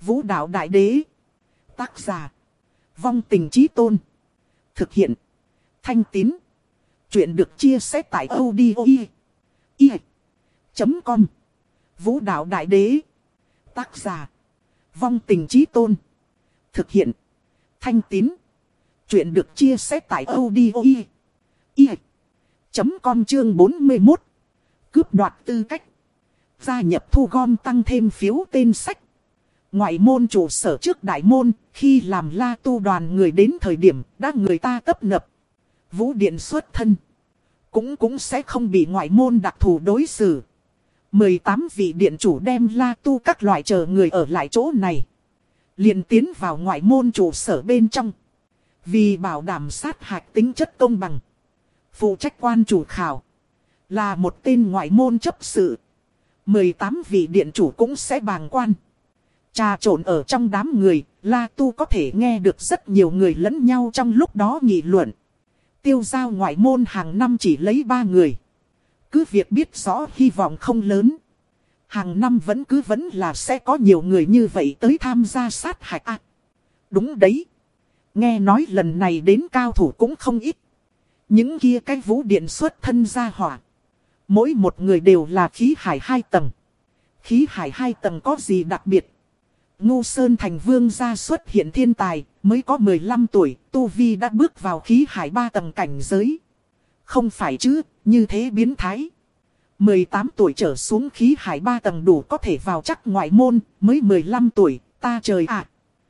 Vũ đạo đại đế. Tác giả. Vong tình chí tôn. Thực hiện. Thanh Tín. Chuyện được chia sẻ tại audio.com. Vũ đạo đại đế. Tác giả. Vong tình chí tôn. Thực hiện. Thanh Tín. Chuyện được chia sẻ tại audio.com chương 41. Cướp đoạt tư cách. Gia nhập thu gom tăng thêm phiếu tên sách. Ngoại môn trụ sở trước đại môn, khi làm La Tu đoàn người đến thời điểm đã người ta tấp nập. Vũ điện xuất thân. Cũng sẽ không bị ngoại môn đặc thù đối xử. 18 vị điện chủ đem La Tu các loại chờ người ở lại chỗ này. Liền tiến vào ngoại môn trụ sở bên trong. Vì bảo đảm sát hạch tính chất công bằng. Phụ trách quan chủ khảo. Là một tên ngoại môn chấp sự. 18 vị điện chủ cũng sẽ bàng quan. Trà trộn ở trong đám người, La Tu có thể nghe được rất nhiều người lẫn nhau trong lúc đó nghị luận. Tiêu giao ngoại môn hàng năm chỉ lấy 3 người. Cứ việc biết rõ hy vọng không lớn. Hàng năm vẫn là sẽ có nhiều người như vậy tới tham gia sát hạch. À, đúng đấy. Nghe nói lần này đến cao thủ cũng không ít. Những kia cái vũ điện xuất thân ra hỏa. Mỗi một người đều là khí hải 2 tầng. Khí hải 2 tầng có gì đặc biệt? Ngô Sơn thành vương gia xuất hiện thiên tài, mới có 15 tuổi, Tu Vi đã bước vào khí hải 3 tầng cảnh giới. Không phải chứ, như thế biến thái. 18 tuổi trở xuống khí hải 3 tầng đủ có thể vào chắc ngoại môn, mới 15 tuổi, ta trời ạ.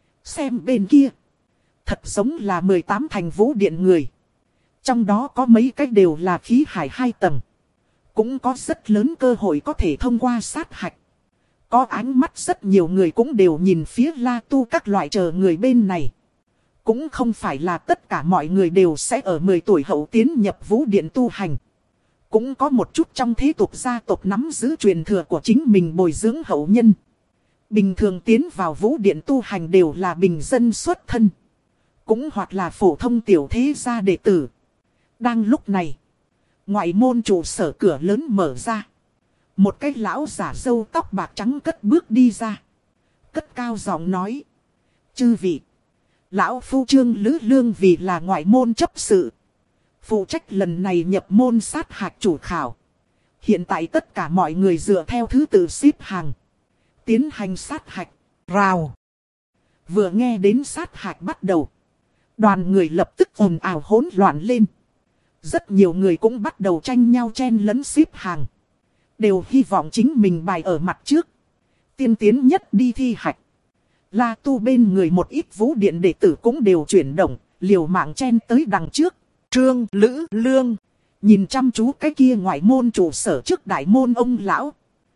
Xem bên kia. Thật giống là 18 thành vũ điện người. Trong đó có mấy cách đều là khí hải 2 tầng. Cũng có rất lớn cơ hội có thể thông qua sát hạch. Có ánh mắt rất nhiều người cũng đều nhìn phía La Tu các loại chờ người bên này. Cũng không phải là tất cả mọi người đều sẽ ở 10 tuổi hậu tiến nhập vũ điện tu hành. Cũng có một chút trong thế tục gia tộc nắm giữ truyền thừa của chính mình bồi dưỡng hậu nhân. Bình thường tiến vào vũ điện tu hành đều là bình dân xuất thân. Cũng hoặc là phổ thông tiểu thế gia đệ tử. Đang lúc này, ngoại môn trụ sở cửa lớn mở ra. Một cái lão giả râu tóc bạc trắng cất bước đi ra. Cất cao giọng nói. Chư vị, lão phu Trương Lữ Lương vì là ngoại môn chấp sự. Phụ trách lần này nhập môn sát hạch chủ khảo. Hiện tại tất cả mọi người dựa theo thứ tự xếp hàng. Tiến hành sát hạch. Rào. Vừa nghe đến sát hạch bắt đầu. Đoàn người lập tức ồn ào hỗn loạn lên. Rất nhiều người cũng bắt đầu tranh nhau chen lấn xếp hàng. Đều hy vọng chính mình bài ở mặt trước. Tiên tiến nhất đi thi hạch. La Tu bên người một ít vũ điện đệ tử cũng đều chuyển động. Liều mạng chen tới đằng trước. Trương Lữ Lương. Nhìn chăm chú cái kia ngoại môn trụ sở trước đại môn ông lão.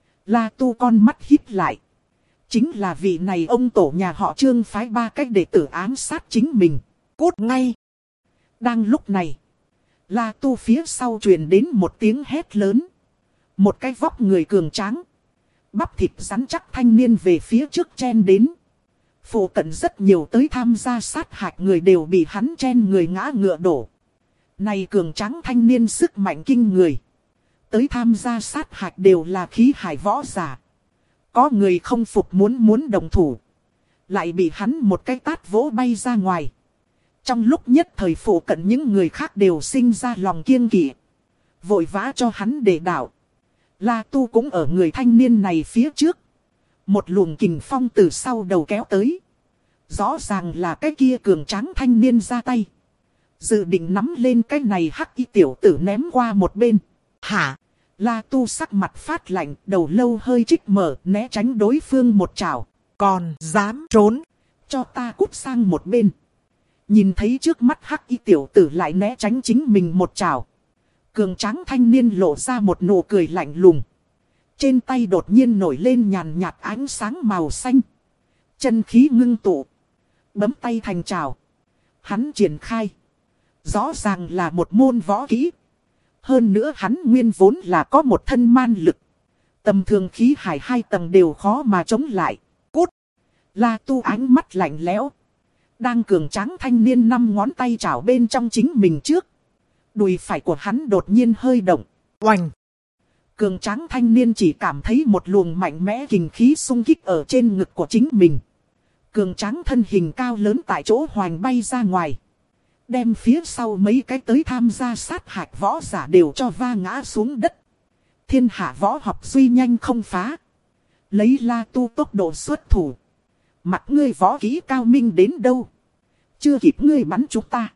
La Tu con mắt híp lại. Chính là vị này ông tổ nhà họ Trương phái 3 cách đệ tử ám sát chính mình. Cút ngay. Đang lúc này. La Tu phía sau truyền đến một tiếng hét lớn. Một cái vóc người cường tráng. Bắp thịt rắn chắc thanh niên về phía trước chen đến. Phụ cận rất nhiều tới tham gia sát hạch người đều bị hắn chen người ngã ngựa đổ. Này cường tráng thanh niên sức mạnh kinh người. Tới tham gia sát hạch đều là khí hải võ giả. Có người không phục muốn đồng thủ. Lại bị hắn một cái tát vỗ bay ra ngoài. Trong lúc nhất thời phụ cận những người khác đều sinh ra lòng kiêng kỵ. Vội vã cho hắn để đạo. La Tu cũng ở người thanh niên này phía trước. Một luồng kình phong từ sau đầu kéo tới. Rõ ràng là cái kia cường tráng thanh niên ra tay. Dự định nắm lên cái này hắc y tiểu tử ném qua một bên. Hả? La Tu sắc mặt phát lạnh, đầu lâu hơi trích mở, né tránh đối phương một chảo. Còn dám trốn? Cho ta cút sang một bên. Nhìn thấy trước mắt hắc y tiểu tử lại né tránh chính mình một chảo. Cường tráng thanh niên lộ ra một nụ cười lạnh lùng. Trên tay đột nhiên nổi lên nhàn nhạt ánh sáng màu xanh. Chân khí ngưng tụ. Bấm tay thành chảo. Hắn triển khai. Rõ ràng là một môn võ kỹ. Hơn nữa hắn nguyên vốn là có một thân man lực. Tầm thường khí hải 2 tầng đều khó mà chống lại. Cút. La Tu ánh mắt lạnh lẽo. Đang cường tráng thanh niên 5 ngón tay chảo bên trong chính mình trước. Đùi phải của hắn đột nhiên hơi động. Oành. Cường tráng thanh niên chỉ cảm thấy một luồng mạnh mẽ kình khí xung kích ở trên ngực của chính mình. Cường tráng thân hình cao lớn tại chỗ hoành bay ra ngoài. Đem phía sau mấy cái tới tham gia sát hạch võ giả đều cho va ngã xuống đất. Thiên hạ võ học duy nhanh không phá. Lấy La Tu tốc độ xuất thủ. Mặt ngươi võ kỹ cao minh đến đâu. Chưa kịp ngươi bắn chúng ta.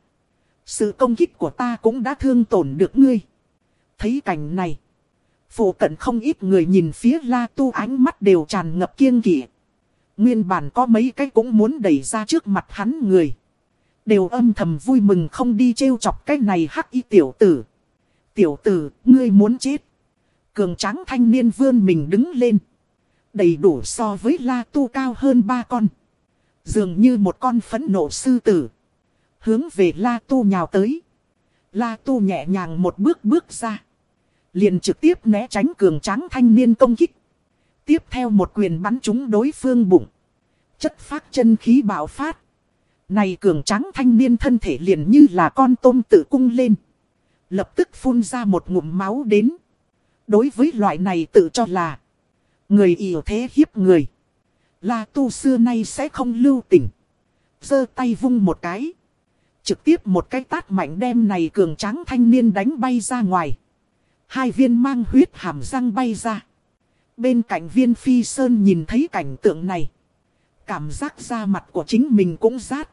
Sự công kích của ta cũng đã thương tổn được ngươi. Thấy cảnh này. Phụ cận không ít người nhìn phía La Tu ánh mắt đều tràn ngập kiêng kỵ. Nguyên bản có mấy cái cũng muốn đẩy ra trước mặt hắn người. Đều âm thầm vui mừng không đi trêu chọc cái này hắc y tiểu tử. Tiểu tử, ngươi muốn chết. Cường tráng thanh niên vươn mình đứng lên. Đầy đủ so với La Tu cao hơn 3 con. Dường như một con phẫn nộ sư tử. Hướng về La Tu nhào tới. La Tu nhẹ nhàng một bước bước ra. Liền trực tiếp né tránh cường tráng thanh niên công kích. Tiếp theo một quyền bắn trúng đối phương bụng. Chất phát chân khí bạo phát. Này cường tráng thanh niên thân thể liền như là con tôm tự cung lên. Lập tức phun ra một ngụm máu đến. Đối với loại này tự cho là người ỷ thế hiếp người. La Tu xưa nay sẽ không lưu tình. Giơ tay vung một cái. Trực tiếp một cái tát mạnh đem này cường tráng thanh niên đánh bay ra ngoài. 2 viên mang huyết hàm răng bay ra. Bên cạnh Viên Phi Sơn nhìn thấy cảnh tượng này. Cảm giác da mặt của chính mình cũng rát.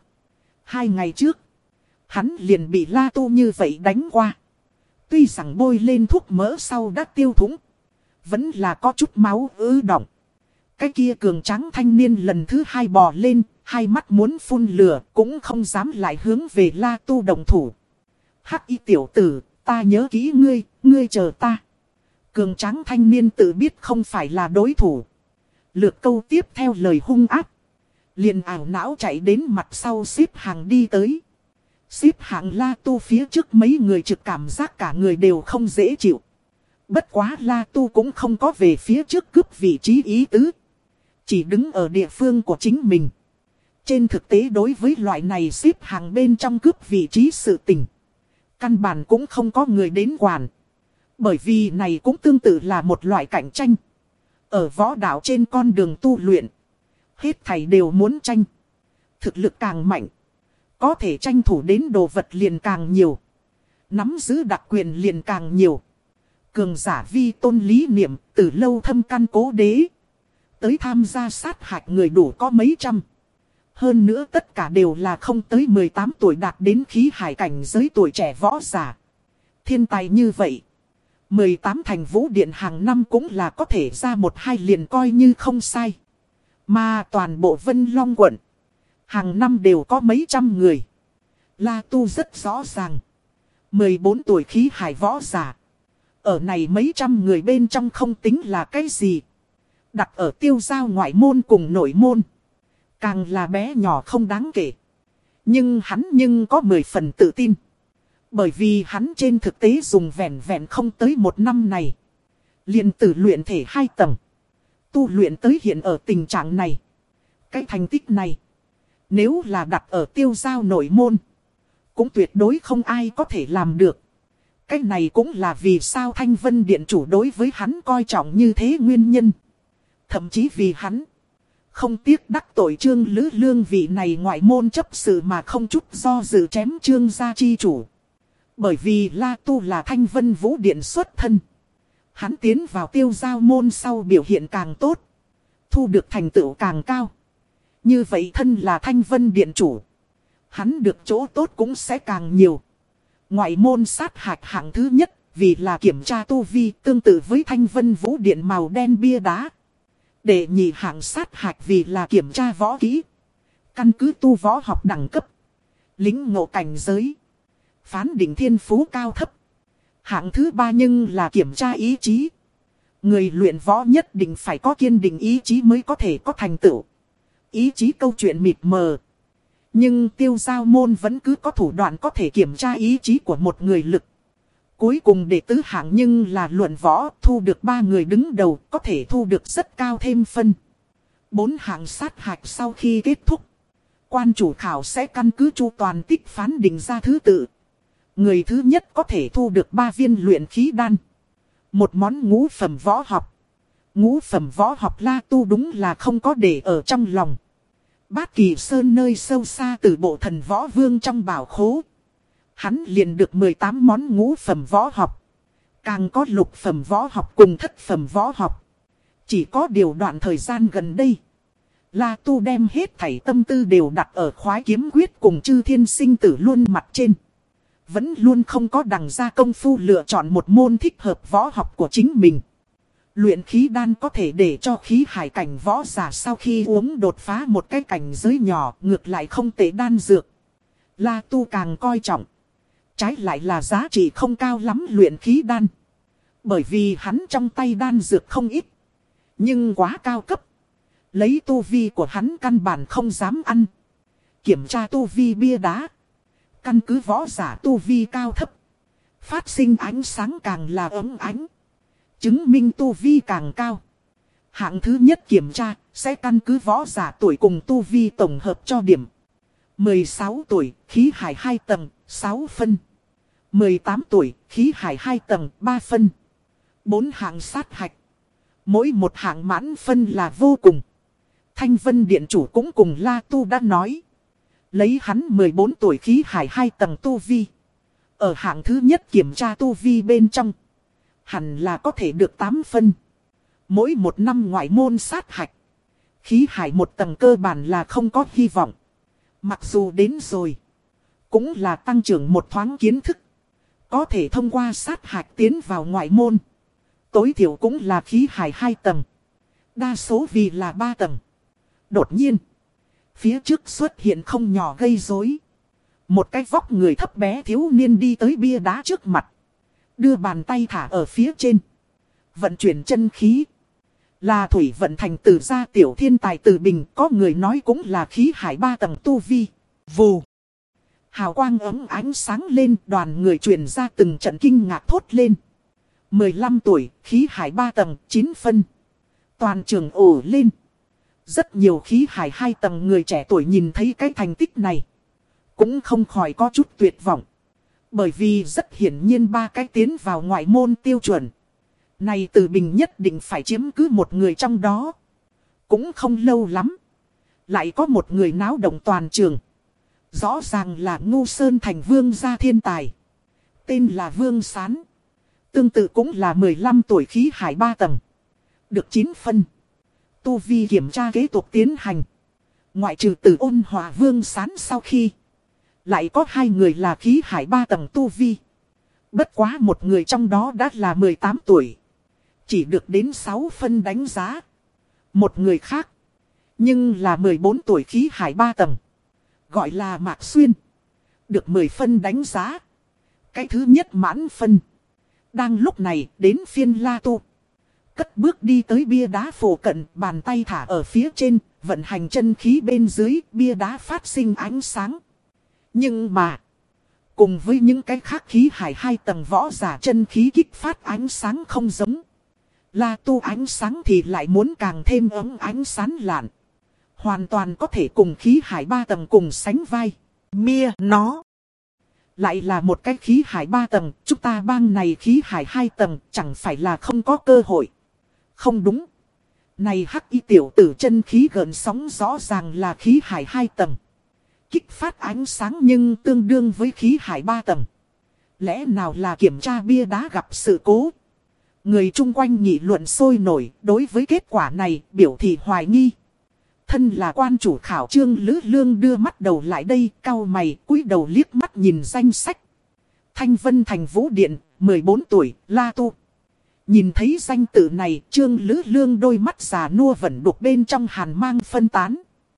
2 ngày trước, hắn liền bị La Tu như vậy đánh qua. Tuy rằng bôi lên thuốc mỡ sau đã tiêu thủng, vẫn là có chút máu ứ đọng. Cái kia cường tráng thanh niên lần thứ 2 bò lên, 2 mắt muốn phun lửa, cũng không dám lại hướng về La Tu đồng thủ. Hắc y tiểu tử, ta nhớ kỹ ngươi, ngươi chờ ta. Cường tráng thanh niên tự biết không phải là đối thủ. Lược câu tiếp theo lời hung ác. Liền ảo não chạy đến mặt sau xếp hàng đi tới. Xếp hạng La Tu phía trước mấy người trực cảm giác cả người đều không dễ chịu. Bất quá La Tu cũng không có về phía trước cướp vị trí ý tứ. Chỉ đứng ở địa phương của chính mình. Trên thực tế đối với loại này xếp hàng bên trong cướp vị trí sự tình. Căn bản cũng không có người đến quản. Bởi vì này cũng tương tự là một loại cạnh tranh. Ở võ đạo trên con đường tu luyện. Hết thảy đều muốn tranh. Thực lực càng mạnh. Có thể tranh thủ đến đồ vật liền càng nhiều. Nắm giữ đặc quyền liền càng nhiều. Cường giả vi tôn lý niệm từ lâu thâm căn cố đế. Tới tham gia sát hạch người đủ có mấy trăm. Hơn nữa tất cả đều là không tới 18 tuổi đạt đến khí hải cảnh giới tuổi trẻ võ giả. Thiên tài như vậy. 18 thành vũ điện hàng năm cũng là có thể ra 1-2 liền coi như không sai. Mà toàn bộ Vân Long quận. Hàng năm đều có mấy trăm người. La Tu rất rõ ràng. 14 tuổi khí hải võ giả. Ở này mấy trăm người bên trong không tính là cái gì. Đặt ở tiêu giao ngoại môn cùng nội môn. Càng là bé nhỏ không đáng kể. Nhưng hắn có 10 phần tự tin. Bởi vì hắn trên thực tế dùng vẹn vẹn không tới 1 năm này. Liền tử luyện thể 2 tầng. Tu luyện tới hiện ở tình trạng này. Cái thành tích này. Nếu là đặt ở tiêu giao nội môn. Cũng tuyệt đối không ai có thể làm được. Cái này cũng là vì sao Thanh Vân Điện chủ đối với hắn coi trọng như thế nguyên nhân. Thậm chí vì hắn. Không tiếc đắc tội Trương Lữ Lương vị này ngoại môn chấp sự mà không chút do dự chém Trương gia chi chủ. Bởi vì La Tu là Thanh Vân Vũ Điện xuất thân. Hắn tiến vào tiêu giao môn sau biểu hiện càng tốt. Thu được thành tựu càng cao. Như vậy thân là Thanh Vân Điện chủ. Hắn được chỗ tốt cũng sẽ càng nhiều. Ngoại môn sát hạch hạng thứ nhất vì là kiểm tra tu vi tương tự với Thanh Vân Vũ Điện màu đen bia đá. Đệ nhị hạng sát hạch vì là kiểm tra võ kỹ. Căn cứ tu võ học đẳng cấp. Lĩnh ngộ cảnh giới. Phán định thiên phú cao thấp. Hạng thứ 3 nhưng là kiểm tra ý chí. Người luyện võ nhất định phải có kiên định ý chí mới có thể có thành tựu. Ý chí câu chuyện mịt mờ. Nhưng tiêu giao môn vẫn cứ có thủ đoạn có thể kiểm tra ý chí của một người lực. Cuối cùng đệ tứ hạng nhưng là luận võ thu được 3 người đứng đầu có thể thu được rất cao thêm phân. 4 hạng sát hạch sau khi kết thúc. Quan chủ khảo sẽ căn cứ chu toàn tích phán định ra thứ tự. Người thứ nhất có thể thu được 3 viên luyện khí đan. Một món ngũ phẩm võ học. Ngũ phẩm võ học La Tu đúng là không có để ở trong lòng. Bát Kỳ Sơn nơi sâu xa từ bộ thần võ vương trong bảo khố. Hắn liền được 18 món ngũ phẩm võ học. Càng có lục phẩm võ học cùng thất phẩm võ học. Chỉ có điều đoạn thời gian gần đây, La Tu đem hết thảy tâm tư đều đặt ở khoái kiếm quyết cùng chư thiên sinh tử luôn mặt trên. Vẫn luôn không có đằng ra công phu lựa chọn một môn thích hợp võ học của chính mình. Luyện khí đan có thể để cho khí hải cảnh võ giả sau khi uống đột phá một cái cảnh giới nhỏ, ngược lại không tệ đan dược. La Tu càng coi trọng. Trái lại là giá trị không cao lắm luyện khí đan. Bởi vì hắn trong tay đan dược không ít. Nhưng quá cao cấp. Lấy tu vi của hắn căn bản không dám ăn. Kiểm tra tu vi bia đá. Căn cứ võ giả tu vi cao thấp. Phát sinh ánh sáng càng là ấm ánh. Chứng minh tu vi càng cao. Hạng thứ nhất kiểm tra sẽ căn cứ võ giả tuổi cùng tu vi tổng hợp cho điểm. 16 tuổi, khí hải 2 tầng, 6 phân. 18 tuổi, khí hải 2 tầng, 3 phân. 4 hạng sát hạch. Mỗi một hạng mãn phân là vô cùng. Thanh Vân Điện Chủ cũng cùng La Tu đã nói. Lấy hắn 14 tuổi khí hải 2 tầng tu vi. Ở hạng thứ nhất kiểm tra tu vi bên trong. Hẳn là có thể được 8 phân. Mỗi một năm ngoại môn sát hạch. Khí hải 1 tầng cơ bản là không có hy vọng. Mặc dù đến rồi. Cũng là tăng trưởng một thoáng kiến thức. Có thể thông qua sát hạch tiến vào ngoại môn. Tối thiểu cũng là khí hải 2 tầng. Đa số vì là 3 tầng. Đột nhiên. Phía trước xuất hiện không nhỏ gây rối. Một cái vóc người thấp bé thiếu niên đi tới bia đá trước mặt. Đưa bàn tay thả ở phía trên. Vận chuyển chân khí. Là thủy vận thành từ gia tiểu thiên tài từ bình. Có người nói cũng là khí hải 3 tầng tu vi. Vù. Hào quang ấm ánh sáng lên. Đoàn người truyền ra từng trận kinh ngạc thốt lên. 15 tuổi, khí hải 3 tầng, 9 phân. Toàn trường ồ lên. Rất nhiều khí hải 2 tầng người trẻ tuổi nhìn thấy cái thành tích này. Cũng không khỏi có chút tuyệt vọng. Bởi vì rất hiển nhiên 3 cái tiến vào ngoại môn tiêu chuẩn. Này từ bình nhất định phải chiếm cứ một người trong đó. Cũng không lâu lắm. Lại có một người náo động toàn trường. Rõ ràng là Ngu Sơn Thành Vương gia thiên tài. Tên là Vương Sán. Tương tự cũng là 15 tuổi khí hải 3 tầng. Được 9 phân. Tu vi kiểm tra kế tục tiến hành. Ngoại trừ từ Ôn Hòa Vương Sán sau khi. Lại có 2 người là khí hải 3 tầng tu vi. Bất quá một người trong đó đã là 18 tuổi. Chỉ được đến 6 phân đánh giá. Một người khác. Nhưng là 14 tuổi khí hải 3 tầng. Gọi là Mạc Xuyên. Được 10 phân đánh giá. Cái thứ nhất mãn phân. Đang lúc này đến phiên La Tu. Cất bước đi tới bia đá phổ cận, bàn tay thả ở phía trên, vận hành chân khí bên dưới, bia đá phát sinh ánh sáng. Nhưng mà, cùng với những cái khác khí hải 2 tầng võ giả chân khí kích phát ánh sáng không giống. La Tu ánh sáng thì lại muốn càng thêm ấm ánh sáng lạn. Hoàn toàn có thể cùng khí hải 3 tầng cùng sánh vai. Mia nó. Lại là một cái khí hải 3 tầng, chúng ta bang này khí hải 2 tầng, chẳng phải là không có cơ hội. Không đúng. Này hắc y tiểu tử chân khí gợn sóng rõ ràng là khí hải 2 tầng. Kích phát ánh sáng nhưng tương đương với khí hải 3 tầng. Lẽ nào là kiểm tra bia đá gặp sự cố? Người chung quanh nghị luận sôi nổi, đối với kết quả này biểu thị hoài nghi. Thân là quan chủ khảo Trương Lữ Lương đưa mắt đầu lại đây, cau mày, cúi đầu liếc mắt nhìn danh sách. Thanh Vân Thành Vũ Điện, 14 tuổi, La Tu. Nhìn thấy danh tự này, Trương Lữ Lương đôi mắt già nua vẫn đục bên trong hàn mang phân tán.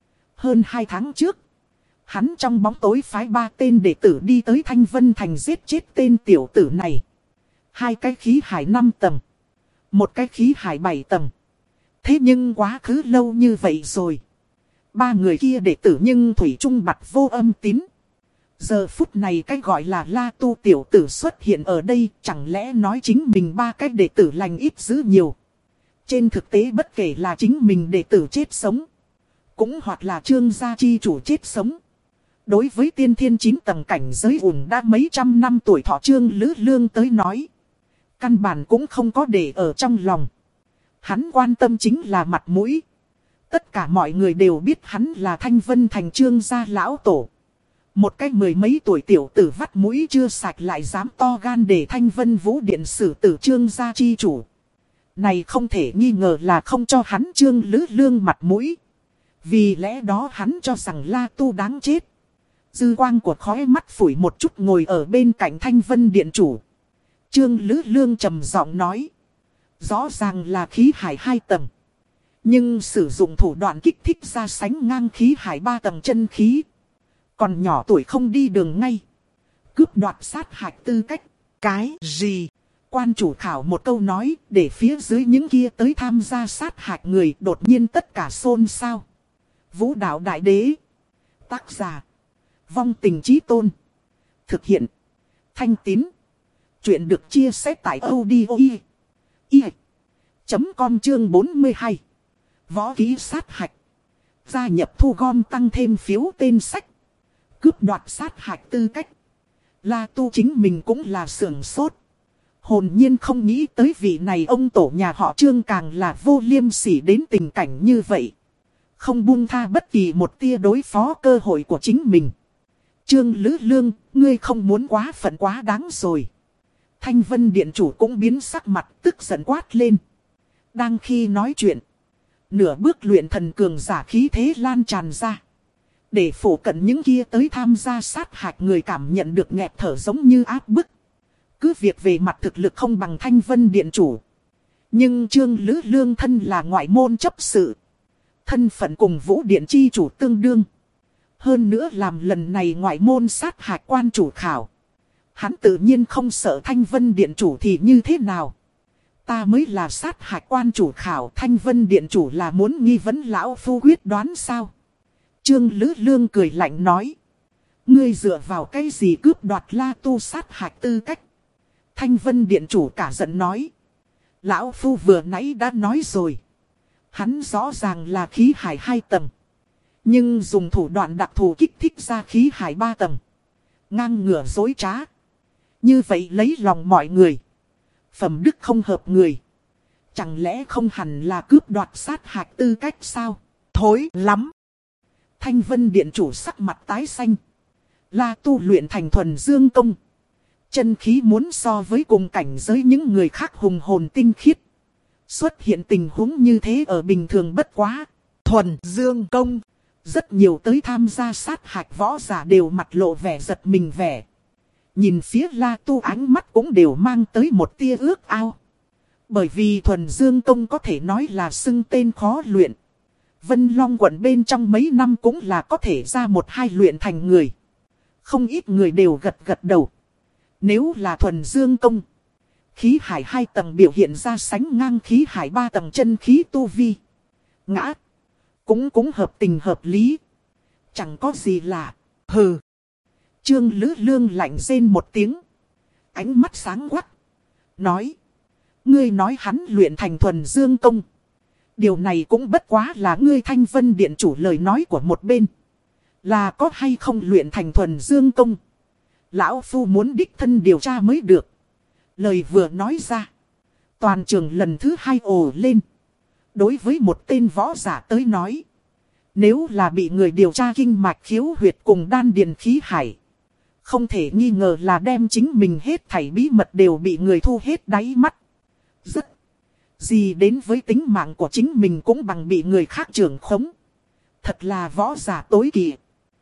Hơn 2 tháng trước, hắn trong bóng tối phái 3 tên đệ tử đi tới Thanh Vân Thành giết chết tên tiểu tử này. 2 cái khí hải 5 tầng, 1 cái khí hải 7 tầng. Thế nhưng quá khứ lâu như vậy rồi. 3 người kia đệ tử nhưng thủy chung bặt vô âm tín. Giờ phút này cái gọi là La Tu tiểu tử xuất hiện ở đây, chẳng lẽ nói chính mình 3 cái đệ tử lành ít dữ nhiều. Trên thực tế bất kể là chính mình đệ tử chết sống, cũng hoặc là Trương gia chi chủ chết sống. Đối với tiên thiên 9 tầng cảnh giới ủng đã mấy trăm năm tuổi thọ Trương Lữ Lương tới nói, căn bản cũng không có để ở trong lòng. Hắn quan tâm chính là mặt mũi. Tất cả mọi người đều biết hắn là Thanh Vân Thành Trương gia lão tổ. Một cái 10 mấy tuổi tiểu tử vắt mũi chưa sạch lại dám to gan để Thanh Vân Vũ Điện xử tử Trương gia chi chủ. Này không thể nghi ngờ là không cho hắn Trương Lữ Lương mặt mũi. Vì lẽ đó hắn cho rằng La Tu đáng chết. Dư quang của khói mắt phủi một chút ngồi ở bên cạnh Thanh Vân Điện chủ. Trương Lữ Lương trầm giọng nói. Rõ ràng là khí hải 2 tầng. Nhưng sử dụng thủ đoạn kích thích ra sánh ngang khí hải 3 tầng chân khí. Còn nhỏ tuổi không đi đường ngay. Cướp đoạt sát hạch tư cách. Cái gì? Quan chủ khảo một câu nói để phía dưới những kia tới tham gia sát hạch người đột nhiên tất cả xôn xao. Vũ đạo đại đế. Tác giả. Vong tình chí tôn. Thực hiện. Thanh tín. Chuyện được chia sẻ tại audio.com chương 42. Võ ký sát hạch. Gia nhập thu gom tăng thêm phiếu tên sách. Cướp đoạt sát hạch tư cách. La Tu chính mình cũng là sưởng sốt. Hồn nhiên không nghĩ tới vị này ông tổ nhà họ Trương càng là vô liêm sỉ đến tình cảnh như vậy. Không buông tha bất kỳ một tia đối phó cơ hội của chính mình. Trương Lữ Lương, ngươi không muốn quá phận quá đáng rồi. Thanh Vân Điện chủ cũng biến sắc mặt tức giận quát lên. Đang khi nói chuyện. Nửa bước luyện thần cường giả khí thế lan tràn ra. Để phổ cận những kia tới tham gia sát hạch người cảm nhận được nghẹt thở giống như áp bức. Cứ việc về mặt thực lực không bằng Thanh Vân Điện chủ. Nhưng Trương Lữ Lương thân là ngoại môn chấp sự. Thân phận cùng Vũ Điện chi chủ tương đương. Hơn nữa làm lần này ngoại môn sát hạch quan chủ khảo. Hắn tự nhiên không sợ Thanh Vân Điện chủ thì như thế nào. Ta mới là sát hạch quan chủ khảo, Thanh Vân Điện chủ là muốn nghi vấn lão phu quyết đoán sao? Trương Lữ Lương cười lạnh nói. Ngươi dựa vào cái gì cướp đoạt La Tu sát hạch tư cách? Thanh Vân Điện chủ cả giận nói. Lão phu vừa nãy đã nói rồi. Hắn rõ ràng là khí hải 2 tầng. Nhưng dùng thủ đoạn đặc thù kích thích ra khí hải 3 tầng. Ngang ngửa dối trá. Như vậy lấy lòng mọi người. Phẩm đức không hợp người. Chẳng lẽ không hẳn là cướp đoạt sát hạch tư cách sao? Thối lắm. Thanh Vân Điện chủ sắc mặt tái xanh. La Tu luyện thành thuần dương công. Chân khí muốn so với cùng cảnh giới những người khác hùng hồn tinh khiết. Xuất hiện tình huống như thế ở bình thường bất quá. Thuần dương công. Rất nhiều tới tham gia sát hạch võ giả đều mặt lộ vẻ giật mình vẻ. Nhìn phía La Tu ánh mắt cũng đều mang tới một tia ước ao. Bởi vì thuần dương công có thể nói là xưng tên khó luyện. Vân Long quận bên trong mấy năm cũng là có thể ra 1-2 luyện thành người. Không ít người đều gật gật đầu. Nếu là thuần dương công. Khí hải 2 tầng biểu hiện ra sánh ngang khí hải 3 tầng chân khí tu vi. Ngã. Cũng hợp tình hợp lý. Chẳng có gì lạ. Hừ. Trương Lữ Lương lạnh rên một tiếng. Ánh mắt sáng quắc. Nói. Ngươi nói hắn luyện thành thuần dương công. Điều này cũng bất quá là ngươi Thanh Vân Điện chủ lời nói của một bên. Là có hay không luyện thành thuần dương công. Lão Phu muốn đích thân điều tra mới được. Lời vừa nói ra. Toàn trường lần thứ 2 ồ lên. Đối với một tên võ giả tới nói. Nếu là bị người điều tra kinh mạch khiếu huyệt cùng đan điền khí hải. Không thể nghi ngờ là đem chính mình hết thảy bí mật đều bị người thu hết đáy mắt. Rất. Gì đến với tính mạng của chính mình cũng bằng bị người khác trưởng khống. Thật là võ giả tối kỵ.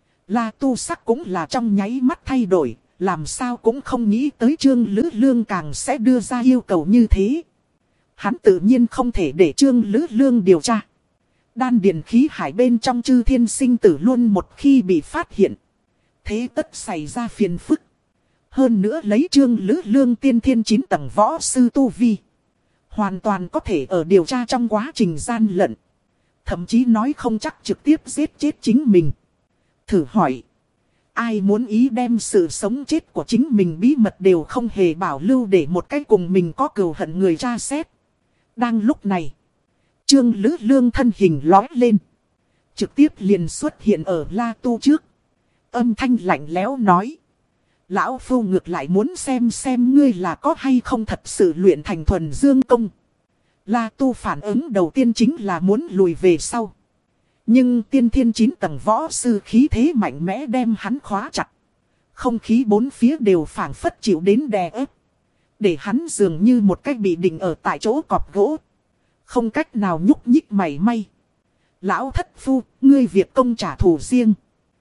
La Tu sắc cũng là trong nháy mắt thay đổi. Làm sao cũng không nghĩ tới Trương Lữ Lương càng sẽ đưa ra yêu cầu như thế. Hắn tự nhiên không thể để Trương Lữ Lương điều tra. Đan điền khí hải bên trong chư thiên sinh tử luôn một khi bị phát hiện. Thế tất xảy ra phiền phức. Hơn nữa lấy Trương Lữ Lương tiên thiên 9 tầng võ sư tu vi. Hoàn toàn có thể ở điều tra trong quá trình gian lận. Thậm chí nói không chắc trực tiếp giết chết chính mình. Thử hỏi. Ai muốn ý đem sự sống chết của chính mình bí mật đều không hề bảo lưu để một cái cùng mình có cừu hận người tra xét. Đang lúc này. Trương Lữ Lương thân hình lói lên. Trực tiếp liền xuất hiện ở La Tu trước. Âm thanh lạnh lẽo nói. Lão Phu ngược lại muốn xem ngươi là có hay không thật sự luyện thành thuần dương công. La Tu phản ứng đầu tiên chính là muốn lùi về sau. Nhưng tiên thiên 9 tầng võ sư khí thế mạnh mẽ đem hắn khóa chặt. Không khí bốn phía đều phảng phất chịu đến đè ép. Để hắn dường như một cách bị định ở tại chỗ cọp gỗ. Không cách nào nhúc nhích mảy may. Lão thất phu, ngươi việc công trả thù riêng.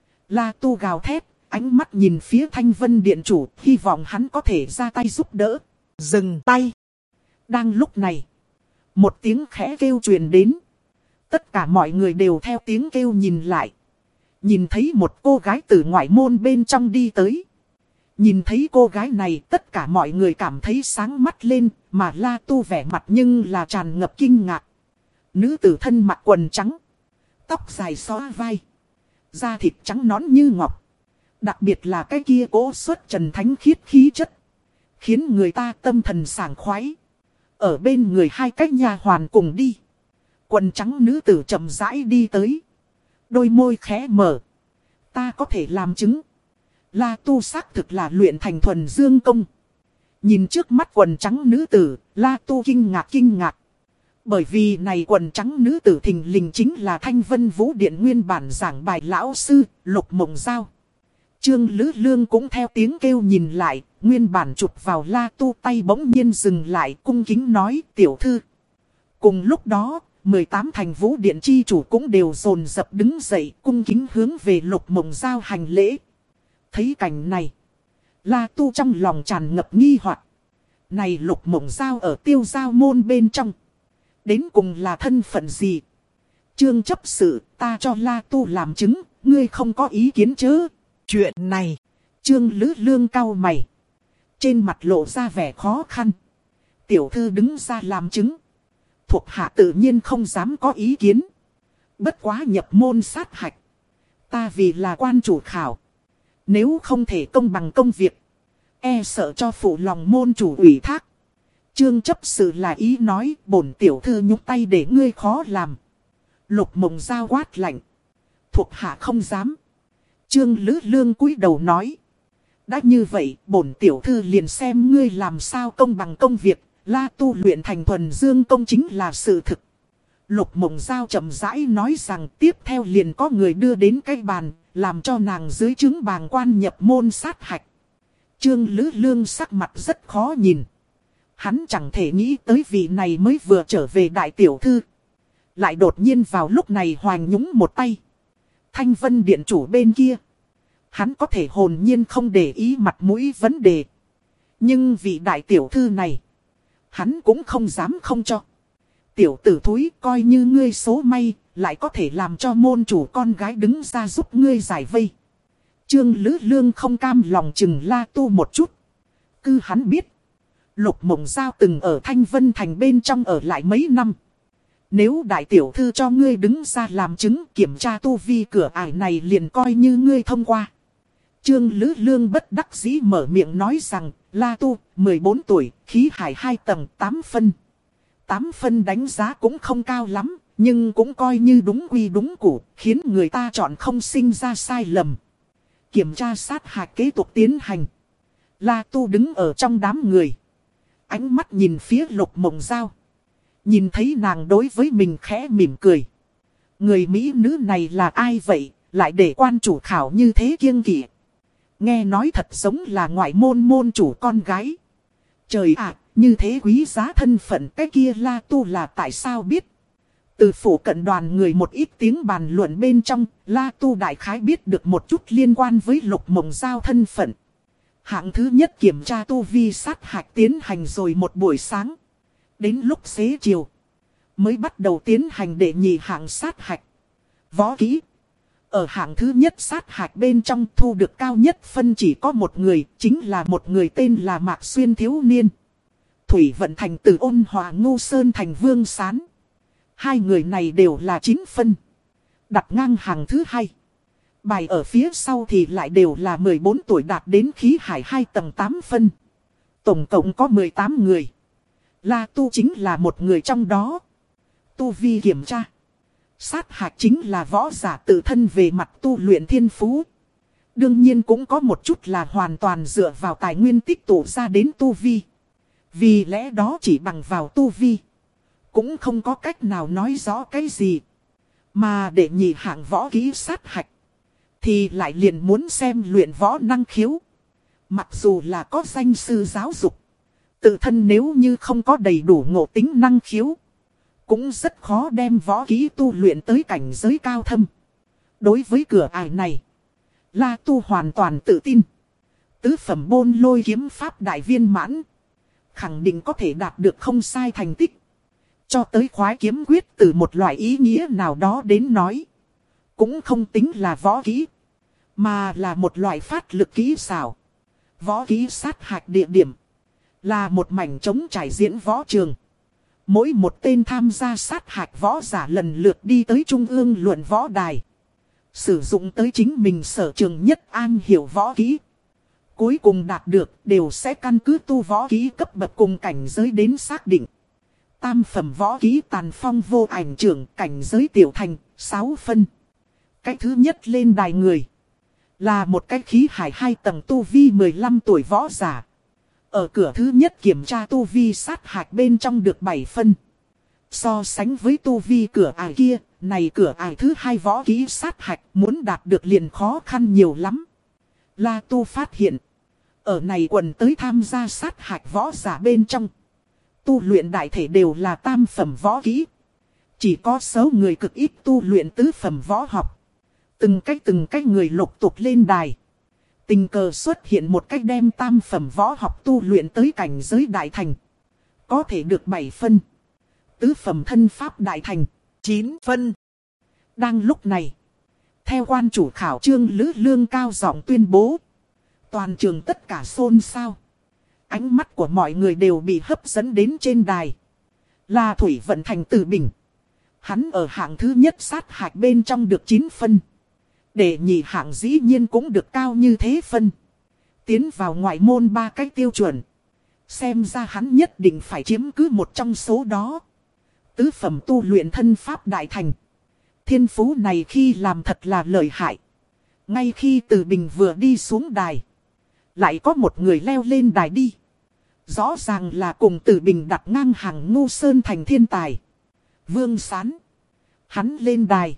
La Tu gào thét, ánh mắt nhìn phía Thanh Vân Điện chủ, hy vọng hắn có thể ra tay giúp đỡ. Dừng tay. Đang lúc này, một tiếng khẽ kêu truyền đến. Tất cả mọi người đều theo tiếng kêu nhìn lại. Nhìn thấy một cô gái từ ngoại môn bên trong đi tới. Nhìn thấy cô gái này, tất cả mọi người cảm thấy sáng mắt lên, mà La Tu vẻ mặt nhưng là tràn ngập kinh ngạc. Nữ tử thân mặc quần trắng, tóc dài xõa vai, da thịt trắng nõn như ngọc. Đặc biệt là cái kia cố xuất trần thánh khiết khí chất, khiến người ta tâm thần sảng khoái. Ở bên người hai cái nha hoàn cùng đi. Quần trắng nữ tử chậm rãi đi tới. Đôi môi khẽ mở. Ta có thể làm chứng. La Tu xác thực là luyện thành thuần dương công. Nhìn trước mắt quần trắng nữ tử, La Tu kinh ngạc. Bởi vì này quần trắng nữ tử thình lình chính là Thanh Vân Vũ Điện nguyên bản giảng bài lão sư, Lục Mộng Giao. Trương Lữ Lương cũng theo tiếng kêu nhìn lại, nguyên bản chụp vào La Tu tay bỗng nhiên dừng lại, cung kính nói tiểu thư. Cùng lúc đó, 18 thành Vũ Điện chi chủ cũng đều dồn dập đứng dậy, cung kính hướng về Lục Mộng Giao hành lễ. Thấy cảnh này, La Tu trong lòng tràn ngập nghi hoặc. Này Lục Mộng Giao ở Tiêu Giao môn bên trong, đến cùng là thân phận gì? Trương chấp sự, ta cho La Tu làm chứng, ngươi không có ý kiến chứ? Chuyện này, Trương Lữ Lương cau mày, trên mặt lộ ra vẻ khó khăn. Tiểu thư đứng ra làm chứng, thuộc hạ tự nhiên không dám có ý kiến. Bất quá nhập môn sát hạch, ta vì là quan chủ khảo, nếu không thể công bằng công việc, e sợ cho phụ lòng môn chủ ủy thác. Trương chấp sự là ý nói, bổn tiểu thư nhúc tay để ngươi khó làm. Lục Mộng Giao quát lạnh, thuộc hạ không dám. Trương Lữ Lương cúi đầu nói, đã như vậy, bổn tiểu thư liền xem ngươi làm sao công bằng công việc. La Tu luyện thành thuần dương công chính là sự thực. Lục Mộng Giao chậm rãi nói rằng tiếp theo liền có người đưa đến cái bàn, làm cho nàng dưới chứng bàng quan nhập môn sát hạch. Trương Lữ Lương sắc mặt rất khó nhìn. Hắn chẳng thể nghĩ tới vị này mới vừa trở về đại tiểu thư, lại đột nhiên vào lúc này hoành nhúng một tay. Thanh Vân Điện chủ bên kia, hắn có thể hồn nhiên không để ý mặt mũi vấn đề. Nhưng vị đại tiểu thư này, hắn cũng không dám không cho. Tiểu tử thúi, coi như ngươi số may, lại có thể làm cho môn chủ con gái đứng ra giúp ngươi giải vây. Trương Lữ Lương không cam lòng chừng La Tu một chút. Cứ hắn biết, Lục Mộng Giao từng ở Thanh Vân Thành bên trong ở lại mấy năm. Nếu đại tiểu thư cho ngươi đứng ra làm chứng kiểm tra tu vi cửa ải này liền coi như ngươi thông qua. Trương Lữ Lương bất đắc dĩ mở miệng nói rằng, La Tu, 14 tuổi, khí hải 2 tầng 8 phân. 8 phân đánh giá cũng không cao lắm, nhưng cũng coi như đúng quy đúng củ, khiến người ta chọn không sinh ra sai lầm. Kiểm tra sát hạch kế tục tiến hành. La Tu đứng ở trong đám người, ánh mắt nhìn phía Lục Mộng Giao. Nhìn thấy nàng đối với mình khẽ mỉm cười. Người mỹ nữ này là ai vậy, lại để quan chủ khảo như thế kiêng kỵ. Nghe nói thật giống là ngoại môn môn chủ con gái. Trời ạ, như thế quý giá thân phận cái kia La Tu là tại sao biết. Từ phủ cận đoàn người một ít tiếng bàn luận bên trong, La Tu đại khái biết được một chút liên quan với Lục Mộng Giao thân phận. Hạng thứ nhất kiểm tra tu vi sát hạch tiến hành rồi một buổi sáng. Đến lúc xế chiều, mới bắt đầu tiến hành đệ nhị hạng sát hạch. Võ kỹ. Ở hạng thứ nhất sát hạch bên trong thu được cao nhất phân chỉ có một người, chính là một người tên là Mạc Xuyên thiếu niên. Thủy Vận Thành từ Ôn Hòa Ngô Sơn Thành Vương Sán. Hai người này đều là 9 phân. Đặt ngang hàng thứ hai. Bài ở phía sau thì lại đều là 14 tuổi đạt đến khí hải 2 tầng 8 phân. Tổng cộng có 18 người. La Tu chính là một người trong đó. Tu vi kiểm tra. Sát hạch chính là võ giả tự thân về mặt tu luyện thiên phú. Đương nhiên cũng có một chút là hoàn toàn dựa vào tài nguyên tích tụ ra đến tu vi. Vì lẽ đó chỉ bằng vào tu vi, cũng không có cách nào nói rõ cái gì. Mà để nhị hạng võ kỹ sát hạch, thì lại liền muốn xem luyện võ năng khiếu. Mặc dù là có danh sư giáo dục, tự thân nếu như không có đầy đủ ngộ tính năng khiếu, cũng rất khó đem võ kỹ tu luyện tới cảnh giới cao thâm. Đối với cửa ải này, La Tu hoàn toàn tự tin. Tứ phẩm Bôn Lôi kiếm pháp đại viên mãn, khẳng định có thể đạt được không sai thành tích. Cho tới khoái kiếm quyết từ một loại ý nghĩa nào đó đến nói, cũng không tính là võ kỹ, mà là một loại phát lực kỹ xảo. Võ kỹ sát hạch địa điểm là một mảnh trống trải diễn võ trường. Mỗi một tên tham gia sát hạch võ giả lần lượt đi tới trung ương luận võ đài, sử dụng tới chính mình sở trường nhất am hiểu võ kỹ. Cuối cùng đạt được đều sẽ căn cứ tu võ kỹ cấp bậc cùng cảnh giới đến xác định. Tam phẩm võ kỹ Tàn Phong Vô Ảnh Trưởng, cảnh giới tiểu thành 6 phân. Cái thứ nhất lên đài người là một cái khí hải 2 tầng tu vi 15 tuổi võ giả. Ở cửa thứ nhất kiểm tra tu vi sát hạch bên trong được 7 phân. So sánh với tu vi cửa ải kia, này cửa ải thứ hai võ kỹ sát hạch muốn đạt được liền khó khăn nhiều lắm. La Tu phát hiện, ở này quần tới tham gia sát hạch võ giả bên trong, tu luyện đại thể đều là tam phẩm võ kỹ. Chỉ có số người cực ít tu luyện tứ phẩm võ học. Từng cách người lục tục lên đài. Tình cờ xuất hiện một cách đem tam phẩm võ học tu luyện tới cảnh giới đại thành, có thể được 7 phân. Tứ phẩm thân pháp đại thành 9 phân. Đang lúc này, theo quan chủ khảo Trương Lữ Lương cao giọng tuyên bố, toàn trường tất cả xôn xao. Ánh mắt của mọi người đều bị hấp dẫn đến trên đài. Là Thủy Vận Thành Từ Bình. Hắn ở hạng thứ nhất sát hạch bên trong được 9 phân. Để nhị hạng dĩ nhiên cũng được cao như thế phân. Tiến vào ngoại môn 3 cái tiêu chuẩn. Xem ra hắn nhất định phải chiếm cứ một trong số đó. Tứ phẩm tu luyện thân pháp đại thành. Thiên phú này khi làm thật là lợi hại. Ngay khi Từ Bình vừa đi xuống đài, lại có một người leo lên đài đi. Rõ ràng là cùng Từ Bình đặt ngang hàng Ngô Sơn Thành thiên tài Vương Sán. Hắn lên đài,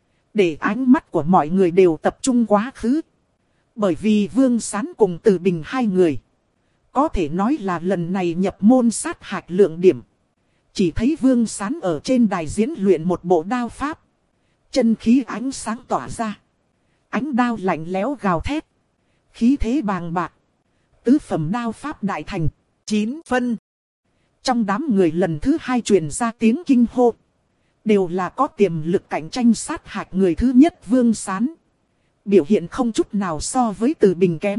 để ánh mắt của mọi người đều tập trung quá khứ. Bởi vì Vương Sán cùng Từ Bình hai người, có thể nói là lần này nhập môn sát hạch lượng điểm. Chỉ thấy Vương Sán ở trên đài diễn luyện một bộ đao pháp. Chân khí ánh sáng tỏa ra. Ánh đao lạnh lẽo gào thét. Khí thế bàng bạc. Tứ phẩm đao pháp đại thành 9 phân. Trong đám người lần thứ hai truyền ra tiếng kinh hô. Đều là có tiềm lực cạnh tranh sát hạch người thứ nhất Vương Sán. Biểu hiện không chút nào so với Từ Bình kém.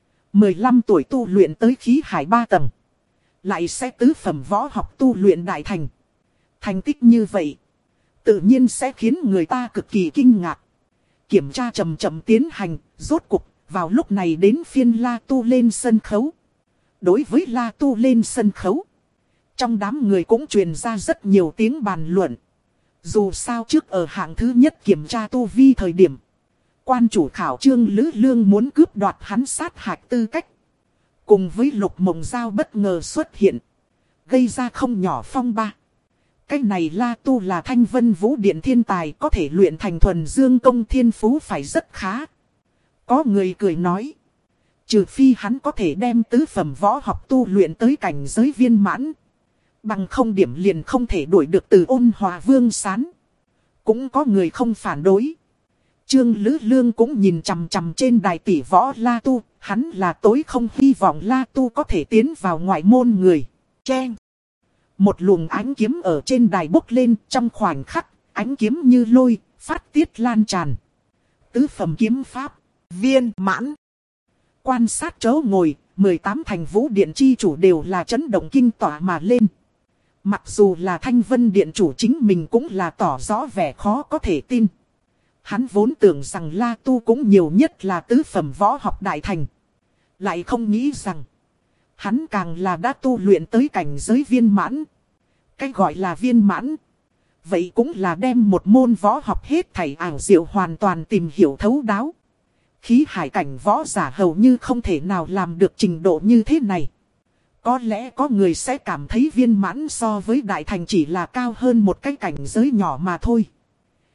15 tuổi tu luyện tới khí hải 3 tầng. Lại sẽ tứ phẩm võ học tu luyện đại thành. Thành tích như vậy, tự nhiên sẽ khiến người ta cực kỳ kinh ngạc. Kiểm tra chậm chậm tiến hành, rốt cục, vào lúc này đến phiên La Tu lên sân khấu. Đối với La Tu lên sân khấu, trong đám người cũng truyền ra rất nhiều tiếng bàn luận. Dù sao trước ở hạng thứ nhất kiểm tra tu vi thời điểm, quan chủ khảo Trương Lữ Lương muốn cướp đoạt hắn sát hạch tư cách. Cùng với Lục Mộng Giao bất ngờ xuất hiện, gây ra không nhỏ phong ba. Cái này La Tu là Thanh Vân Vũ Điện thiên tài, có thể luyện thành thuần dương công, thiên phú phải rất khá. Có người cười nói, trừ phi hắn có thể đem tứ phẩm võ học tu luyện tới cảnh giới viên mãn, bằng không điểm liền không thể đuổi được từ Ôn Hòa Vương Sán. Cũng có người không phản đối. Trương Lữ Lương cũng nhìn chằm chằm trên đài tỷ võ La Tu. Hắn là tối không hy vọng La Tu có thể tiến vào ngoại môn người. Chen. Một luồng ánh kiếm ở trên đài bốc lên, trong khoảnh khắc, ánh kiếm như lôi, phát tiết lan tràn. Tứ phẩm kiếm pháp, viên mãn. Quan sát chỗ ngồi, 18 thành Vũ Điện chi chủ đều là chấn động kinh tỏa mà lên. Mặc dù là Thanh Vân Điện chủ chính mình cũng là tỏ rõ vẻ khó có thể tin. Hắn vốn tưởng rằng La Tu cũng nhiều nhất là tứ phẩm võ học đại thành. Lại không nghĩ rằng, hắn càng là đã tu luyện tới cảnh giới viên mãn. Cái gọi là viên mãn, vậy cũng là đem một môn võ học hết thảy ảo diệu hoàn toàn tìm hiểu thấu đáo. Khí hải cảnh võ giả hầu như không thể nào làm được trình độ như thế này. Có lẽ có người sẽ cảm thấy viên mãn so với đại thành chỉ là cao hơn một cái cảnh giới nhỏ mà thôi.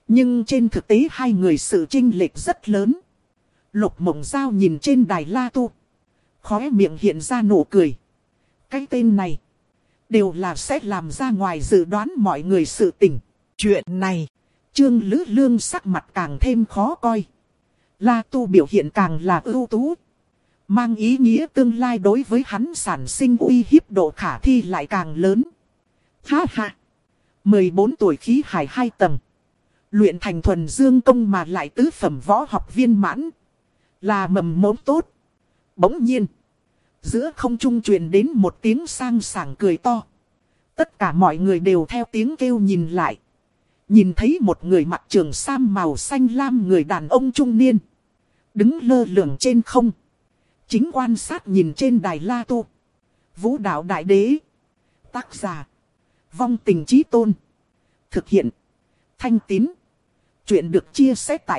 Nhưng trên thực tế hai người sự chênh lệch rất lớn. Lục Mộng Giao nhìn trên đài La Tu, khóe miệng hiện ra nụ cười. Cái tên này đều là sẽ làm ra ngoài dự đoán mọi người sự tình. Chuyện này, Trương Lữ Lương sắc mặt càng thêm khó coi. La Tu biểu hiện càng là ưu tú, mang ý nghĩa tương lai đối với hắn sản sinh uy hiếp độ khả thi lại càng lớn. Ha ha! 14 tuổi khí hải 2 tầng. Luyện thành thuần dương công mà lại tứ phẩm võ học viên mãn. Là mầm mống tốt. Bỗng nhiên, giữa không trung truyền đến một tiếng sang sảng cười to. Tất cả mọi người đều theo tiếng kêu nhìn lại. Nhìn thấy một người mặc trường sam màu xanh lam người đàn ông trung niên, đứng lơ lửng trên không. Chính quan sát nhìn trên đài La Tu. Vũ đạo đại đế. Tác giả: Vong Tình Chí Tôn. Thực hiện: Thanh Tín. Chuyện được chia sẻ tại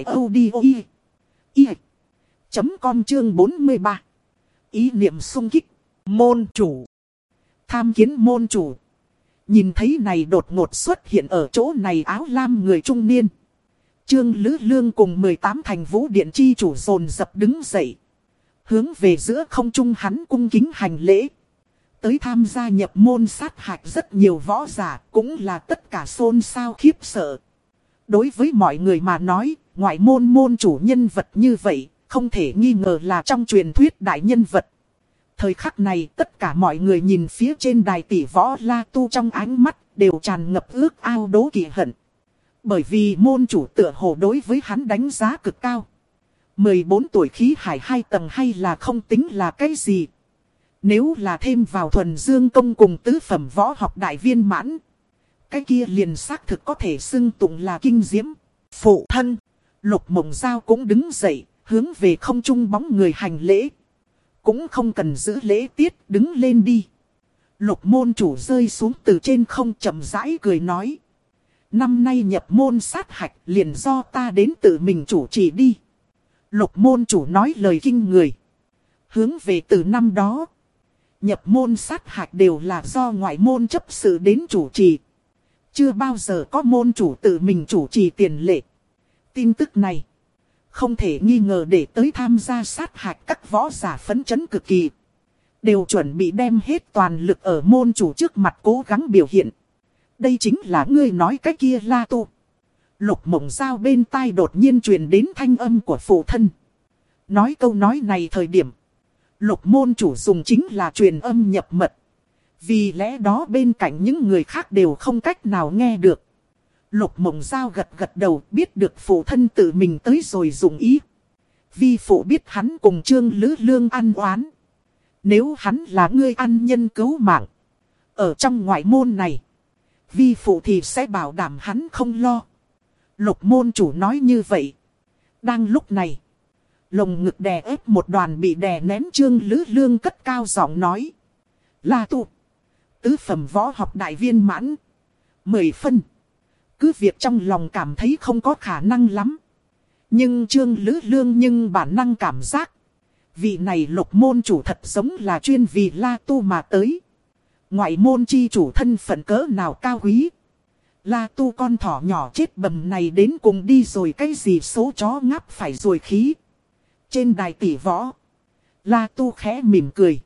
audio.com chương 43. Ý niệm xung kích. Môn chủ. Tham kiến môn chủ. Nhìn thấy này đột ngột xuất hiện ở chỗ này áo lam người trung niên. Trương Lữ Lương cùng 18 thành vũ điện chi chủ dồn dập đứng dậy. Hướng về giữa không trung hắn cung kính hành lễ. Tới tham gia nhập môn sát hạch rất nhiều võ giả, cũng là tất cả xôn xao khiếp sợ. Đối với mọi người mà nói, ngoại môn môn chủ nhân vật như vậy, không thể nghi ngờ là trong truyền thuyết đại nhân vật. Thời khắc này tất cả mọi người nhìn phía trên đài tỷ võ La Tu trong ánh mắt đều tràn ngập ước ao đố kỵ hận. Bởi vì môn chủ tựa hồ đối với hắn đánh giá cực cao. 14 tuổi khí hải 2 tầng hay là không tính là cái gì. Nếu là thêm vào thuần dương công cùng tứ phẩm võ học đại viên mãn, cái kia liền xác thực có thể xưng tụng là kinh diễm. Phụ thân, Lục Mộng Giao cũng đứng dậy, hướng về không trung bóng người hành lễ. Cũng không cần giữ lễ tiết, đứng lên đi. Lục môn chủ rơi xuống từ trên không chậm rãi cười nói. Năm nay nhập môn sát hạch liền do ta đến tự mình chủ trì đi. Lục môn chủ nói lời kinh người. Hướng về từ năm đó, nhập môn sát hạch đều là do ngoại môn chấp sự đến chủ trì. Chưa bao giờ có môn chủ tự mình chủ trì tiền lệ. Tin tức này không thể nghi ngờ để tới tham gia sát hạch các võ giả phấn chấn cực kỳ. Đều chuẩn bị đem hết toàn lực ở môn chủ trước mặt cố gắng biểu hiện. Đây chính là ngươi nói cái kia La Tu. Lục Mộng Giao bên tai đột nhiên truyền đến thanh âm của phụ thân. Nói câu nói này thời điểm, Lục môn chủ dùng chính là truyền âm nhập mật. Vì lẽ đó bên cạnh những người khác đều không cách nào nghe được. Lục Mộng Giao gật gật đầu, biết được phụ thân tự mình tới rồi dùng ý. Vi phụ biết hắn cùng Trương Lữ Lương ăn oán. Nếu hắn là ngươi ăn nhân cứu mạng, ở trong ngoại môn này, vi phụ thì sẽ bảo đảm hắn không lo. Lục môn chủ nói như vậy. Đang lúc này, lồng ngực đè ép một đoàn bị đè nén Trương Lữ Lương cất cao giọng nói. La Tu, tứ phẩm võ học đại viên mãn, 10 phân. Cứ việc trong lòng cảm thấy không có khả năng lắm. Nhưng Trương Lữ Lương nhưng bản năng cảm giác. Vị này lục môn chủ thật giống là chuyên vì La Tu mà tới. Ngoại môn chi chủ thân phận cỡ nào cao quý. La Tu con thỏ nhỏ chết bầm này đến cùng đi rồi cái gì số chó ngáp phải rồi khí. Trên đài tỷ võ, La Tu khẽ mỉm cười.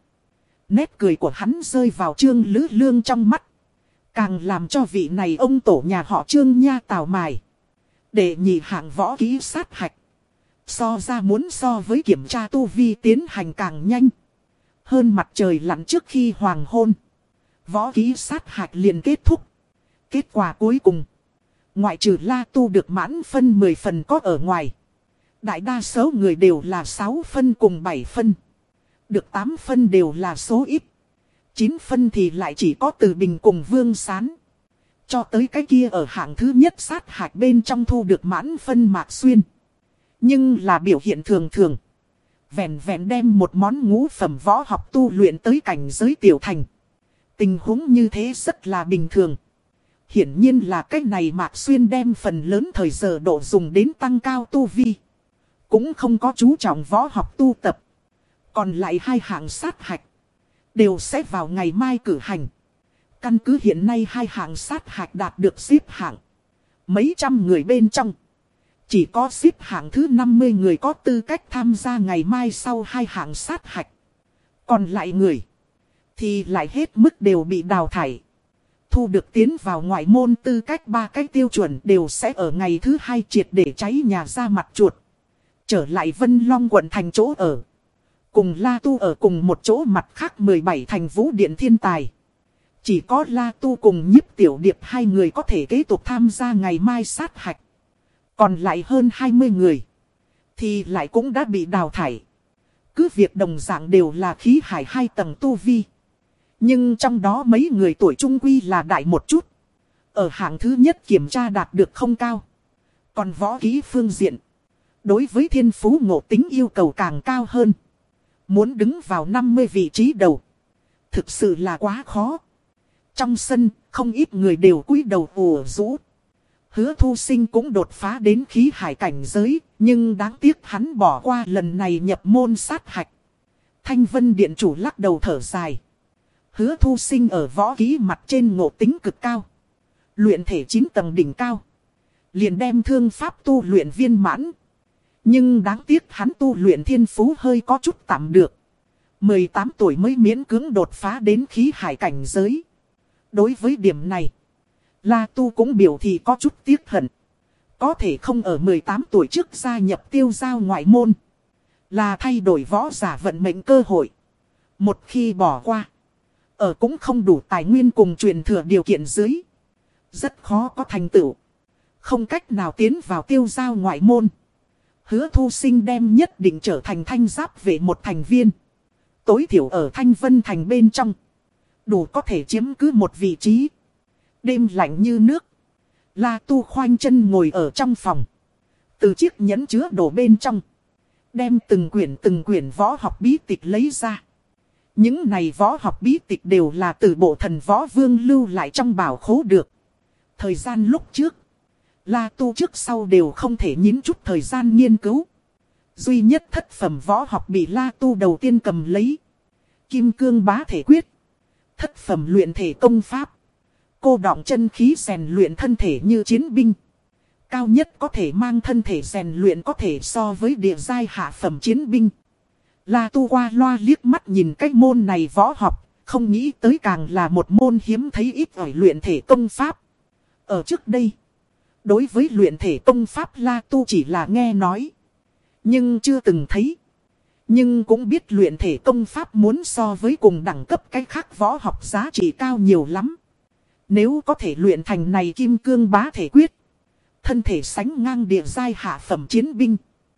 Nét cười của hắn rơi vào Trương Lữ Lương trong mắt. Càng làm cho vị này ông tổ nhà họ Trương nha tào mài. Để nhị hạng võ kỹ sát hạch. So với kiểm tra tu vi tiến hành càng nhanh. Hơn mặt trời lặn trước khi hoàng hôn. Võ kỹ sát hạch liền kết thúc. Kết quả cuối cùng, ngoại trừ La Tu được mãn phân 10 phần có ở ngoài, đại đa số người đều là 6 phân cùng 7 phân. Được 8 phân đều là số ít. 9 phân thì lại chỉ có Từ Bình cùng Vương Sán. Cho tới cái kia ở hạng thứ nhất sát hạch bên trong thu được mãn phân Mạc Xuyên. Nhưng là biểu hiện thường thường. Vẹn vẹn đem một món ngũ phẩm võ học tu luyện tới cảnh giới tiểu thành. Tình huống như thế rất là bình thường. Hiển nhiên là cách này Mạc Xuyên đem phần lớn thời giờ độ dùng đến tăng cao tu vi. Cũng không có chú trọng võ học tu tập. Còn lại hai hạng sát hạch đều sẽ vào ngày mai cử hành. Căn cứ hiện nay hai hạng sát hạch đạt được xếp hạng. Mấy trăm người bên trong, chỉ có xếp hạng thứ 50 người có tư cách tham gia ngày mai sau 2 hạng sát hạch. Còn lại người thì lại hết mức đều bị đào thải. Thu được tiến vào ngoại môn tư cách 3 cái tiêu chuẩn đều sẽ ở ngày thứ 2 triệt để cháy nhà ra mặt chuột. Trở lại Vân Long quận thành chỗ ở. Cùng La Tu ở cùng một chỗ, mặt khác 17 thành vũ điện thiên tài. Chỉ có La Tu cùng Nhiếp Tiểu Điệp 2 người có thể kế tục tham gia ngày mai sát hạch. Còn lại hơn 20 người thì lại cũng đã bị đào thải. Cứ việc đồng dạng đều là khí hải 2 tầng tu vi. Nhưng trong đó mấy người tuổi trung quy là đại một chút. Ở hạng thứ nhất kiểm tra đạt được không cao. Còn võ kỹ phương diện, đối với thiên phú ngộ tính yêu cầu càng cao hơn. Muốn đứng vào 50 vị trí đầu, thực sự là quá khó. Trong sân, không ít người đều cúi đầu ủ rũ. Hứa Thu Sinh cũng đột phá đến khí hải cảnh giới, nhưng đáng tiếc hắn bỏ qua lần này nhập môn sát hạch. Thanh Vân Điện chủ lắc đầu thở dài. Hứa Thu Sinh ở võ kỹ mặt trên ngộ tính cực cao. Luyện thể 9 tầng đỉnh cao. Liền đem thương pháp tu luyện viên mãn. Nhưng đáng tiếc hắn tu luyện thiên phú hơi có chút tạm được. 18 tuổi mới miễn cưỡng đột phá đến khí hải cảnh giới. Đối với điểm này, La Tu cũng biểu thị có chút tiếc hận. Có thể không ở 18 tuổi trước gia nhập tiêu giao ngoại môn, là thay đổi võ giả vận mệnh cơ hội. Một khi bỏ qua, ở cũng không đủ tài nguyên cùng truyền thừa điều kiện dưới, rất khó có thành tựu. Không cách nào tiến vào tiêu giao ngoại môn. Hứa Thu Sinh đem nhất định trở thành thanh giáp vệ một thành viên. Tối thiểu ở Thanh Vân thành bên trong, đủ có thể chiếm cứ một vị trí. Đêm lạnh như nước, La Tu khoanh chân ngồi ở trong phòng. Từ chiếc nhẫn chứa đồ bên trong, đem từng quyển võ học bí tịch lấy ra. Những này võ học bí tịch đều là từ bộ thần võ vương lưu lại trong bảo khố được. Thời gian lúc trước, La Tu trước sau đều không thể nhịn chút thời gian nghiên cứu. Duy nhất thất phẩm võ học bị La Tu đầu tiên cầm lấy: Kim Cương Bá Thể Quyết. Thất phẩm luyện thể công pháp, cô đọng chân khí rèn luyện thân thể như chiến binh. Cao nhất có thể mang thân thể rèn luyện có thể so với địa giai hạ phẩm chiến binh. La Tu qua loa liếc mắt nhìn cái môn này võ học, không nghĩ tới càng là một môn hiếm thấy ít ỏi luyện thể công pháp. Ở trước đây, đối với luyện thể công pháp La Tu chỉ là nghe nói, nhưng chưa từng thấy. Nhưng cũng biết luyện thể công pháp muốn so với cùng đẳng cấp cái khác võ học giá trị cao nhiều lắm. Nếu có thể luyện thành này Kim Cương Bá Thể Quyết, thân thể sánh ngang địa giai hạ phẩm chiến binh.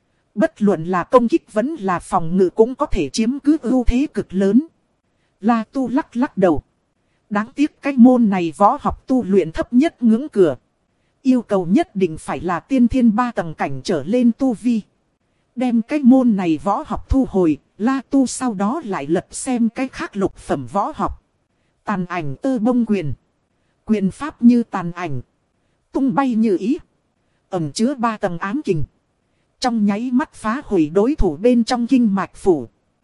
Bất luận là công kích vẫn là phòng ngự cũng có thể chiếm cứ ưu thế cực lớn. La Tu lắc lắc đầu. Đáng tiếc cái môn này võ học tu luyện thấp nhất ngưỡng cửa. Yêu cầu nhất định phải là tiên thiên 3 tầng cảnh trở lên tu vi. Đem cái môn này võ học thu hồi, La Tu sau đó lại lật xem cái khác lục phẩm võ học. Tàn ảnh tơ bông quyền. Quyền pháp như tàn ảnh, tung bay như ý, ẩn chứa 3 tầng ám kình. Trong nháy mắt phá hủy đối thủ bên trong kinh mạch phủ.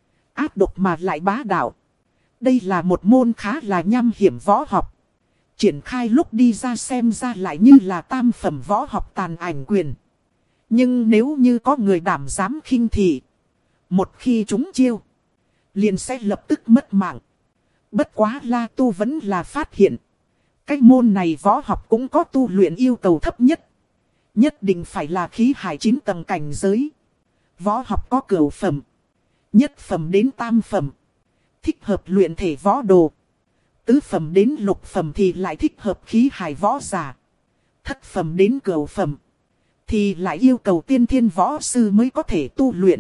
Áp độc mà lại bá đạo. Đây là một môn khá là nham hiểm võ học. Triển khai lúc đi ra xem ra lại như là tam phẩm võ học tàn ảnh quyền. Nhưng nếu như có người đảm dám khinh thị, một khi trúng chiêu, liền sẽ lập tức mất mạng. Bất quá La Tu vẫn là phát hiện, cái môn này võ học cũng có tu luyện yêu cầu thấp nhất. Nhất định phải là khí hải 9 tầng cảnh giới. Võ học có cửu phẩm, nhất phẩm đến tam phẩm, thích hợp luyện thể võ đồ. Tứ phẩm đến lục phẩm thì lại thích hợp khí hải võ giả. Thất phẩm đến cửu phẩm thì lại yêu cầu tiên thiên võ sư mới có thể tu luyện.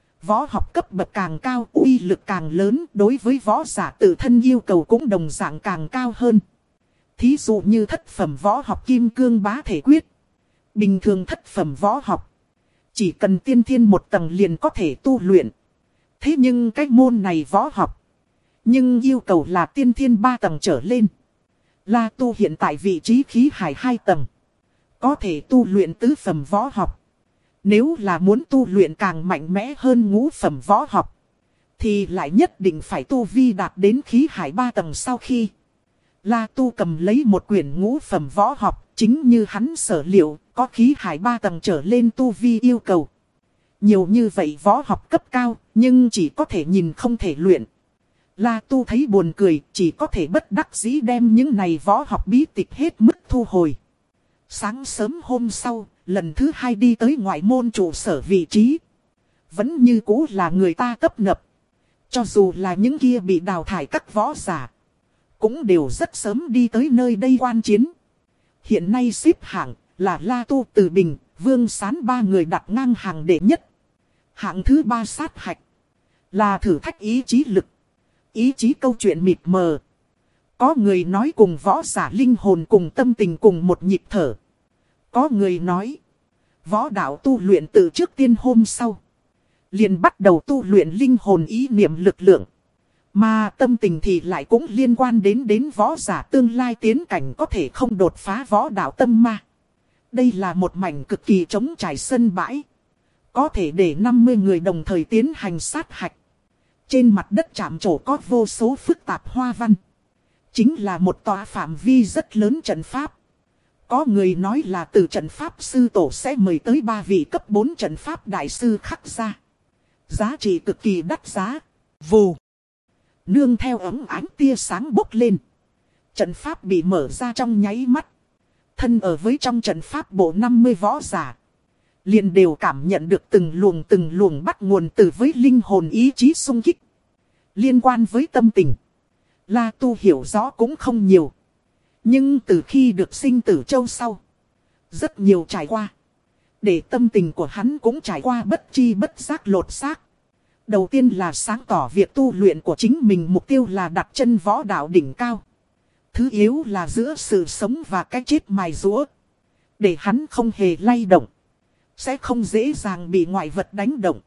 Võ học cấp bậc càng cao, uy lực càng lớn, đối với võ giả tự thân yêu cầu cũng đồng dạng càng cao hơn. Thí dụ như thất phẩm võ học Kim Cương Bá Thể Quyết. Bình thường thất phẩm võ học, chỉ cần tiên thiên 1 tầng liền có thể tu luyện. Thế nhưng cái môn này võ học, nhưng yêu cầu là tiên thiên 3 tầng trở lên. La Tu hiện tại vị trí khí hải 2 tầng, có thể tu luyện tứ phẩm võ học. Nếu là muốn tu luyện càng mạnh mẽ hơn ngũ phẩm võ học, thì lại nhất định phải tu vi đạt đến khí hải 3 tầng. Sau khi La Tu cầm lấy một quyển ngũ phẩm võ học, Chính như hắn sở liệu, có khí hải 3 tầng trở lên tu vi yêu cầu. Nhiều như vậy võ học cấp cao, nhưng chỉ có thể nhìn không thể luyện. La Tu thấy buồn cười, chỉ có thể bất đắc dĩ đem những này võ học bí tịch hết mức thu hồi. Sáng sớm hôm sau, lần thứ 2 đi tới ngoại môn trụ sở vị trí. Vẫn như cũ là người ta tấp nập. Cho dù là những kia bị đào thải các võ giả, cũng đều rất sớm đi tới nơi đây quan chiến. Hiện nay xếp hạng là La Tu, Từ Bình, Vương Sán 3 người đặt ngang hàng đệ nhất. Hạng thứ 3 sát hạch là thử thách ý chí lực. Ý chí câu chuyện mịt mờ. Có người nói cùng võ giả linh hồn cùng tâm tình cùng một nhịp thở. Có người nói võ đạo tu luyện từ trước tiên hôm sau liền bắt đầu tu luyện linh hồn ý niệm lực lượng. Mà tâm tình thì lại cũng liên quan đến võ giả tương lai tiến cảnh có thể không đột phá võ đạo tâm ma. Đây là một mảnh cực kỳ trống trải sân bãi. Có thể để 50 người đồng thời tiến hành sát hạch. Trên mặt đất chạm trổ có vô số phức tạp hoa văn. Chính là một tòa phạm vi rất lớn trận pháp. Có người nói là từ trận pháp sư tổ sẽ mời tới 3 vị cấp 4 trận pháp đại sư khắc ra. Giá trị cực kỳ đắt giá. Vù. Nương theo ấm ánh tia sáng bốc lên. Trận pháp bị mở ra trong nháy mắt. Thân ở với trong trận pháp bộ 50 võ giả. Liền đều cảm nhận được từng luồng bắt nguồn từ với linh hồn ý chí xung kích. Liên quan với tâm tình, La Tu hiểu rõ cũng không nhiều. Nhưng từ khi được sinh tử châu sau, rất nhiều trải qua. Để tâm tình của hắn cũng trải qua bất chi bất giác lột xác. Đầu tiên là sáng tỏ việc tu luyện của chính mình mục tiêu là đặt chân võ đạo đỉnh cao. Thứ yếu là giữa sự sống và cái chết mài giũa. Để hắn không hề lay động. Sẽ không dễ dàng bị ngoại vật đánh động.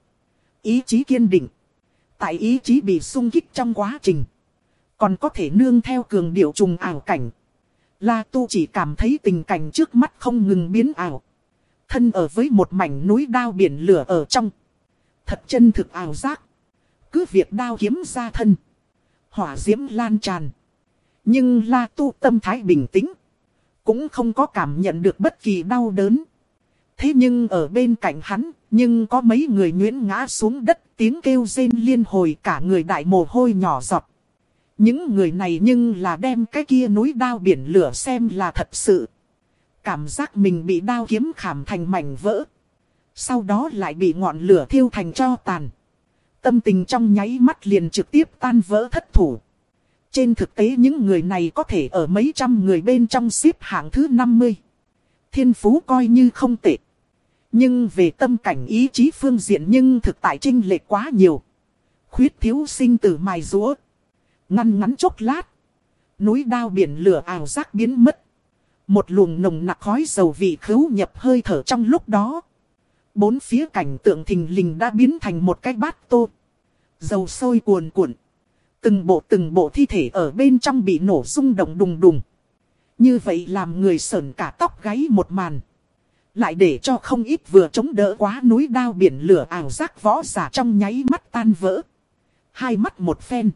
Ý chí kiên định. Tại ý chí bị xung kích trong quá trình. Còn có thể nương theo cường điệu trùng ảo cảnh. La Tu chỉ cảm thấy tình cảnh trước mắt không ngừng biến ảo. Thân ở với một mảnh núi đao biển lửa ở trong. Thật chân thực ảo giác. Cứ việc đao kiếm ra thân. Hỏa diễm lan tràn. Nhưng La Tu tâm thái bình tĩnh. Cũng không có cảm nhận được bất kỳ đau đớn. Thế nhưng ở bên cạnh hắn, nhưng có mấy người nhuyễn ngã xuống đất, tiếng kêu rên liên hồi, cả người đại mồ hôi nhỏ giọt. Những người này nhưng là đem cái kia núi đao biển lửa xem là thật sự. Cảm giác mình bị đao kiếm khảm thành mảnh vỡ. Sau đó lại bị ngọn lửa thiêu thành tro tàn. Tâm tình trong nháy mắt liền trực tiếp tan vỡ thất thủ. Trên thực tế những người này có thể ở mấy trăm người bên trong xếp hạng thứ 50. Thiên phú coi như không tệ. Nhưng về tâm cảnh ý chí phương diện nhưng thực tại chênh lệch quá nhiều. Khuyết thiếu sinh tử mài giũa. Ngăn ngắn chốc lát. Núi đao biển lửa ảo giác biến mất. Một luồng nồng nặc khói dầu vị khứu nhập hơi thở trong lúc đó. Bốn phía cảnh tượng thình lình đã biến thành một cái bát tô. Dầu sôi cuồn cuộn. Từng bộ thi thể ở bên trong bị nổ rung động đùng đùng. Như vậy làm người sởn cả tóc gáy một màn. Lại để cho không ít vừa chống đỡ quá núi đao biển lửa ảo giác võ giả trong nháy mắt tan vỡ. Hai mắt một phen.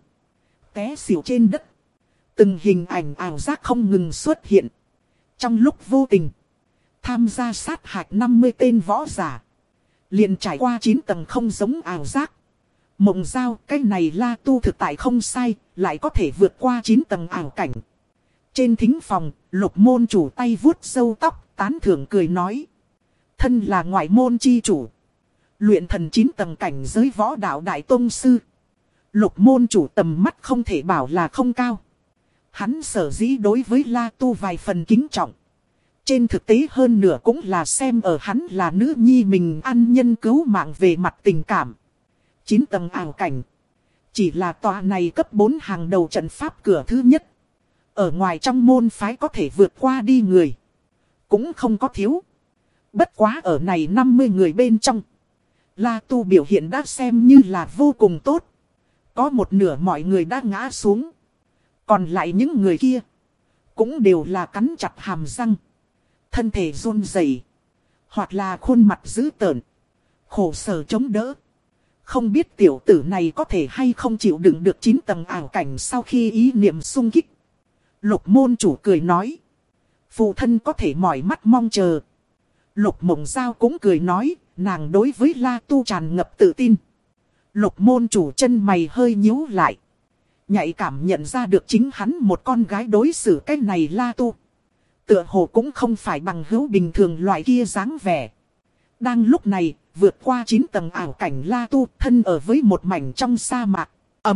Té xỉu trên đất. Từng hình ảnh ảo giác không ngừng xuất hiện. Trong lúc vô tình. Tham gia sát hạch 50 tên võ giả. Liền trải qua 9 tầng không giống ảo giác. Mộng giao cái này La Tu thực tại không sai. Lại có thể vượt qua 9 tầng ảo cảnh. Trên thính phòng, Lục môn chủ tay vuốt râu tóc, tán thưởng cười nói. Thân là ngoại môn chi chủ. Luyện thần 9 tầng cảnh giới võ đạo đại tông sư. Lục môn chủ tầm mắt không thể bảo là không cao. Hắn sở dĩ đối với La Tu vài phần kính trọng. Trên thực tế hơn nửa cũng là xem ở hắn là nữ nhi mình ăn nhân cứu mạng về mặt tình cảm. 9 tầng ảo cảnh. Chỉ là tòa này cấp 4 hàng đầu trận pháp cửa thứ nhất. Ở ngoài trong môn phái có thể vượt qua đi người. Cũng không có thiếu. Bất quá ở này 50 người bên trong. La Tu biểu hiện đã xem như là vô cùng tốt. Có một nửa mọi người đã ngã xuống. Còn lại những người kia. Cũng đều là cắn chặt hàm răng. Thân thể run rẩy, hoặc là khuôn mặt dữ tợn. Khổ sở chống đỡ. Không biết tiểu tử này có thể hay không chịu đựng được 9 tầng ảo cảnh sau khi ý niệm xung kích. Lục môn chủ cười nói. Phụ thân có thể mỏi mắt mong chờ. Lục Mộng Giao cũng cười nói, nàng đối với La Tu tràn ngập tự tin. Lục môn chủ chân mày hơi nhíu lại. Nhạy cảm nhận ra được chính hắn một con gái đối xử cái này La Tu. Tựa hồ cũng không phải bằng hữu bình thường loại kia dáng vẻ. Đang lúc này, vượt qua 9 tầng ảo cảnh La Tu thân ở với một mảnh trong sa mạc.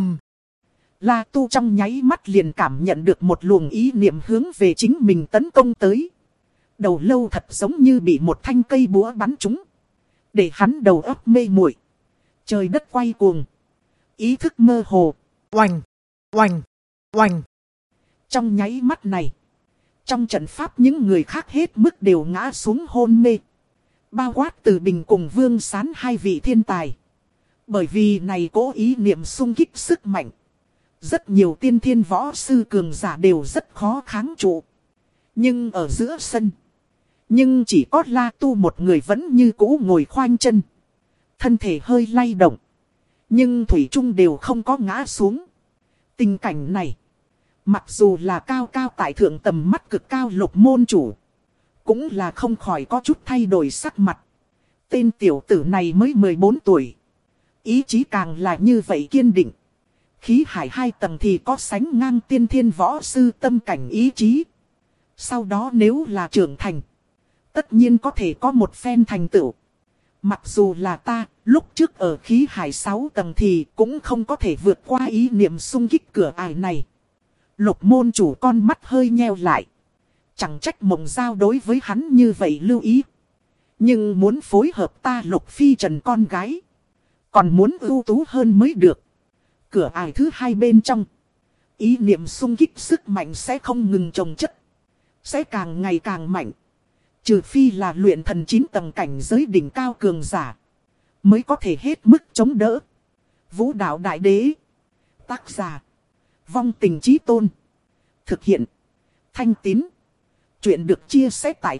La Tu trong nháy mắt liền cảm nhận được một luồng ý niệm hướng về chính mình tấn công tới. Đầu lâu thật giống như bị một thanh cây búa bắn trúng. Để hắn đầu óc mê muội, trời đất quay cuồng, ý thức mơ hồ. Oành, oành, oành. Trong nháy mắt này, trong trận pháp những người khác hết mức đều ngã xuống hôn mê. Bao quát Từ Bình cùng Vương Sán hai vị thiên tài. Bởi vì này cố ý niệm xung kích sức mạnh. Rất nhiều tiên thiên võ sư cường giả đều rất khó kháng trụ. Nhưng ở giữa sân, nhưng chỉ có La Tu một người vẫn như cũ ngồi khoanh chân. Thân thể hơi lay động, nhưng thủy chung đều không có ngã xuống. Tình cảnh này, mặc dù là cao cao tại thượng tầm mắt cực cao Lục môn chủ, cũng là không khỏi có chút thay đổi sắc mặt. Tên tiểu tử này mới 14 tuổi. Ý chí càng là như vậy kiên định. Khí hải 2 tầng thì có sánh ngang tiên thiên võ sư tâm cảnh ý chí. Sau đó nếu là trưởng thành, tất nhiên có thể có một phen thành tựu. Mặc dù là ta, lúc trước ở khí hải 6 tầng thì cũng không có thể vượt qua ý niệm xung kích cửa ải này. Lục môn chủ con mắt hơi nheo lại. Chẳng trách Mộng Giao đối với hắn như vậy lưu ý. Nhưng muốn phối hợp ta Lục Phi Trần con gái, còn muốn ưu tú hơn mới được. Cửa ải thứ 2 bên trong, ý niệm xung kích sức mạnh sẽ không ngừng chồng chất, sẽ càng ngày càng mạnh. Trừ phi là luyện thần 9 tầng cảnh giới đỉnh cao cường giả, mới có thể hết mức chống đỡ. Vũ đạo đại đế. Tác giả: Vong Tình Chí Tôn. Thực hiện: Thanh Tín. Chuyện được chia sẻ tại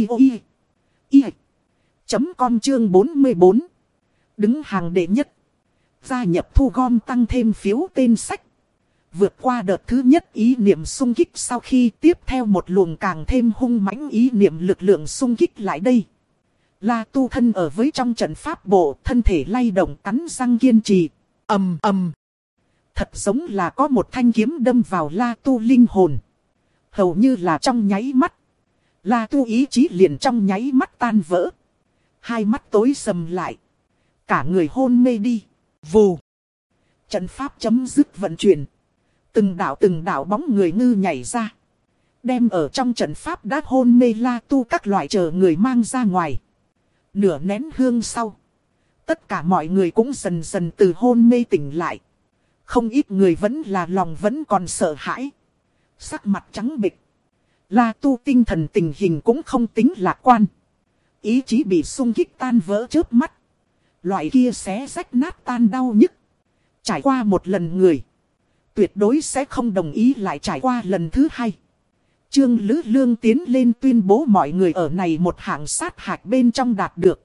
audio.com chương 44. Đứng hàng đệ nhất. Gia nhập thu gom tăng thêm phiếu tên sách. Vượt qua đợt thứ nhất ý niệm xung kích sau khi tiếp theo một luồng càng thêm hung mãnh ý niệm lực lượng xung kích lại đây. La Tu thân ở với trong trận pháp bộ, thân thể lay động cắn răng kiên trì. Thật giống là có một thanh kiếm đâm vào La Tu linh hồn. Hầu như là trong nháy mắt, La Tu ý chí liền trong nháy mắt tan vỡ. Hai mắt tối sầm lại, cả người hôn mê đi. Vù. Trận pháp chấm dứt vận chuyển. Từng đạo bóng người ngư nhảy ra, đem ở trong trận pháp đã hôn mê La Tu các loại chờ người mang ra ngoài. Nửa nén hương sau, tất cả mọi người cũng dần dần từ hôn mê tỉnh lại. Không ít người vẫn là lòng vẫn còn sợ hãi, sắc mặt trắng bệch. La Tu tinh thần tình hình cũng không tính lạc quan. Ý chí bị xung kích tan vỡ chớp mắt. Loại kia xé rách nát tan đau nhức. Trải qua một lần người, tuyệt đối sẽ không đồng ý lại trải qua lần thứ hai. Trương Lữ Lương tiến lên tuyên bố mọi người ở này một hạng sát hạch bên trong đạt được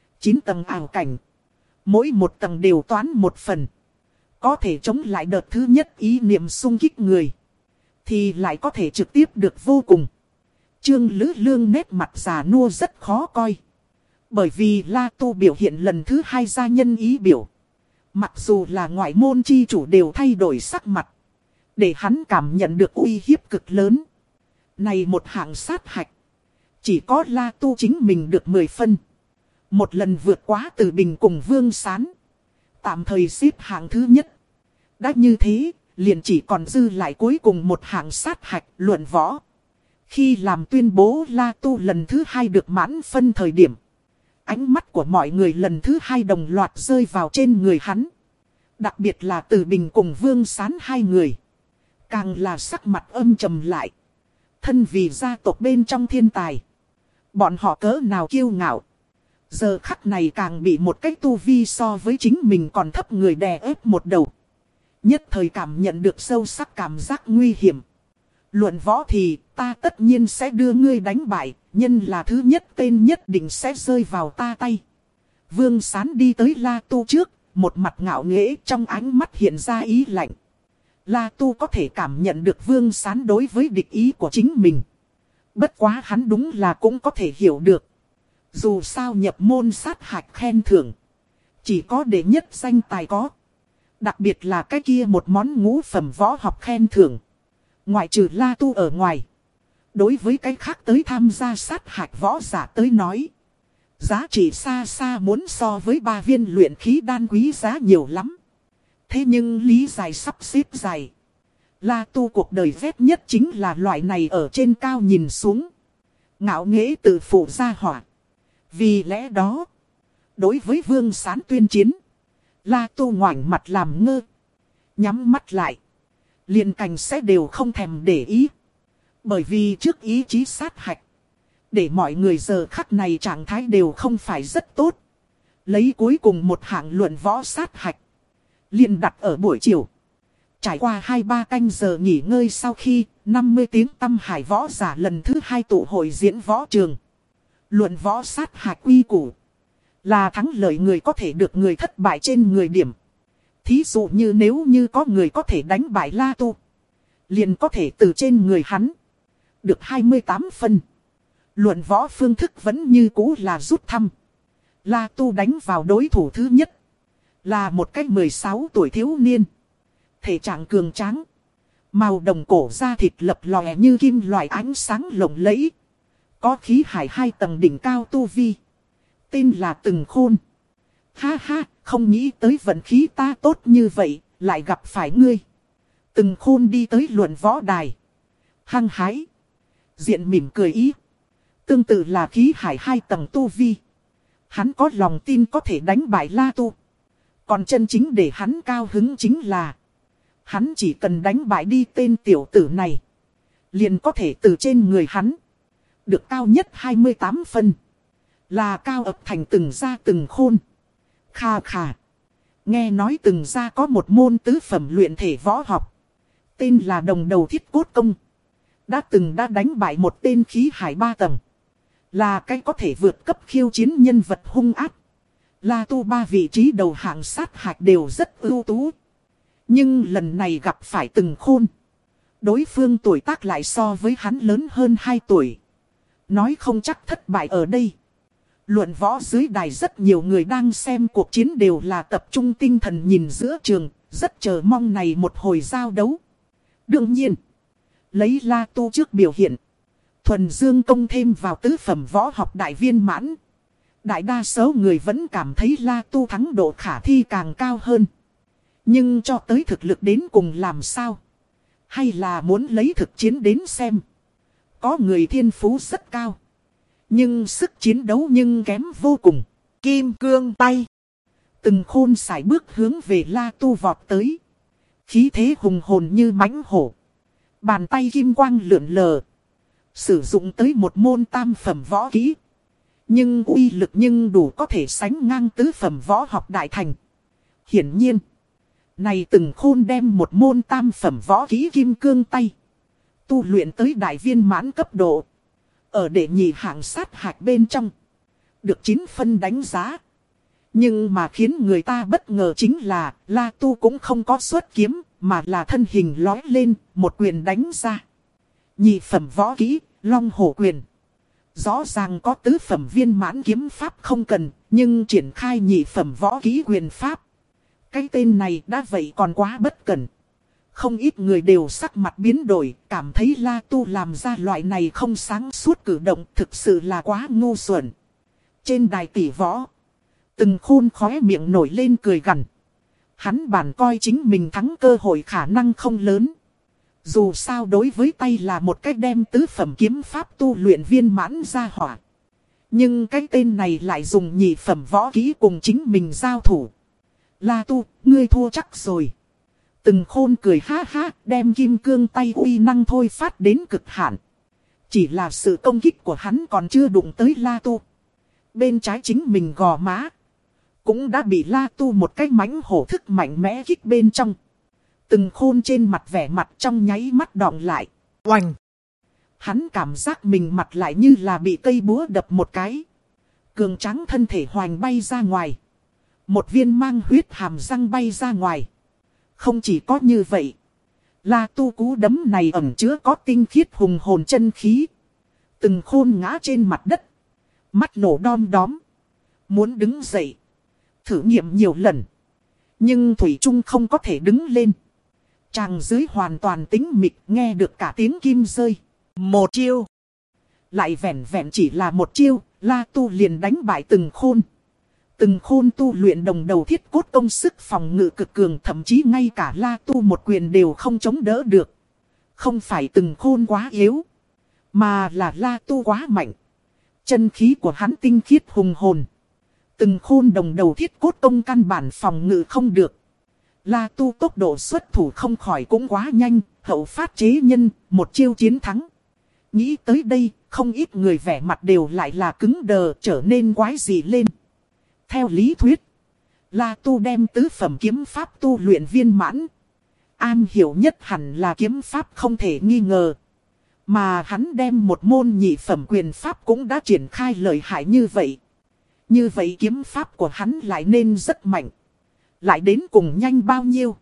9 tầng ảo cảnh. Mỗi một tầng đều toán một phần. Có thể chống lại đợt thứ nhất ý niệm xung kích người, thì lại có thể trực tiếp được vô cùng. Trương Lữ Lương nét mặt già nua rất khó coi. Bởi vì La Tu biểu hiện lần thứ hai gia nhân ý biểu. Mặc dù là ngoại môn chi chủ đều thay đổi sắc mặt, để hắn cảm nhận được uy hiếp cực lớn. Này một hạng sát hạch, chỉ có La Tu chính mình được 10 phân. Một lần vượt quá Từ Bình cùng Vương Sán, tạm thời xếp hạng thứ nhất. Đã như thế, liền chỉ còn dư lại cuối cùng một hạng sát hạch luận võ. Khi làm tuyên bố La Tu lần thứ hai được mãn phân thời điểm, ánh mắt của mọi người lần thứ hai đồng loạt rơi vào trên người hắn. Đặc biệt là Từ Bình cùng Vương Sán hai người, càng là sắc mặt âm trầm lại. Thân vì gia tộc bên trong thiên tài, bọn họ cỡ nào kiêu ngạo, giờ khắc này càng bị một cách tu vi so với chính mình còn thấp người đè ép một đầu. Nhất thời cảm nhận được sâu sắc cảm giác nguy hiểm. Luận võ thì ta tất nhiên sẽ đưa ngươi đánh bại, nhân là thứ nhất tên nhất định sẽ rơi vào ta tay. Vương Sán đi tới La Tu trước, một mặt ngạo nghễ trong ánh mắt hiện ra ý lạnh. La Tu có thể cảm nhận được Vương Sán đối với địch ý của chính mình. Bất quá hắn đúng là cũng có thể hiểu được. Dù sao nhập môn sát hạch khen thưởng, chỉ có đệ nhất danh tài có. Đặc biệt là cái kia một món ngũ phẩm võ học khen thưởng. Ngoại trừ La Tu ở ngoài, đối với cái khác tới tham gia sát hạch võ giả tới nói, giá trị xa xa muốn so với 3 viên luyện khí đan quý giá nhiều lắm. Thế nhưng lý giải sắp xếp dài. La Tu cuộc đời vét nhất chính là loại này ở trên cao nhìn xuống, ngạo nghễ tự phụ ra hỏa. Vì lẽ đó, đối với Vương Sán tuyên chiến, La Tu ngoảnh mặt làm ngơ, nhắm mắt lại, liền cảnh sẽ đều không thèm để ý. Bởi vì trước ý chí sát hạch, để mọi người giờ khắc này trạng thái đều không phải rất tốt. Lấy cuối cùng một hạng luận võ sát hạch, liền đặt ở buổi chiều. Trải qua 2-3 canh giờ nghỉ ngơi sau khi 50 tiếng Tâm Hải võ giả lần thứ 2 tụ hội diễn võ trường. Luận võ sát hạch quy củ là thắng lợi người có thể được người thất bại trên người điểm. Thí dụ như nếu như có người có thể đánh bại La Tu, liền có thể từ trên người hắn được 28 phân. Luận võ phương thức vẫn như cũ là rút thăm. La Tu đánh vào đối thủ thứ nhất, là một cái 16 tuổi thiếu niên. Thể trạng cường tráng, màu đồng cổ da thịt lập lòe như kim loại ánh sáng lộng lẫy. Có khí hải 2 tầng đỉnh cao tu vi. Tên là Từng Khôn. Ha ha, không nghĩ tới vận khí ta tốt như vậy, lại gặp phải ngươi. Từng Khôn đi tới luận võ đài, hăng hái, diện mỉm cười ý. Tương tự là khí hải 2 tầng tu vi, hắn có lòng tin có thể đánh bại La Tu. Còn chân chính để hắn cao hứng chính là, hắn chỉ cần đánh bại đi tên tiểu tử này, liền có thể từ trên người hắn được cao nhất 28 phân. Là cao ập thành Từng gia Từng Khôn. Khà khà. Nghe nói Từng gia có một môn tứ phẩm luyện thể võ học, tên là Đồng Đầu Thiết Cốt Công. Đã đánh bại một tên khí hải 3 tầng. Là cái có thể vượt cấp khiêu chiến nhân vật hung ác. La Tu 3 vị trí đầu hạng sát hạch đều rất ưu tú. Nhưng lần này gặp phải Từng Khôn, đối phương tuổi tác lại so với hắn lớn hơn 2 tuổi. Nói không chắc thất bại ở đây. Luận võ dưới đài rất nhiều người đang xem cuộc chiến đều là tập trung tinh thần nhìn giữa trường, rất chờ mong này một hồi giao đấu. Đương nhiên, lấy La Tu trước biểu hiện, thuần dương công thêm vào tứ phẩm võ học đại viên mãn, đại đa số người vẫn cảm thấy La Tu thắng độ khả thi càng cao hơn. Nhưng cho tới thực lực đến cùng làm sao? Hay là muốn lấy thực chiến đến xem? Có người thiên phú rất cao, nhưng sức chiến đấu nhưng kém vô cùng. Kim cương tay. Từng Khôn sải bước hướng về La Tu vọt tới. Khí thế hùng hồn như mãnh hổ. Bàn tay kim quang lượn lờ. Sử dụng tới một môn tam phẩm võ kỹ. Nhưng uy lực nhưng đủ có thể sánh ngang tứ phẩm võ học đại thành. Hiển nhiên, này Từng Khôn đem một môn tam phẩm võ kỹ kim cương tay tu luyện tới đại viên mãn cấp độ. Ở đệ nhị hạng sát hạch bên trong, được 9 phân đánh giá. Nhưng mà khiến người ta bất ngờ chính là La Tu cũng không có xuất kiếm, mà là thân hình lói lên, một quyền đánh ra. Nhị phẩm võ kỹ, Long Hổ Quyền. Rõ ràng có tứ phẩm viên mãn kiếm pháp không cần, nhưng triển khai nhị phẩm võ kỹ quyền pháp. Cái tên này đã vậy còn quá bất cẩn. Không ít người đều sắc mặt biến đổi, cảm thấy La Tu làm ra loại này không sáng suốt cử động thực sự là quá ngu xuẩn. Trên đài tỷ võ, Từng Khôn khóe miệng nổi lên cười gằn. Hắn bản coi chính mình thắng cơ hội khả năng không lớn. Dù sao đối với tay là một cách đem tứ phẩm kiếm pháp tu luyện viên mãn ra hỏa. Nhưng cái tên này lại dùng nhị phẩm võ kỹ cùng chính mình giao thủ. La Tu, ngươi thua chắc rồi. Từng Khôn cười ha ha, đem kim cương tay uy năng thôi phát đến cực hạn. Chỉ là sự công kích của hắn còn chưa đụng tới La Tu. Bên trái chính mình gò má cũng đã bị La Tu một cái mãnh hổ thức mạnh mẽ kích bên trong. Từng Khôn trên mặt vẻ mặt trong nháy mắt đọng lại. Oành! Hắn cảm giác mình mặt lại như là bị cây búa đập một cái. Cường tráng thân thể hoành bay ra ngoài. Một viên mang huyết hàm răng bay ra ngoài. Không chỉ có như vậy, La Tu cú đấm này ẩn chứa có tinh khiết hùng hồn chân khí. Từng Khôn ngã trên mặt đất. Mắt nổ đom đóm. Muốn đứng dậy. Thử nghiệm nhiều lần. Nhưng thủy chung không có thể đứng lên. Tràng dưới hoàn toàn tĩnh mịch, nghe được cả tiếng kim rơi. Một chiêu. Lại vẹn vẹn chỉ là một chiêu, La Tu liền đánh bại Từng Khôn. Từng Khôn tu luyện đồng đầu thiết cốt công sức phòng ngự cực cường, thậm chí ngay cả La Tu một quyền đều không chống đỡ được. Không phải Từng Khôn quá yếu, mà là La Tu quá mạnh. Chân khí của hắn tinh khiết hùng hồn. Từng Khôn đồng đầu thiết cốt công căn bản phòng ngự không được. La Tu tốc độ xuất thủ không khỏi cũng quá nhanh, hậu phát chế nhân, một chiêu chiến thắng. Nghĩ tới đây, không ít người vẻ mặt đều lại là cứng đờ, trở nên quái dị lên. Theo lý thuyết, La Tu đem tứ phẩm kiếm pháp tu luyện viên mãn. Am hiểu nhất hẳn là kiếm pháp không thể nghi ngờ. Mà hắn đem một môn nhị phẩm quyền pháp cũng đã triển khai lợi hại như vậy. Như vậy kiếm pháp của hắn lại nên rất mạnh. Lại đến cùng nhanh bao nhiêu?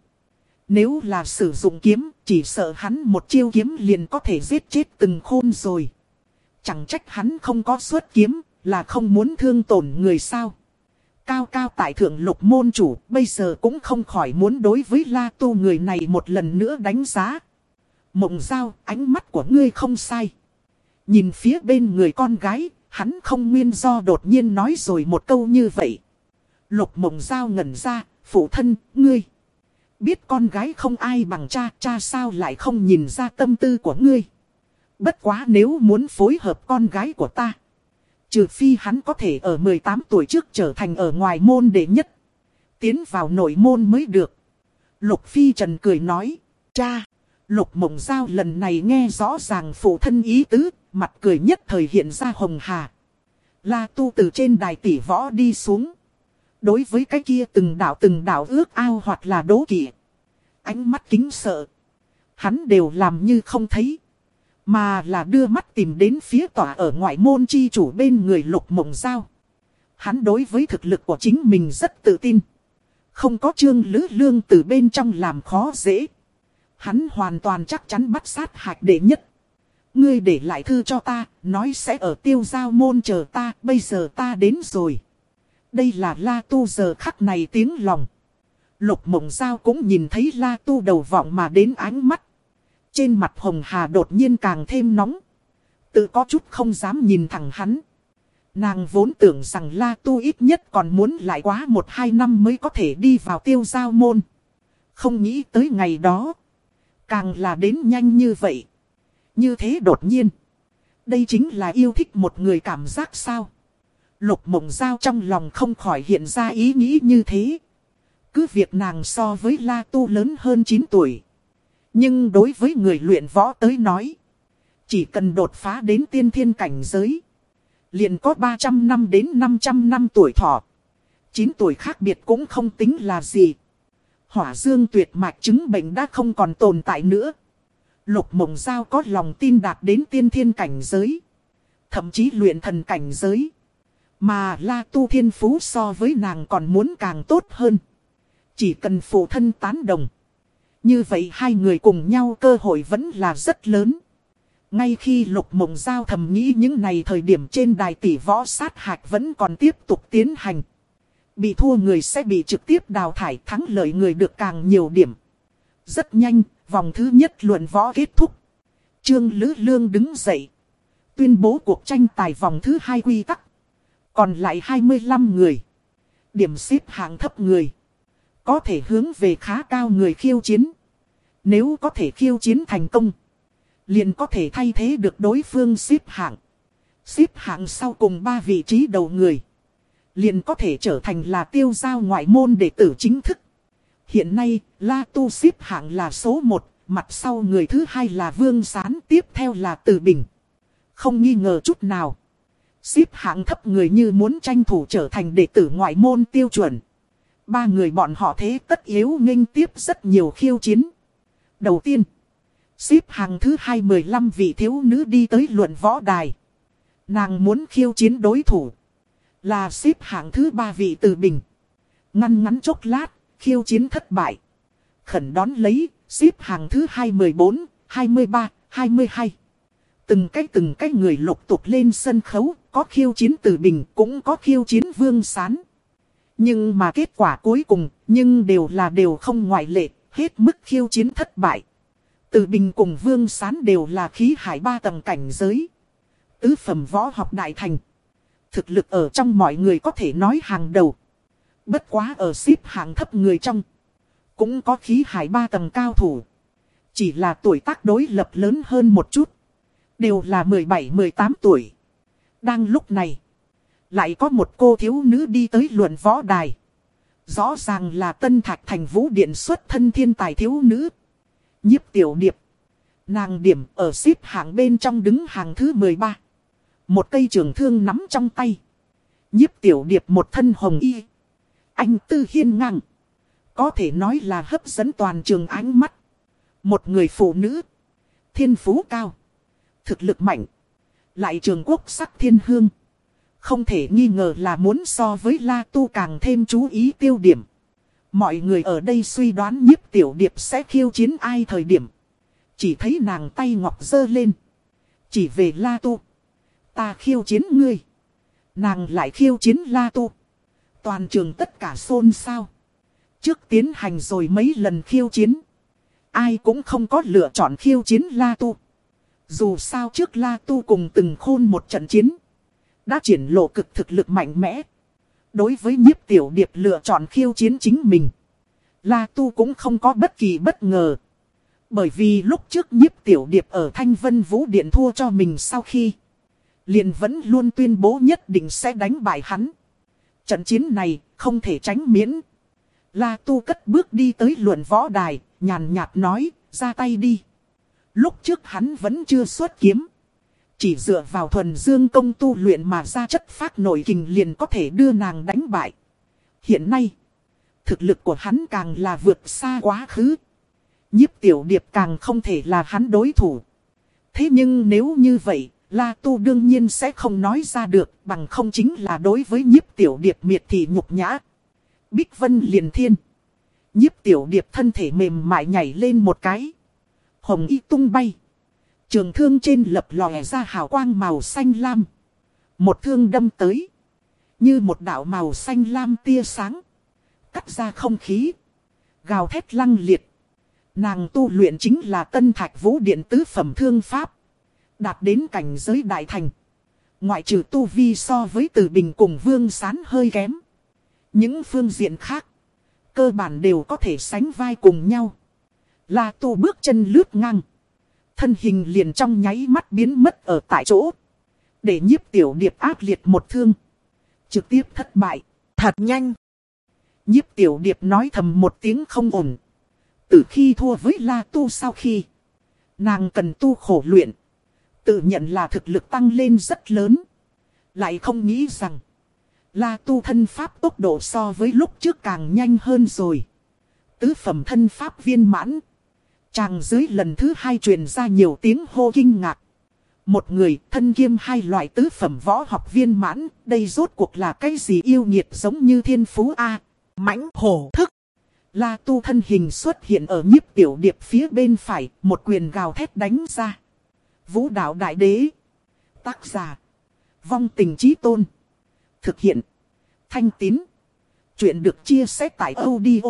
Nếu là sử dụng kiếm, chỉ sợ hắn một chiêu kiếm liền có thể giết chết Từng Khôn rồi. Chẳng trách hắn không có xuất kiếm, là không muốn thương tổn người sao. Cao cao tại thượng Lục môn chủ, bây giờ cũng không khỏi muốn đối với La Tu người này một lần nữa đánh giá. Mộng Giao, ánh mắt của ngươi không sai. Nhìn phía bên người con gái, hắn không nguyên do đột nhiên nói rồi một câu như vậy. Lục Mộng Giao ngẩn ra, phụ thân, ngươi. Biết con gái không ai bằng cha, cha sao lại không nhìn ra tâm tư của ngươi. Bất quá nếu muốn phối hợp con gái của ta. Trừ phi hắn có thể ở 18 tuổi trước trở thành ở ngoài môn đệ nhất. Tiến vào nội môn mới được. Lục Phi Trần cười nói, cha. Lục Mộng Giao lần này nghe rõ ràng phụ thân ý tứ, mặt cười nhất thời hiện ra hồng hà. La Tu từ trên đài tỷ võ đi xuống. Đối với cái kia từng đạo ước ao hoặc là đố kỵ. Ánh mắt kính sợ. Hắn đều làm như không thấy. Mà là đưa mắt tìm đến phía tòa ở ngoại môn chi chủ bên người Lục Mộng Giao. Hắn đối với thực lực của chính mình rất tự tin. Không có Trương Lữ Lương từ bên trong làm khó dễ. Hắn hoàn toàn chắc chắn bắt sát hạch đệ nhất. Ngươi để lại thư cho ta, nói sẽ ở Tiêu Giao môn chờ ta, bây giờ ta đến rồi. Đây là La Tu giờ khắc này tiếng lòng. Lục Mộng Giao cũng nhìn thấy La Tu đầu vọng mà đến ánh mắt. Trên mặt hồng hà đột nhiên càng thêm nóng. Tự có chút không dám nhìn thẳng hắn. Nàng vốn tưởng rằng La Tu ít nhất còn muốn lại quá 1-2 năm mới có thể đi vào Tiêu Giao môn. Không nghĩ tới ngày đó. Càng là đến nhanh như vậy. Như thế đột nhiên. Đây chính là yêu thích một người cảm giác sao. Lục Mộng Giao trong lòng không khỏi hiện ra ý nghĩ như thế. Cứ việc nàng so với La Tu lớn hơn 9 tuổi. Nhưng đối với người luyện võ tới nói. Chỉ cần đột phá đến tiên thiên cảnh giới. Liền có 300 năm đến 500 năm tuổi thọ. 9 tuổi khác biệt cũng không tính là gì. Hỏa dương tuyệt mạch chứng bệnh đã không còn tồn tại nữa. Lục Mộng Giao có lòng tin đạt đến tiên thiên cảnh giới. Thậm chí luyện thần cảnh giới. Mà La Tu thiên phú so với nàng còn muốn càng tốt hơn. Chỉ cần phụ thân tán đồng. Như vậy hai người cùng nhau cơ hội vẫn là rất lớn. Ngay khi Lục Mộng Giao thầm nghĩ những này thời điểm trên đài tỷ võ sát hạch vẫn còn tiếp tục tiến hành. Bị thua người sẽ bị trực tiếp đào thải, thắng lợi người được càng nhiều điểm. Rất nhanh, vòng thứ nhất luận võ kết thúc. Trương Lữ Lương đứng dậy. Tuyên bố cuộc tranh tài vòng thứ 2 quy tắc. Còn lại 25 người. Điểm xếp hạng thấp người. Có thể hướng về khá cao người khiêu chiến. Nếu có thể khiêu chiến thành công. Liền có thể thay thế được đối phương xếp hạng. Xếp hạng sau cùng 3 vị trí đầu người. Liền có thể trở thành là Tiêu Giao ngoại môn đệ tử chính thức. Hiện nay, La Tu xếp hạng là số 1, mặt sau người thứ 2 là Vương Sán, tiếp theo là Từ Bình. Không nghi ngờ chút nào. Xếp hạng thấp người như muốn tranh thủ trở thành đệ tử ngoại môn tiêu chuẩn. 3 người bọn họ thế tất yếu nghênh tiếp rất nhiều khiêu chiến. Đầu tiên, xếp hạng thứ 15 vị thiếu nữ đi tới luận võ đài. Nàng muốn khiêu chiến đối thủ. Là xếp hạng thứ 3 vị Từ Bình. Ngăn ngắn chốc lát, khiêu chiến thất bại. Khẩn đón lấy, xếp hạng thứ 24, 23, 22. Từng cái người lục tục lên sân khấu, có khiêu chiến Từ Bình, cũng có khiêu chiến Vương Sán. Nhưng mà kết quả cuối cùng, đều không ngoại lệ, hết mức khiêu chiến thất bại. Từ Bình cùng Vương Sán đều là khí hải 3 tầng cảnh giới. Tứ phẩm võ học đại thành. Thực lực ở trong mọi người có thể nói hàng đầu. Bất quá ở xếp hạng thấp người trong, cũng có khí hải 3 tầng cao thủ. Chỉ là tuổi tác đối lập lớn hơn một chút. Đều là 17-18 tuổi. Đang lúc này, lại có một cô thiếu nữ đi tới luận võ đài. Rõ ràng là Tân Thạch Thành Vũ Điện xuất thân thiên tài thiếu nữ. Nhiếp Tiểu Điệp. Nàng điểm ở xếp hạng bên trong đứng hàng thứ 13. Một cây trường thương nắm trong tay. Nhiếp Tiểu Điệp một thân hồng y. Anh tư hiên ngang. Có thể nói là hấp dẫn toàn trường ánh mắt. Một người phụ nữ. Thiên phú cao. Thực lực mạnh. Lại trường quốc sắc thiên hương. Không thể nghi ngờ là muốn so với La Tu càng thêm chú ý tiêu điểm. Mọi người ở đây suy đoán Nhiếp Tiểu Điệp sẽ khiêu chiến ai thời điểm. Chỉ thấy nàng tay ngọc giơ lên. Chỉ về La Tu. Ta khiêu chiến ngươi. Nàng lại khiêu chiến La Tu. Toàn trường tất cả xôn xao. Trước tiến hành rồi mấy lần khiêu chiến. Ai cũng không có lựa chọn khiêu chiến La Tu. Dù sao trước La Tu cùng từng khôn một trận chiến. Đã triển lộ cực thực lực mạnh mẽ. Đối với Nhiếp Tiểu Điệp lựa chọn khiêu chiến chính mình. La Tu cũng không có bất kỳ bất ngờ. Bởi vì lúc trước Nhiếp Tiểu Điệp ở Thanh Vân Vũ Điện thua cho mình sau khi. Liền vẫn luôn tuyên bố nhất định sẽ đánh bại hắn. Trận chiến này không thể tránh miễn. La Tu cất bước đi tới luận võ đài, nhàn nhạt nói, ra tay đi. Lúc trước hắn vẫn chưa xuất kiếm. Chỉ dựa vào thuần dương công tu luyện mà ra chất phác nội kình liền có thể đưa nàng đánh bại. Hiện nay, thực lực của hắn càng là vượt xa quá khứ. Nhiếp Tiểu Điệp càng không thể là hắn đối thủ. Thế nhưng nếu như vậy, La Tu đương nhiên sẽ không nói ra được, bằng không chính là đối với Nhiếp Tiểu Điệp miệt thị nhục nhã. Bích Vân liền thiên. Nhiếp Tiểu Điệp thân thể mềm mại nhảy lên một cái. Hồng y tung bay. Trường thương trên lập lòe ra hào quang màu xanh lam. Một thương đâm tới. Như một đạo màu xanh lam tia sáng. Cắt ra không khí. Gào thét lăng liệt. Nàng tu luyện chính là Tân Thạch Vũ Điện tứ phẩm thương pháp. Đạt đến cảnh giới đại thành. Ngoại trừ tu vi so với Từ Bình cùng Vương Sán hơi kém. Những phương diện khác. Cơ bản đều có thể sánh vai cùng nhau. La Tu bước chân lướt ngang. Thân hình liền trong nháy mắt biến mất ở tại chỗ. Để Nhiếp Tiểu Điệp ác liệt một thương. Trực tiếp thất bại. Thật nhanh. Nhiếp Tiểu Điệp nói thầm một tiếng không ổn. Từ khi thua với La Tu sau khi. Nàng cần tu khổ luyện. Tự nhận là thực lực tăng lên rất lớn. Lại không nghĩ rằng. La Tu thân pháp tốc độ so với lúc trước càng nhanh hơn rồi. Tứ phẩm thân pháp viên mãn. Chàng dưới lần thứ 2 truyền ra nhiều tiếng hô kinh ngạc. Một người thân kiêm 2 loại tứ phẩm võ học viên mãn. Đây rốt cuộc là cái gì yêu nghiệt giống như thiên phú A. Mãnh hổ thức. La Tu thân hình xuất hiện ở Nhiếp Tiểu Điệp phía bên phải. Một quyền gào thét đánh ra. Vũ đạo đại đế. Tác giả. Vong tình chí tôn. Thực hiện. Thanh Tín. Chuyện được chia sẻ tại audio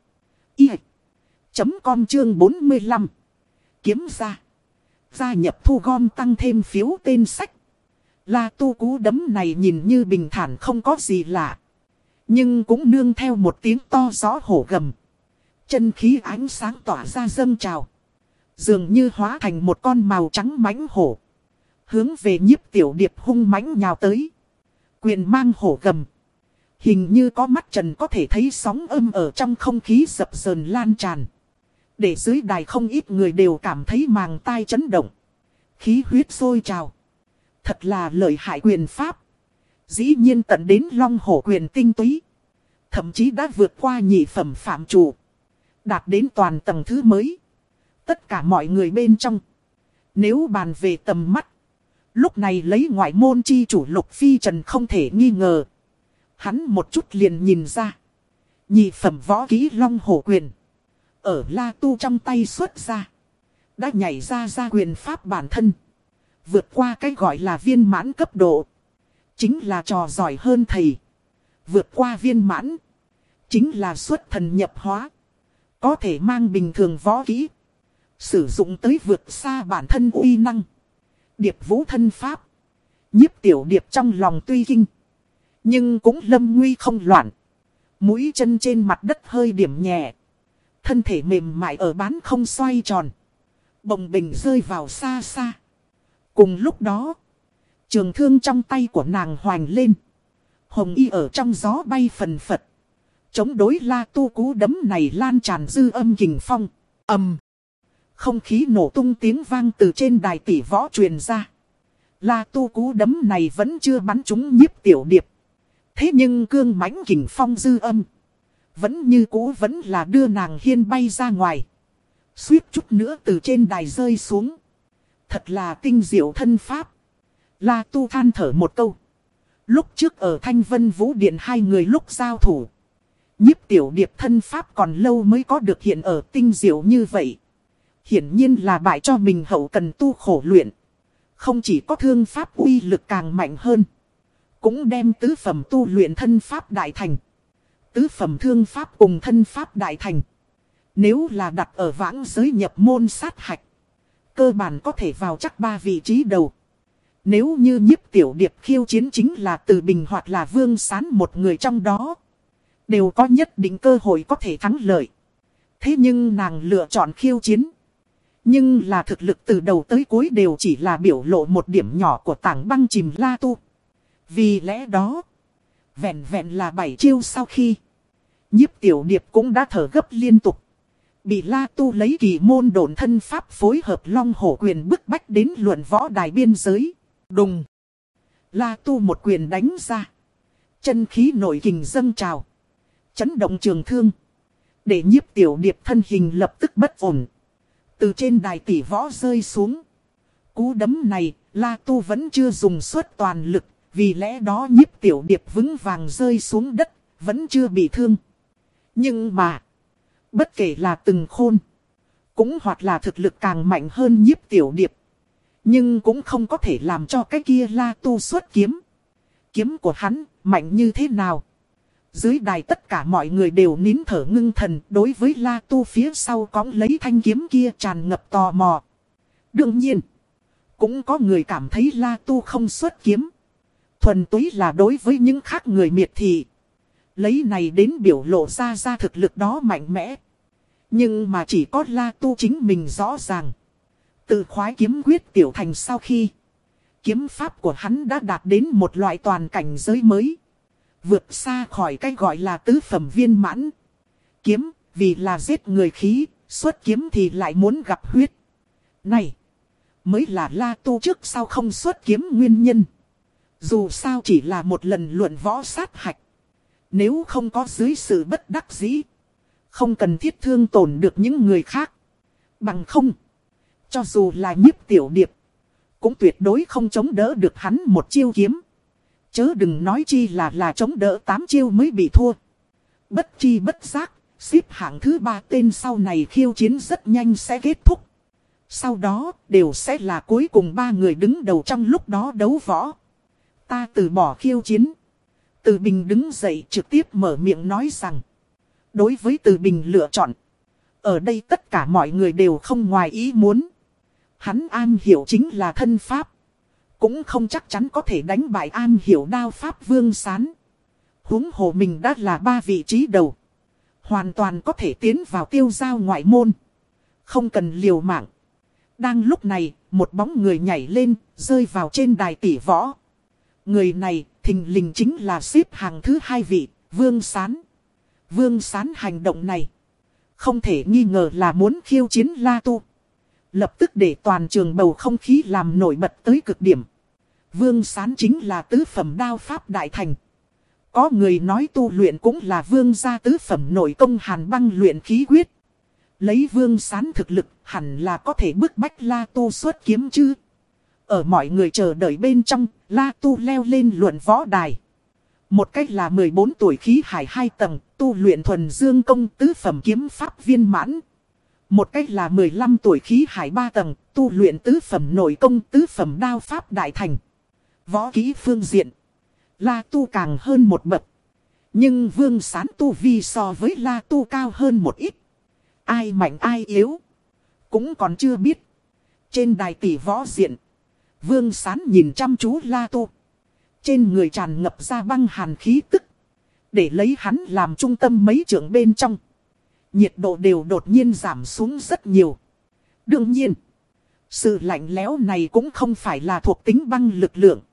i.com chương 45. Kiếm ra. Gia nhập thu gom tăng thêm phiếu tên sách. La Tu cú đấm này nhìn như bình thản không có gì lạ. Nhưng cũng nương theo một tiếng to gió hổ gầm. Chân khí ánh sáng tỏa ra dâng trào. Dường như hóa thành một con màu trắng mãnh hổ. Hướng về Nhiếp Tiểu Điệp hung mãnh nhào tới. Quyền mang hổ gầm. Hình như có mắt trần có thể thấy sóng âm ở trong không khí dập dờn lan tràn. Để dưới đài không ít người đều cảm thấy màng tai chấn động. Khí huyết sôi trào. Thật là lợi hại quyền pháp. Dĩ nhiên tận đến long hổ quyền tinh túy. Thậm chí đã vượt qua nhị phẩm phạm chủ. Đạt đến toàn tầng thứ mới. Tất cả mọi người bên trong. Nếu bàn về tầm mắt. Lúc này lấy ngoại môn chi chủ Lục Phi Trần không thể nghi ngờ. Hắn một chút liền nhìn ra. Nhị phẩm võ kỹ long hổ quyền. Ở La Tu trong tay xuất ra. Đã nhảy ra quyền pháp bản thân. Vượt qua cái gọi là viên mãn cấp độ. Chính là trò giỏi hơn thầy. Vượt qua viên mãn. Chính là xuất thần nhập hóa. Có thể mang bình thường võ kỹ. Sử dụng tới vượt xa bản thân uy năng. Điệp vũ thân pháp. Nhiếp Tiểu Điệp trong lòng tuy kinh. Nhưng cũng lâm nguy không loạn. Mũi chân trên mặt đất hơi điểm nhẹ. Thân thể mềm mại ở bán không xoay tròn. Bồng bềnh rơi vào xa xa. Cùng lúc đó. Trường thương trong tay của nàng hoành lên. Hồng y ở trong gió bay phần phật. Chống đối La Tu cú đấm này lan tràn dư âm kình phong. Ầm. Không khí nổ tung tiếng vang từ trên đài tỷ võ truyền ra. La Tu cú đấm này vẫn chưa bắn trúng Nhiếp Tiểu Điệp. Thế nhưng cương mãnh kình phong dư âm. Vẫn như cũ vẫn là đưa nàng hiên bay ra ngoài. Suýt chút nữa từ trên đài rơi xuống. Thật là tinh diệu thân pháp. La Tu than thở một câu. Lúc trước ở Thanh Vân Vũ Điện hai người lúc giao thủ. Nhiếp Tiểu Điệp thân pháp còn lâu mới có được hiện ở tinh diệu như vậy. Hiển nhiên là bại cho mình hậu cần tu khổ luyện. Không chỉ có thương pháp uy lực càng mạnh hơn. Cũng đem tứ phẩm tu luyện thân pháp đại thành. Tứ phẩm thương pháp cùng thân pháp đại thành. Nếu là đặt ở vãng giới nhập môn sát hạch. Cơ bản có thể vào chắc 3 vị trí đầu. Nếu như Nhiếp Tiểu Điệp khiêu chiến chính là Từ Bình hoặc là Vương Sán một người trong đó. Đều có nhất định cơ hội có thể thắng lợi. Thế nhưng nàng lựa chọn khiêu chiến. Nhưng là thực lực từ đầu tới cuối đều chỉ là biểu lộ một điểm nhỏ của tảng băng chìm La Tu. Vì lẽ đó, vẹn vẹn là 7 chiêu sau khi, Nhiếp Tiểu Điệp cũng đã thở gấp liên tục. Bị La Tu lấy kỳ môn độn thân pháp phối hợp long hổ quyền bức bách đến luận võ đài biên giới. Đùng! La Tu một quyền đánh ra. Chân khí nội kình dâng trào. Chấn động trường thương. Để Nhiếp Tiểu Điệp thân hình lập tức bất ổn. Từ trên đài tỷ võ rơi xuống. Cú đấm này, La Tu vẫn chưa dùng suốt toàn lực. Vì lẽ đó Nhiếp Tiểu Điệp vững vàng rơi xuống đất, vẫn chưa bị thương. Nhưng mà, bất kể là từng khôn, cũng hoặc là thực lực càng mạnh hơn Nhiếp Tiểu Điệp. Nhưng cũng không có thể làm cho cái kia La Tu xuất kiếm. Kiếm của hắn, mạnh như thế nào? Dưới đài tất cả mọi người đều nín thở ngưng thần đối với La Tu phía sau cõng lấy thanh kiếm kia tràn ngập tò mò. Đương nhiên, cũng có người cảm thấy La Tu không xuất kiếm. Thuần túy là đối với những khác người miệt thị. Lấy này đến biểu lộ ra thực lực đó mạnh mẽ. Nhưng mà chỉ có La Tu chính mình rõ ràng. Tự khoái kiếm quyết tiểu thành sau khi. Kiếm pháp của hắn đã đạt đến một loại toàn cảnh giới mới. Vượt xa khỏi cái gọi là tứ phẩm viên mãn. Kiếm vì là giết người khí. Xuất kiếm thì lại muốn gặp huyết. Này mới là La Tu trước sau không xuất kiếm nguyên nhân. Dù sao chỉ là một lần luận võ sát hạch. Nếu không có dưới sự bất đắc dĩ. Không cần thiết thương tổn được những người khác. Bằng không. Cho dù là Nhiếp Tiểu Điệp. Cũng tuyệt đối không chống đỡ được hắn một chiêu kiếm. Chớ đừng nói chi là chống đỡ 8 chiêu mới bị thua. Bất chi bất giác. Xếp hạng thứ 3 tên sau này khiêu chiến rất nhanh sẽ kết thúc. Sau đó đều sẽ là cuối cùng 3 người đứng đầu trong lúc đó đấu võ. Ta từ bỏ khiêu chiến. Từ Bình đứng dậy trực tiếp mở miệng nói rằng. Đối với Từ Bình lựa chọn. Ở đây tất cả mọi người đều không ngoài ý muốn. Hắn am hiểu chính là thân pháp. Cũng không chắc chắn có thể đánh bại am hiểu đao pháp Vương Sán. Huống hồ mình đã là 3 vị trí đầu. Hoàn toàn có thể tiến vào tiêu giao ngoại môn. Không cần liều mạng. Đang lúc này, một bóng người nhảy lên, rơi vào trên đài tỷ võ. Người này, thình lình chính là xếp hàng thứ 2 vị, Vương Sán. Vương Sán hành động này, không thể nghi ngờ là muốn khiêu chiến La Tu. Lập tức để toàn trường bầu không khí làm nổi bật tới cực điểm. Vương Sán chính là tứ phẩm đao pháp đại thành. Có người nói tu luyện cũng là vương gia tứ phẩm nội công hàn băng luyện khí quyết. Lấy Vương Sán thực lực hẳn là có thể bức bách La Tu xuất kiếm chứ. Ở mọi người chờ đợi bên trong, La Tu leo lên luận võ đài. Một cách là 14 tuổi khí hải 2 tầng, tu luyện thuần dương công tứ phẩm kiếm pháp viên mãn. Một cách là 15 tuổi khí hải 3 tầng, tu luyện tứ phẩm nội công, tứ phẩm đao pháp đại thành. Võ kỹ phương diện, La Tu càng hơn một bậc. Nhưng Vương Sán tu vi so với La Tu cao hơn một ít. Ai mạnh ai yếu, cũng còn chưa biết. Trên đài tỷ võ diện, Vương Sán nhìn chăm chú La Tu. Trên người tràn ngập ra băng hàn khí tức. Để lấy hắn làm trung tâm mấy trượng bên trong, nhiệt độ đều đột nhiên giảm xuống rất nhiều. Đương nhiên, sự lạnh lẽo này cũng không phải là thuộc tính băng lực lượng,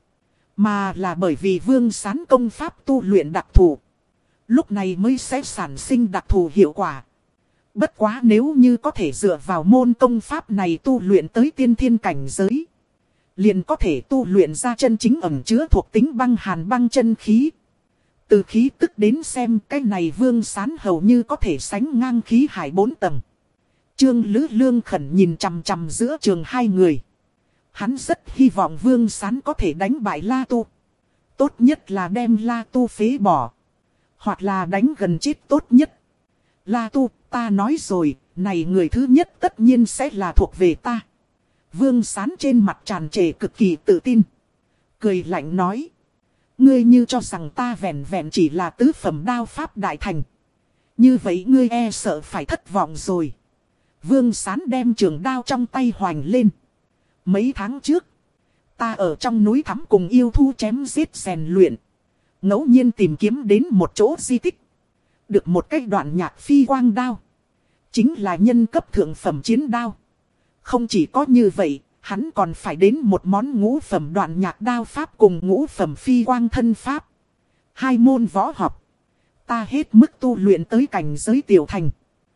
mà là bởi vì Vương Sán công pháp tu luyện đặc thù. Lúc này mới sẽ sản sinh đặc thù hiệu quả. Bất quá nếu như có thể dựa vào môn công pháp này tu luyện tới tiên thiên cảnh giới, liền có thể tu luyện ra chân chính ẩn chứa thuộc tính băng hàn băng chân khí. Từ khí tức đến xem, cái này Vương Sán hầu như có thể sánh ngang khí hải 4 tầng. Trương Lữ Lương khẩn nhìn chằm chằm giữa trường hai người. Hắn rất hy vọng Vương Sán có thể đánh bại La Tu. Tốt nhất là đem La Tu phế bỏ, hoặc là đánh gần chết tốt nhất. La Tu, ta nói rồi, này người thứ nhất tất nhiên sẽ là thuộc về ta. Vương Sán trên mặt tràn trề cực kỳ tự tin, cười lạnh nói. Ngươi như cho rằng ta vẹn vẹn chỉ là tứ phẩm đao pháp đại thành, như vậy ngươi e sợ phải thất vọng rồi. Vương Sán đem trường đao trong tay hoành lên. Mấy tháng trước, ta ở trong núi thắm cùng yêu thú chém giết rèn luyện, ngẫu nhiên tìm kiếm đến một chỗ di tích, được một cái đoạn nhạc phi quang đao, chính là nhân cấp thượng phẩm chiến đao. Không chỉ có như vậy, hắn còn phải đến một món ngũ phẩm đoạn nhạc đao pháp cùng ngũ phẩm phi quang thân pháp. Hai môn võ học, ta hết mức tu luyện tới cảnh giới tiểu thành.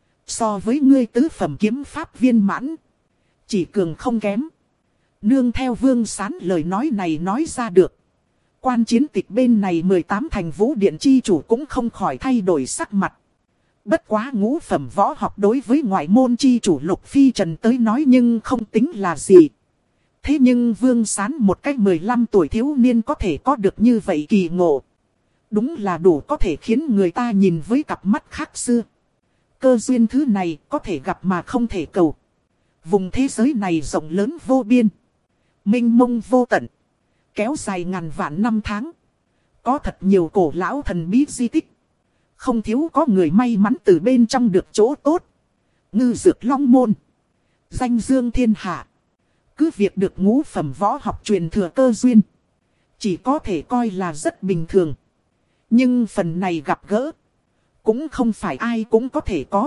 So với ngươi tứ phẩm kiếm pháp viên mãn, chỉ cường không kém. Nương theo Vương Sán lời nói này nói ra được, quan chiến tịch bên này 18 thành vũ điện chi chủ cũng không khỏi thay đổi sắc mặt. Bất quá ngũ phẩm võ học đối với ngoại môn chi chủ Lục Phi Trần tới nói nhưng không tính là gì. Thế nhưng Vương Sán một cách 15 tuổi thiếu niên có thể có được như vậy kỳ ngộ, đúng là đủ có thể khiến người ta nhìn với cặp mắt khác xưa. Cơ duyên thứ này có thể gặp mà không thể cầu. Vùng thế giới này rộng lớn vô biên, mênh mông vô tận, kéo dài ngàn vạn năm tháng. Có thật nhiều cổ lão thần bí di tích, không thiếu có người may mắn từ bên trong được chỗ tốt. Ngư dược long môn, danh dương thiên hạ. Cứ việc được ngũ phẩm võ học truyền thừa cơ duyên, chỉ có thể coi là rất bình thường. Nhưng phần này gặp gỡ, cũng không phải ai cũng có thể có.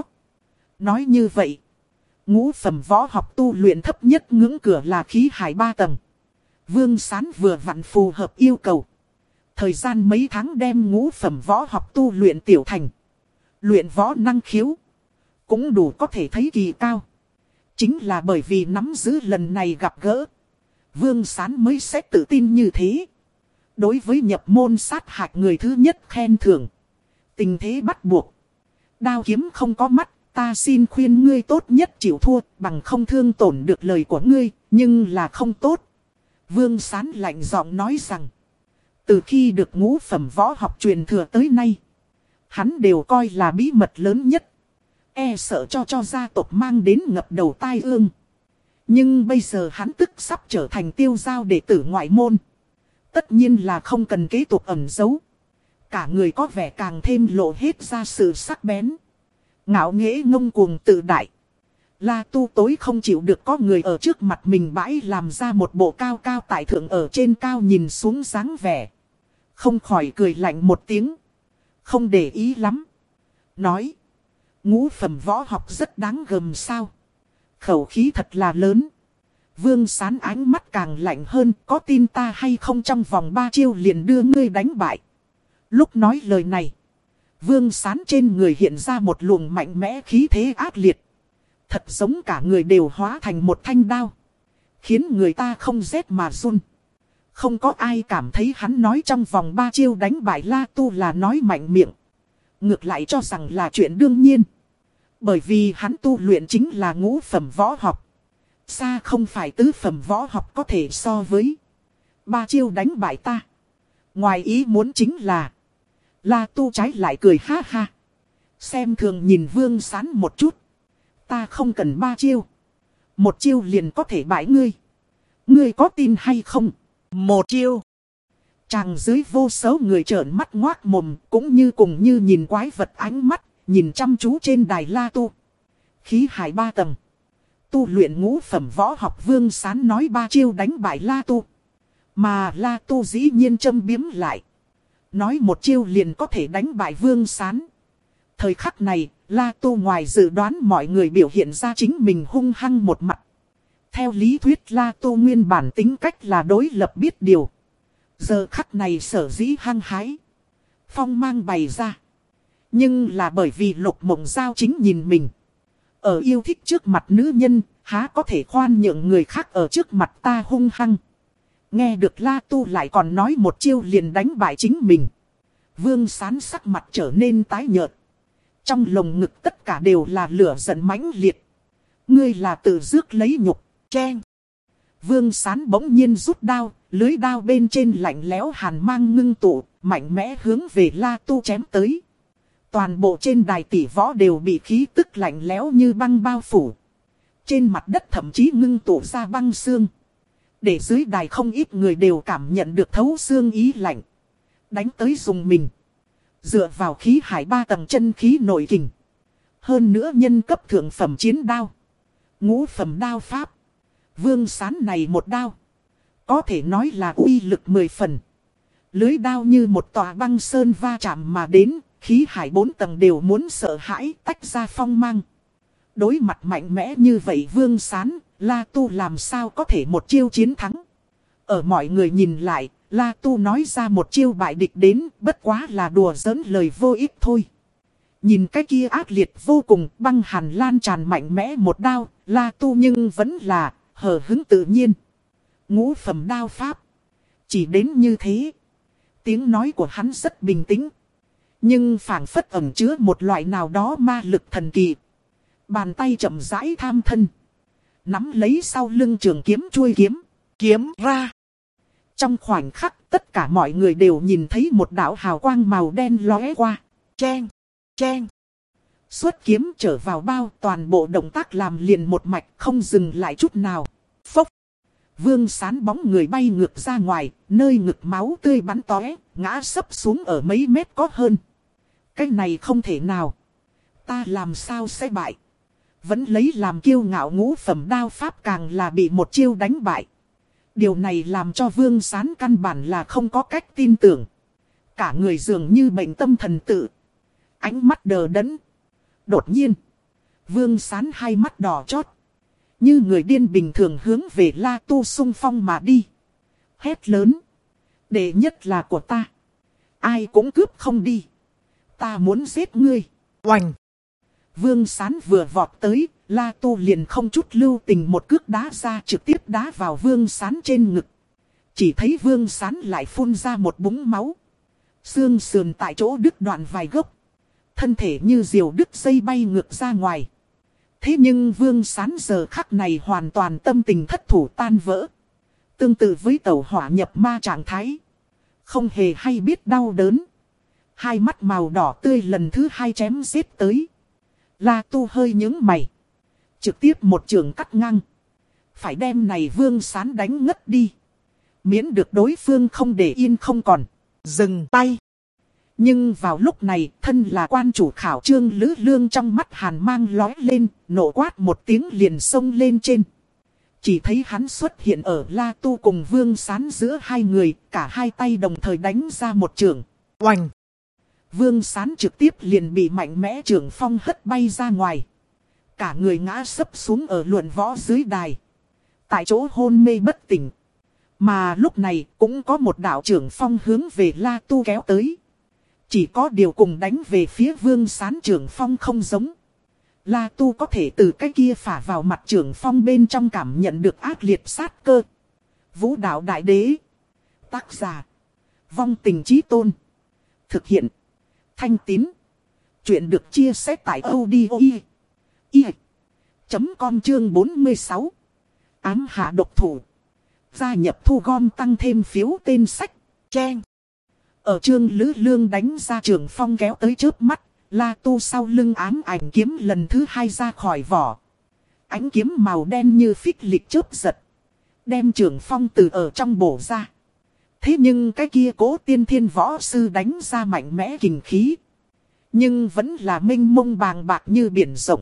Nói như vậy, ngũ phẩm võ học tu luyện thấp nhất ngưỡng cửa là khí hải 3 tầng. Vương Sán vừa vặn phù hợp yêu cầu. Thời gian mấy tháng đem ngũ phẩm võ học tu luyện tiểu thành. Luyện võ năng khiếu, cũng đủ có thể thấy kỳ cao. Chính là bởi vì nắm giữ lần này gặp gỡ, Vương Sán mới sẽ tự tin như thế. Đối với nhập môn sát hạch người thứ nhất khen thưởng. Tình thế bắt buộc, đao kiếm không có mắt, ta xin khuyên ngươi tốt nhất chịu thua, bằng không thương tổn được lời của ngươi, nhưng là không tốt. Vương Sán lạnh giọng nói rằng, từ khi được ngũ phẩm võ học truyền thừa tới nay, hắn đều coi là bí mật lớn nhất, e sợ cho gia tộc mang đến ngập đầu tai ương. Nhưng bây giờ hắn tức sắp trở thành tiêu giao đệ tử ngoại môn, tất nhiên là không cần kế tục ẩn giấu. Cả người có vẻ càng thêm lộ hết ra sự sắc bén, ngạo nghễ ngông cuồng tự đại. La Tu tối không chịu được có người ở trước mặt mình bãi làm ra một bộ cao cao tại thượng ở trên cao nhìn xuống dáng vẻ. Không khỏi cười lạnh một tiếng, không để ý lắm. Nói, ngũ phẩm võ học rất đáng gờm sao? Khẩu khí thật là lớn. Vương Sán ánh mắt càng lạnh hơn, có tin ta hay không trong vòng 3 chiêu liền đưa ngươi đánh bại. Lúc nói lời này, Vương Sán trên người hiện ra một luồng mạnh mẽ khí thế ác liệt. Thật giống cả người đều hóa thành một thanh đao, khiến người ta không rét mà run. Không có ai cảm thấy hắn nói trong vòng 3 chiêu đánh bại La Tu là nói mạnh miệng. Ngược lại cho rằng là chuyện đương nhiên. Bởi vì hắn tu luyện chính là ngũ phẩm võ học, xa không phải tứ phẩm võ học có thể so với. 3 chiêu đánh bại ta. Ngoài ý muốn chính là La Tu trái lại cười ha ha, xem thường nhìn Vương Sán một chút. Ta không cần 3 chiêu. 1 chiêu liền có thể bãi ngươi. Ngươi có tin hay không? 1 chiêu. Chàng dưới vô số người trợn mắt ngoác mồm, cũng như cùng như nhìn quái vật ánh mắt, nhìn chăm chú trên đài La Tu. Khí hải 3 tầng. Tu luyện ngũ phẩm võ học Vương Sán nói 3 chiêu đánh bại La Tu. Mà La Tu dĩ nhiên châm biếm lại. Nói 1 chiêu liền có thể đánh bại Vương Sán. Thời khắc này, La Tu ngoài dự đoán mọi người biểu hiện ra chính mình hung hăng một mặt. Theo lý thuyết La Tu nguyên bản tính cách là đối lập biết điều. Giờ khắc này sở dĩ hăng hái. Phong mang bày ra. Nhưng là bởi vì Lục Mộng Giao chính nhìn mình. Ở yêu thích trước mặt nữ nhân, há có thể khoan nhượng người khác ở trước mặt ta hung hăng. Nghe được La Tu lại còn nói 1 chiêu liền đánh bại chính mình. Vương Sán sắc mặt trở nên tái nhợt. Trong lồng ngực tất cả đều là lửa giận mãnh liệt. Ngươi là tự rước lấy nhục, chen. Vương Sán bỗng nhiên rút đao, lưới đao bên trên lạnh lẽo hàn mang ngưng tụ, mạnh mẽ hướng về La Tu chém tới. Toàn bộ trên đài tỷ võ đều bị khí tức lạnh lẽo như băng bao phủ. Trên mặt đất thậm chí ngưng tụ ra băng xương. Để dưới đài không ít người đều cảm nhận được thấu xương ý lạnh. Đánh tới dùng mình. Dựa vào khí hải 3 tầng chân khí nội kình. Hơn nữa nhân cấp thượng phẩm chiến đao. Ngũ phẩm đao pháp. Vương Sán này một đao. Có thể nói là uy lực 10 phần. Lưới đao như một tòa băng sơn va chạm mà đến. Khí hải 4 tầng đều muốn sợ hãi tách ra phong mang. Đối mặt mạnh mẽ như vậy Vương Sán, La Tu làm sao có thể 1 chiêu chiến thắng. Ở mọi người nhìn lại, La Tu nói ra 1 chiêu bại địch đến, bất quá là đùa giỡn lời vô ích thôi. Nhìn cái kia ác liệt vô cùng, băng hàn lan tràn mạnh mẽ một đao, La Tu nhưng vẫn là hờ hứng tự nhiên. Ngũ phẩm đao pháp. Chỉ đến như thế. Tiếng nói của hắn rất bình tĩnh. Nhưng phảng phất ẩn chứa một loại nào đó ma lực thần kỳ. Bàn tay chậm rãi tham thân. Nắm lấy sau lưng trường kiếm chuôi kiếm. Kiếm ra. Trong khoảnh khắc tất cả mọi người đều nhìn thấy một đạo hào quang màu đen lóe qua. Chen, chen. Xuất kiếm trở vào bao, toàn bộ động tác làm liền một mạch không dừng lại chút nào. Phốc. Vương Sán bóng người bay ngược ra ngoài, nơi ngực máu tươi bắn tóe, ngã sấp xuống ở mấy mét có hơn. Cái này không thể nào. Ta làm sao sẽ bại. Vẫn lấy làm kiêu ngạo ngũ phẩm đao pháp càng là bị 1 chiêu đánh bại. Điều này làm cho Vương Sán căn bản là không có cách tin tưởng. Cả người dường như bệnh tâm thần tự. Ánh mắt đờ đẫn. Đột nhiên. Vương Sán hai mắt đỏ chót. Như người điên bình thường hướng về La Tu xung phong mà đi. Hét lớn. Đệ nhất là của ta. Ai cũng cướp không đi. Ta muốn giết ngươi. Oành. Vương Sán vừa vọt tới. La Tu liền không chút lưu tình một cước đá ra trực tiếp đá vào Vương Sán trên ngực. Chỉ thấy Vương Sán lại phun ra một búng máu. Xương sườn tại chỗ đứt đoạn vài gốc. Thân thể như diều đứt dây bay ngược ra ngoài. Thế nhưng Vương Sán giờ khắc này hoàn toàn tâm tình thất thủ tan vỡ. Tương tự với tẩu hỏa nhập ma trạng thái. Không hề hay biết đau đớn. Hai mắt màu đỏ tươi lần thứ 2 chém giết tới. La Tu hơi nhướng mày. Trực tiếp một trường cắt ngang. Phải đem này Vương Sán đánh ngất đi. Miễn được đối phương không để yên không còn. Dừng tay. Nhưng vào lúc này, thân là quan chủ khảo Trương Lữ Lương trong mắt hàn mang lói lên, nổ quát một tiếng liền xông lên trên. Chỉ thấy hắn xuất hiện ở La Tu cùng Vương Sán giữa hai người, cả hai tay đồng thời đánh ra một trường. Oành! Vương Sán trực tiếp liền bị mạnh mẽ trường phong hất bay ra ngoài. Cả người ngã sấp xuống ở luận võ dưới đài. Tại chỗ hôn mê bất tỉnh. Mà lúc này cũng có một đạo trưởng phong hướng về La Tu kéo tới. Chỉ có điều cùng đánh về phía Vương Sán trưởng phong không giống. La Tu có thể từ cái kia phả vào mặt trưởng phong bên trong cảm nhận được ác liệt sát cơ. Vũ đạo đại đế. Tác giả. Vong tình chí tôn. Thực hiện. Thanh Tín. Chuyện được chia sẻ tại audio.com chương 46. Ám hạ độc thủ. Gia nhập thu gom tăng thêm phiếu tên sách. Chen. Ở Trương Lữ Lương đánh ra trường phong kéo tới chớp mắt. La Tu sau lưng ám ảnh kiếm lần thứ hai ra khỏi vỏ. Ánh kiếm màu đen như phích lịch chớp giật. Đem Trường Phong từ ở trong bổ ra. Thế nhưng cái kia Cố Tiên Thiên võ sư đánh ra mạnh mẽ kình khí. Nhưng vẫn là mênh mông bàng bạc như biển rộng.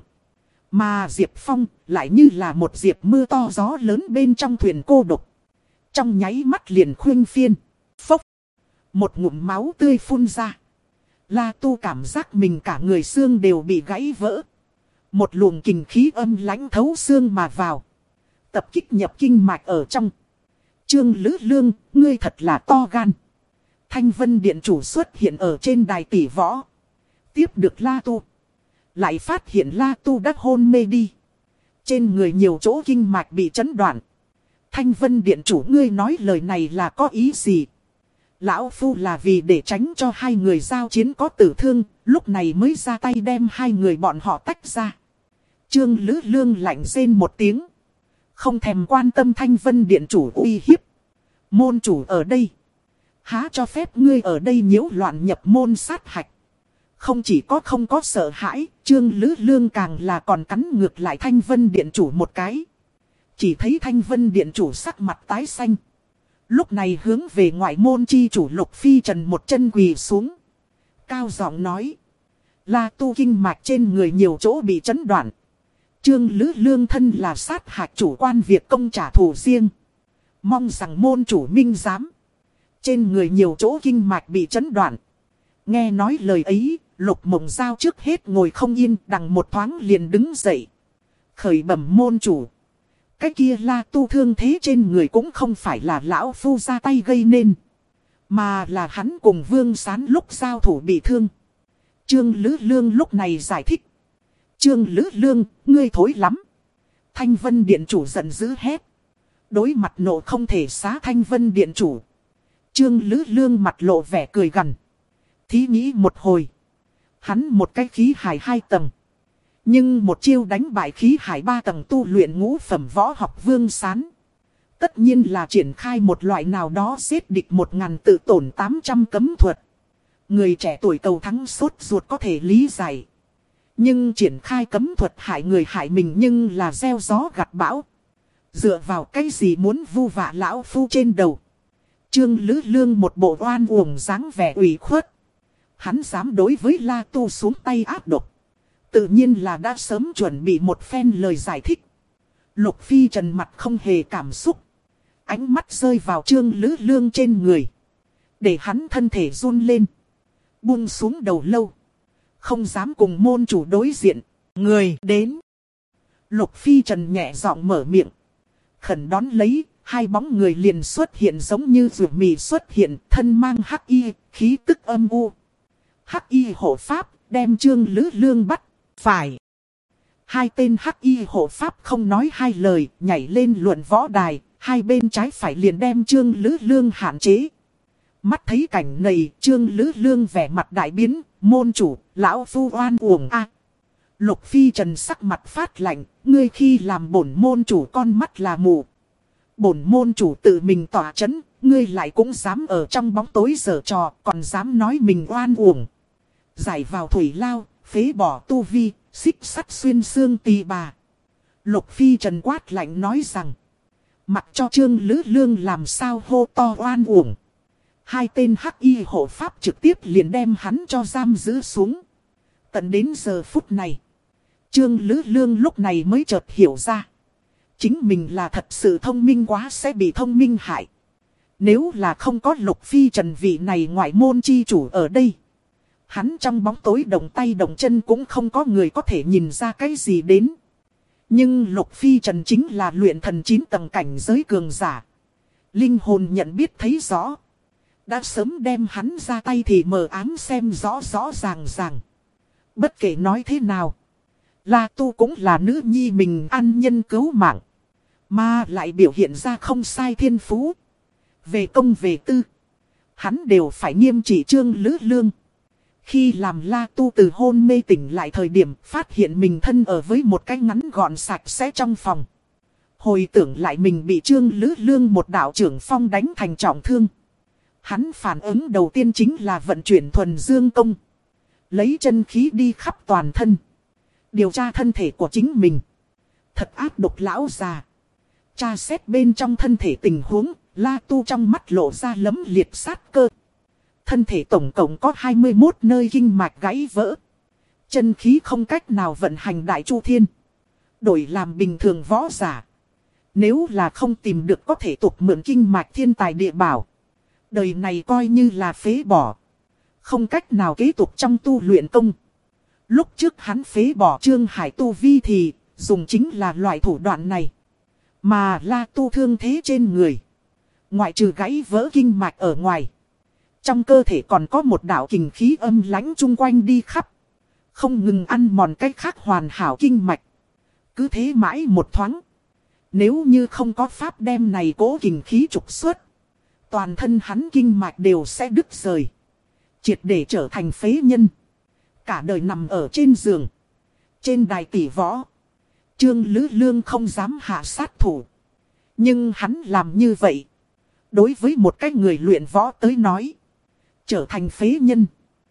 Mà Diệp Phong lại như là một diệp mưa to gió lớn bên trong thuyền cô độc. Trong nháy mắt liền khuynh phiên. Phốc. Một ngụm máu tươi phun ra. La Tu cảm giác mình cả người xương đều bị gãy vỡ. Một luồng kình khí âm lãnh thấu xương mà vào. Tập kích nhập kinh mạch ở trong. Trương Lữ Lương, ngươi thật là to gan. Thanh Vân Điện chủ xuất hiện ở trên đài tỷ võ. Tiếp được La Tu. Lại phát hiện La Tu đã hôn mê đi. Trên người nhiều chỗ kinh mạch bị chấn đoạn. Thanh Vân Điện chủ, ngươi nói lời này là có ý gì? Lão Phu là vì để tránh cho hai người giao chiến có tử thương, lúc này mới ra tay đem hai người bọn họ tách ra. Trương Lữ Lương lạnh rên một tiếng. Không thèm quan tâm Thanh Vân Điện chủ uy hiếp. Môn chủ ở đây. Há cho phép ngươi ở đây nhiễu loạn nhập môn sát hạch. Không chỉ có không có sợ hãi, Trương Lữ Lương càng là còn cắn ngược lại Thanh Vân Điện chủ một cái. Chỉ thấy Thanh Vân Điện chủ sắc mặt tái xanh. Lúc này hướng về ngoại môn chi chủ Lục Phi Trần một chân quỳ xuống. Cao giọng nói. La Tu kinh mạch trên người nhiều chỗ bị chấn đoạn. Trương Lữ Lương thân là sát hạch chủ quan việc công trả thù riêng. Mong rằng môn chủ minh giám. Trên người nhiều chỗ kinh mạch bị chấn đoạn. Nghe nói lời ấy, Lục Mộng Giao trước hết ngồi không yên, đằng một thoáng liền đứng dậy. Khởi bẩm môn chủ. Cái kia La Tu thương thế trên người cũng không phải là lão phu ra tay gây nên. Mà là hắn cùng Vương Sán lúc giao thủ bị thương. Trương Lữ Lương lúc này giải thích. Trương Lữ Lương, ngươi thối lắm. Thanh Vân Điện chủ giận dữ hét. Đối mặt nộ không thể xá Thanh Vân Điện chủ. Trương Lữ Lương mặt lộ vẻ cười gằn. Thí nghĩ một hồi. Hắn một cái khí hải 2 tầng. Nhưng một chiêu đánh bại khí hải 3 tầng tu luyện ngũ phẩm võ học Vương Sán. Tất nhiên là triển khai một loại nào đó giết địch 1000 tự tổn 800 cấm thuật. Người trẻ tuổi cầu thắng sốt ruột có thể lý giải. Nhưng triển khai cấm thuật hại người hại mình nhưng là gieo gió gặt bão. Dựa vào cái gì muốn vu vạ lão phu trên đầu. Trương Lữ Lương một bộ oan uổng dáng vẻ ủy khuất. Hắn dám đối với La Tu xuống tay áp độc. Tự nhiên là đã sớm chuẩn bị một phen lời giải thích. Lục Phi Trần mặt không hề cảm xúc. Ánh mắt rơi vào Trương Lữ Lương trên người. Để hắn thân thể run lên. Buông xuống đầu lâu. Không dám cùng môn chủ đối diện. Người đến. Lục Phi Trần nhẹ giọng mở miệng. Khẩn đón lấy. Hai bóng người liền xuất hiện giống như rượu mì xuất hiện. Thân mang hắc y. Khí tức âm u. Hắc y hộ pháp. Đem Trương Lữ Lương bắt. Phải. Hai tên hắc y hộ pháp không nói hai lời. Nhảy lên luận võ đài. Hai bên trái phải liền đem Trương Lữ Lương hạn chế. Mắt thấy cảnh này, Trương Lữ Lương vẻ mặt đại biến, môn chủ, lão phu oan uổng a. Lục Phi Trần sắc mặt phát lạnh, ngươi khi làm bổn môn chủ con mắt là mù. Bổn môn chủ tự mình tỏa chấn, ngươi lại cũng dám ở trong bóng tối giở trò, còn dám nói mình oan uổng. Giải vào thủy lao, phế bỏ tu vi, xích sắt xuyên xương tì bà. Lục Phi Trần quát lạnh nói rằng, mặc cho Trương Lữ Lương làm sao hô to oan uổng. Hai tên hắc y hộ pháp trực tiếp liền đem hắn cho giam giữ xuống. Tận đến giờ phút này, Trương Lữ Lương lúc này mới chợt hiểu ra. Chính mình là thật sự thông minh quá sẽ bị thông minh hại. Nếu là không có Lục Phi Trần vị này ngoại môn chi chủ ở đây. Hắn trong bóng tối động tay động chân cũng không có người có thể nhìn ra cái gì đến. Nhưng Lục Phi Trần chính là luyện thần 9 tầng cảnh giới cường giả. Linh hồn nhận biết thấy rõ. Đã sớm đem hắn ra tay thì mờ ám xem rõ rõ ràng ràng. Bất kể nói thế nào. La Tu cũng là nữ nhi mình ăn nhân cứu mạng. Mà lại biểu hiện ra không sai thiên phú. Về công về tư. Hắn đều phải nghiêm trị Trương Lữ Lương. Khi làm La Tu từ hôn mê tỉnh lại thời điểm phát hiện mình thân ở với một cái ngắn gọn sạch sẽ trong phòng. Hồi tưởng lại mình bị Trương Lữ Lương một đạo trưởng phong đánh thành trọng thương. Hắn phản ứng đầu tiên chính là vận chuyển thuần dương công. Lấy chân khí đi khắp toàn thân. Điều tra thân thể của chính mình. Thật ác độc lão già. Tra xét bên trong thân thể tình huống, La Tu trong mắt lộ ra lấm liệt sát cơ. Thân thể tổng cộng có 21 nơi kinh mạch gãy vỡ. Chân khí không cách nào vận hành đại chu thiên. Đổi làm bình thường võ giả. Nếu là không tìm được có thể tục mượn kinh mạch thiên tài địa bảo. Đời này coi như là phế bỏ. Không cách nào kế tục trong tu luyện công. Lúc trước hắn phế bỏ Trương Hải tu vi thì dùng chính là loại thủ đoạn này. Mà La Tu thương thế trên người. Ngoại trừ gãy vỡ kinh mạch ở ngoài. Trong cơ thể còn có một đạo kình khí âm lãnh chung quanh đi khắp. Không ngừng ăn mòn cách khác hoàn hảo kinh mạch. Cứ thế mãi một thoáng. Nếu như không có pháp đem này cố kình khí trục xuất. Toàn thân hắn kinh mạch đều sẽ đứt rời. Triệt để trở thành phế nhân. Cả đời nằm ở trên giường. Trên đài tỷ võ. Trương Lữ Lương không dám hạ sát thủ. Nhưng hắn làm như vậy. Đối với một cái người luyện võ tới nói. Trở thành phế nhân.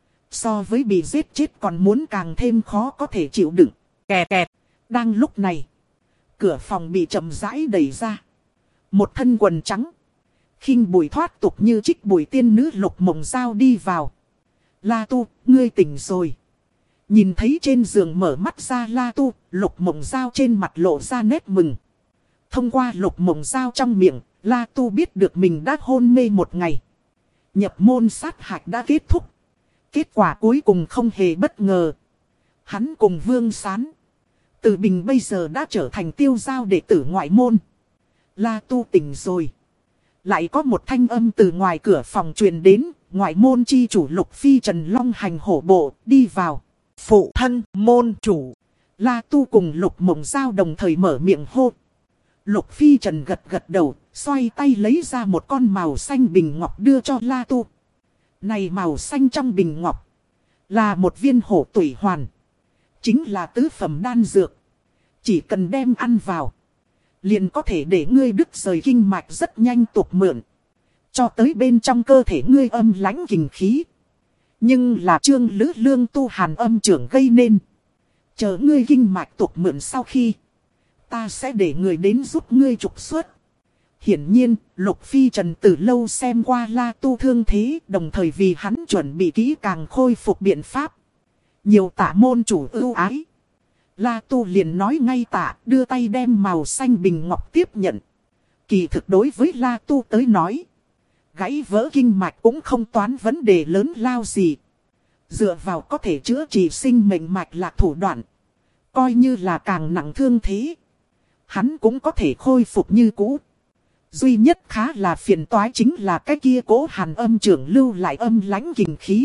So với bị giết chết còn muốn càng thêm khó có thể chịu đựng. Kẹt kẹt. Đang lúc này. Cửa phòng bị chậm rãi đẩy ra. Một thân quần trắng. Khinh bùi thoát tục như trích bùi tiên nữ Lục Mộng Giao đi vào. La Tu, ngươi tỉnh rồi. Nhìn thấy trên giường mở mắt ra La Tu, Lục Mộng Giao trên mặt lộ ra nét mừng. Thông qua Lục Mộng Giao trong miệng, La Tu biết được mình đã hôn mê một ngày. Nhập môn sát hạch đã kết thúc. Kết quả cuối cùng không hề bất ngờ. Hắn cùng Vương Sán. Từ Bình bây giờ đã trở thành Tiêu Giao đệ tử ngoại môn. La Tu tỉnh rồi. Lại có một thanh âm từ ngoài cửa phòng truyền đến. Ngoại môn chi chủ Lục Phi Trần long hành hổ bộ đi vào. Phụ thân môn chủ. La Tu cùng Lục Mộng Giao đồng thời mở miệng hô. Lục Phi Trần gật gật đầu. Xoay tay lấy ra một con màu xanh bình ngọc đưa cho La Tu. Này màu xanh trong bình ngọc. Là một viên hổ tủy hoàn. Chính là tứ phẩm đan dược. Chỉ cần đem ăn vào. Liền có thể để ngươi đứt rời kinh mạch rất nhanh tục mượn. Cho tới bên trong cơ thể ngươi âm lãnh kình khí. Nhưng là Trương Lữ Lương tu hàn âm trưởng gây nên. Chờ ngươi kinh mạch tục mượn sau khi. Ta sẽ để người đến giúp ngươi trục xuất. Hiển nhiên, Lục Phi Trần từ lâu xem qua La Tu thương thế. Đồng thời vì hắn chuẩn bị kỹ càng khôi phục biện pháp. Nhiều tạ môn chủ ưu ái. La Tu liền nói ngay tạ, đưa tay đem màu xanh bình ngọc tiếp nhận. Kỳ thực đối với La Tu tới nói. Gãy vỡ kinh mạch cũng không toán vấn đề lớn lao gì. Dựa vào có thể chữa trị sinh mệnh mạch là thủ đoạn. Coi như là càng nặng thương thế. Hắn cũng có thể khôi phục như cũ. Duy nhất khá là phiền toái chính là cái kia cố hàn âm trưởng lưu lại âm lãnh kình khí.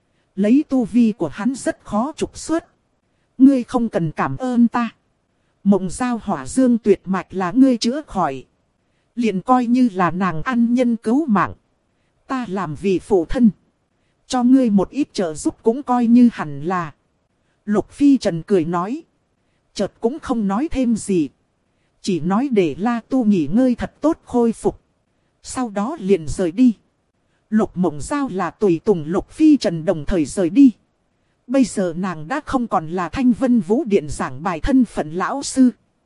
Lấy tu vi của hắn rất khó trục xuất. Ngươi không cần cảm ơn ta. Mộng Giao hỏa dương tuyệt mạch là ngươi chữa khỏi. Liền coi như là nàng ăn nhân cứu mạng. Ta làm vì phụ thân. Cho ngươi một ít trợ giúp cũng coi như hẳn là. Lục Phi Trần cười nói. Chợt cũng không nói thêm gì. Chỉ nói để La Tu nghỉ ngơi thật tốt khôi phục. Sau đó liền rời đi. Lục Mộng Giao là tùy tùng Lục Phi Trần đồng thời rời đi. Bây giờ nàng đã không còn là Thanh Vân Vũ Điện giảng bài thân phận lão sư.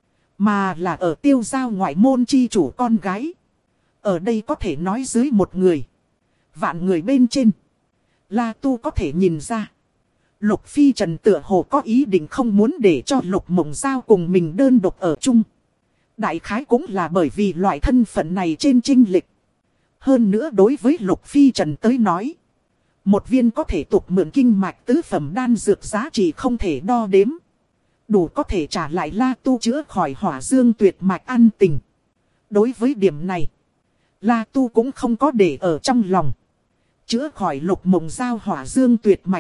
Mà là ở Tiêu Giao ngoại môn chi chủ con gái. Ở đây có thể nói dưới một người. Vạn người bên trên. La Tu có thể nhìn ra. Lục Phi Trần tựa hồ có ý định không muốn để cho Lục Mộng Giao cùng mình đơn độc ở chung. Đại khái cũng là bởi vì loại thân phận này trên chênh lệch. Hơn nữa đối với Lục Phi Trần tới nói. Một viên có thể tục mượn kinh mạch tứ phẩm đan dược giá trị không thể đo đếm. Đủ có thể trả lại La Tu chữa khỏi hỏa dương tuyệt mạch ăn tình. Đối với điểm này, La Tu cũng không có để ở trong lòng. Chữa khỏi Lục Mộng Giao hỏa dương tuyệt mạch.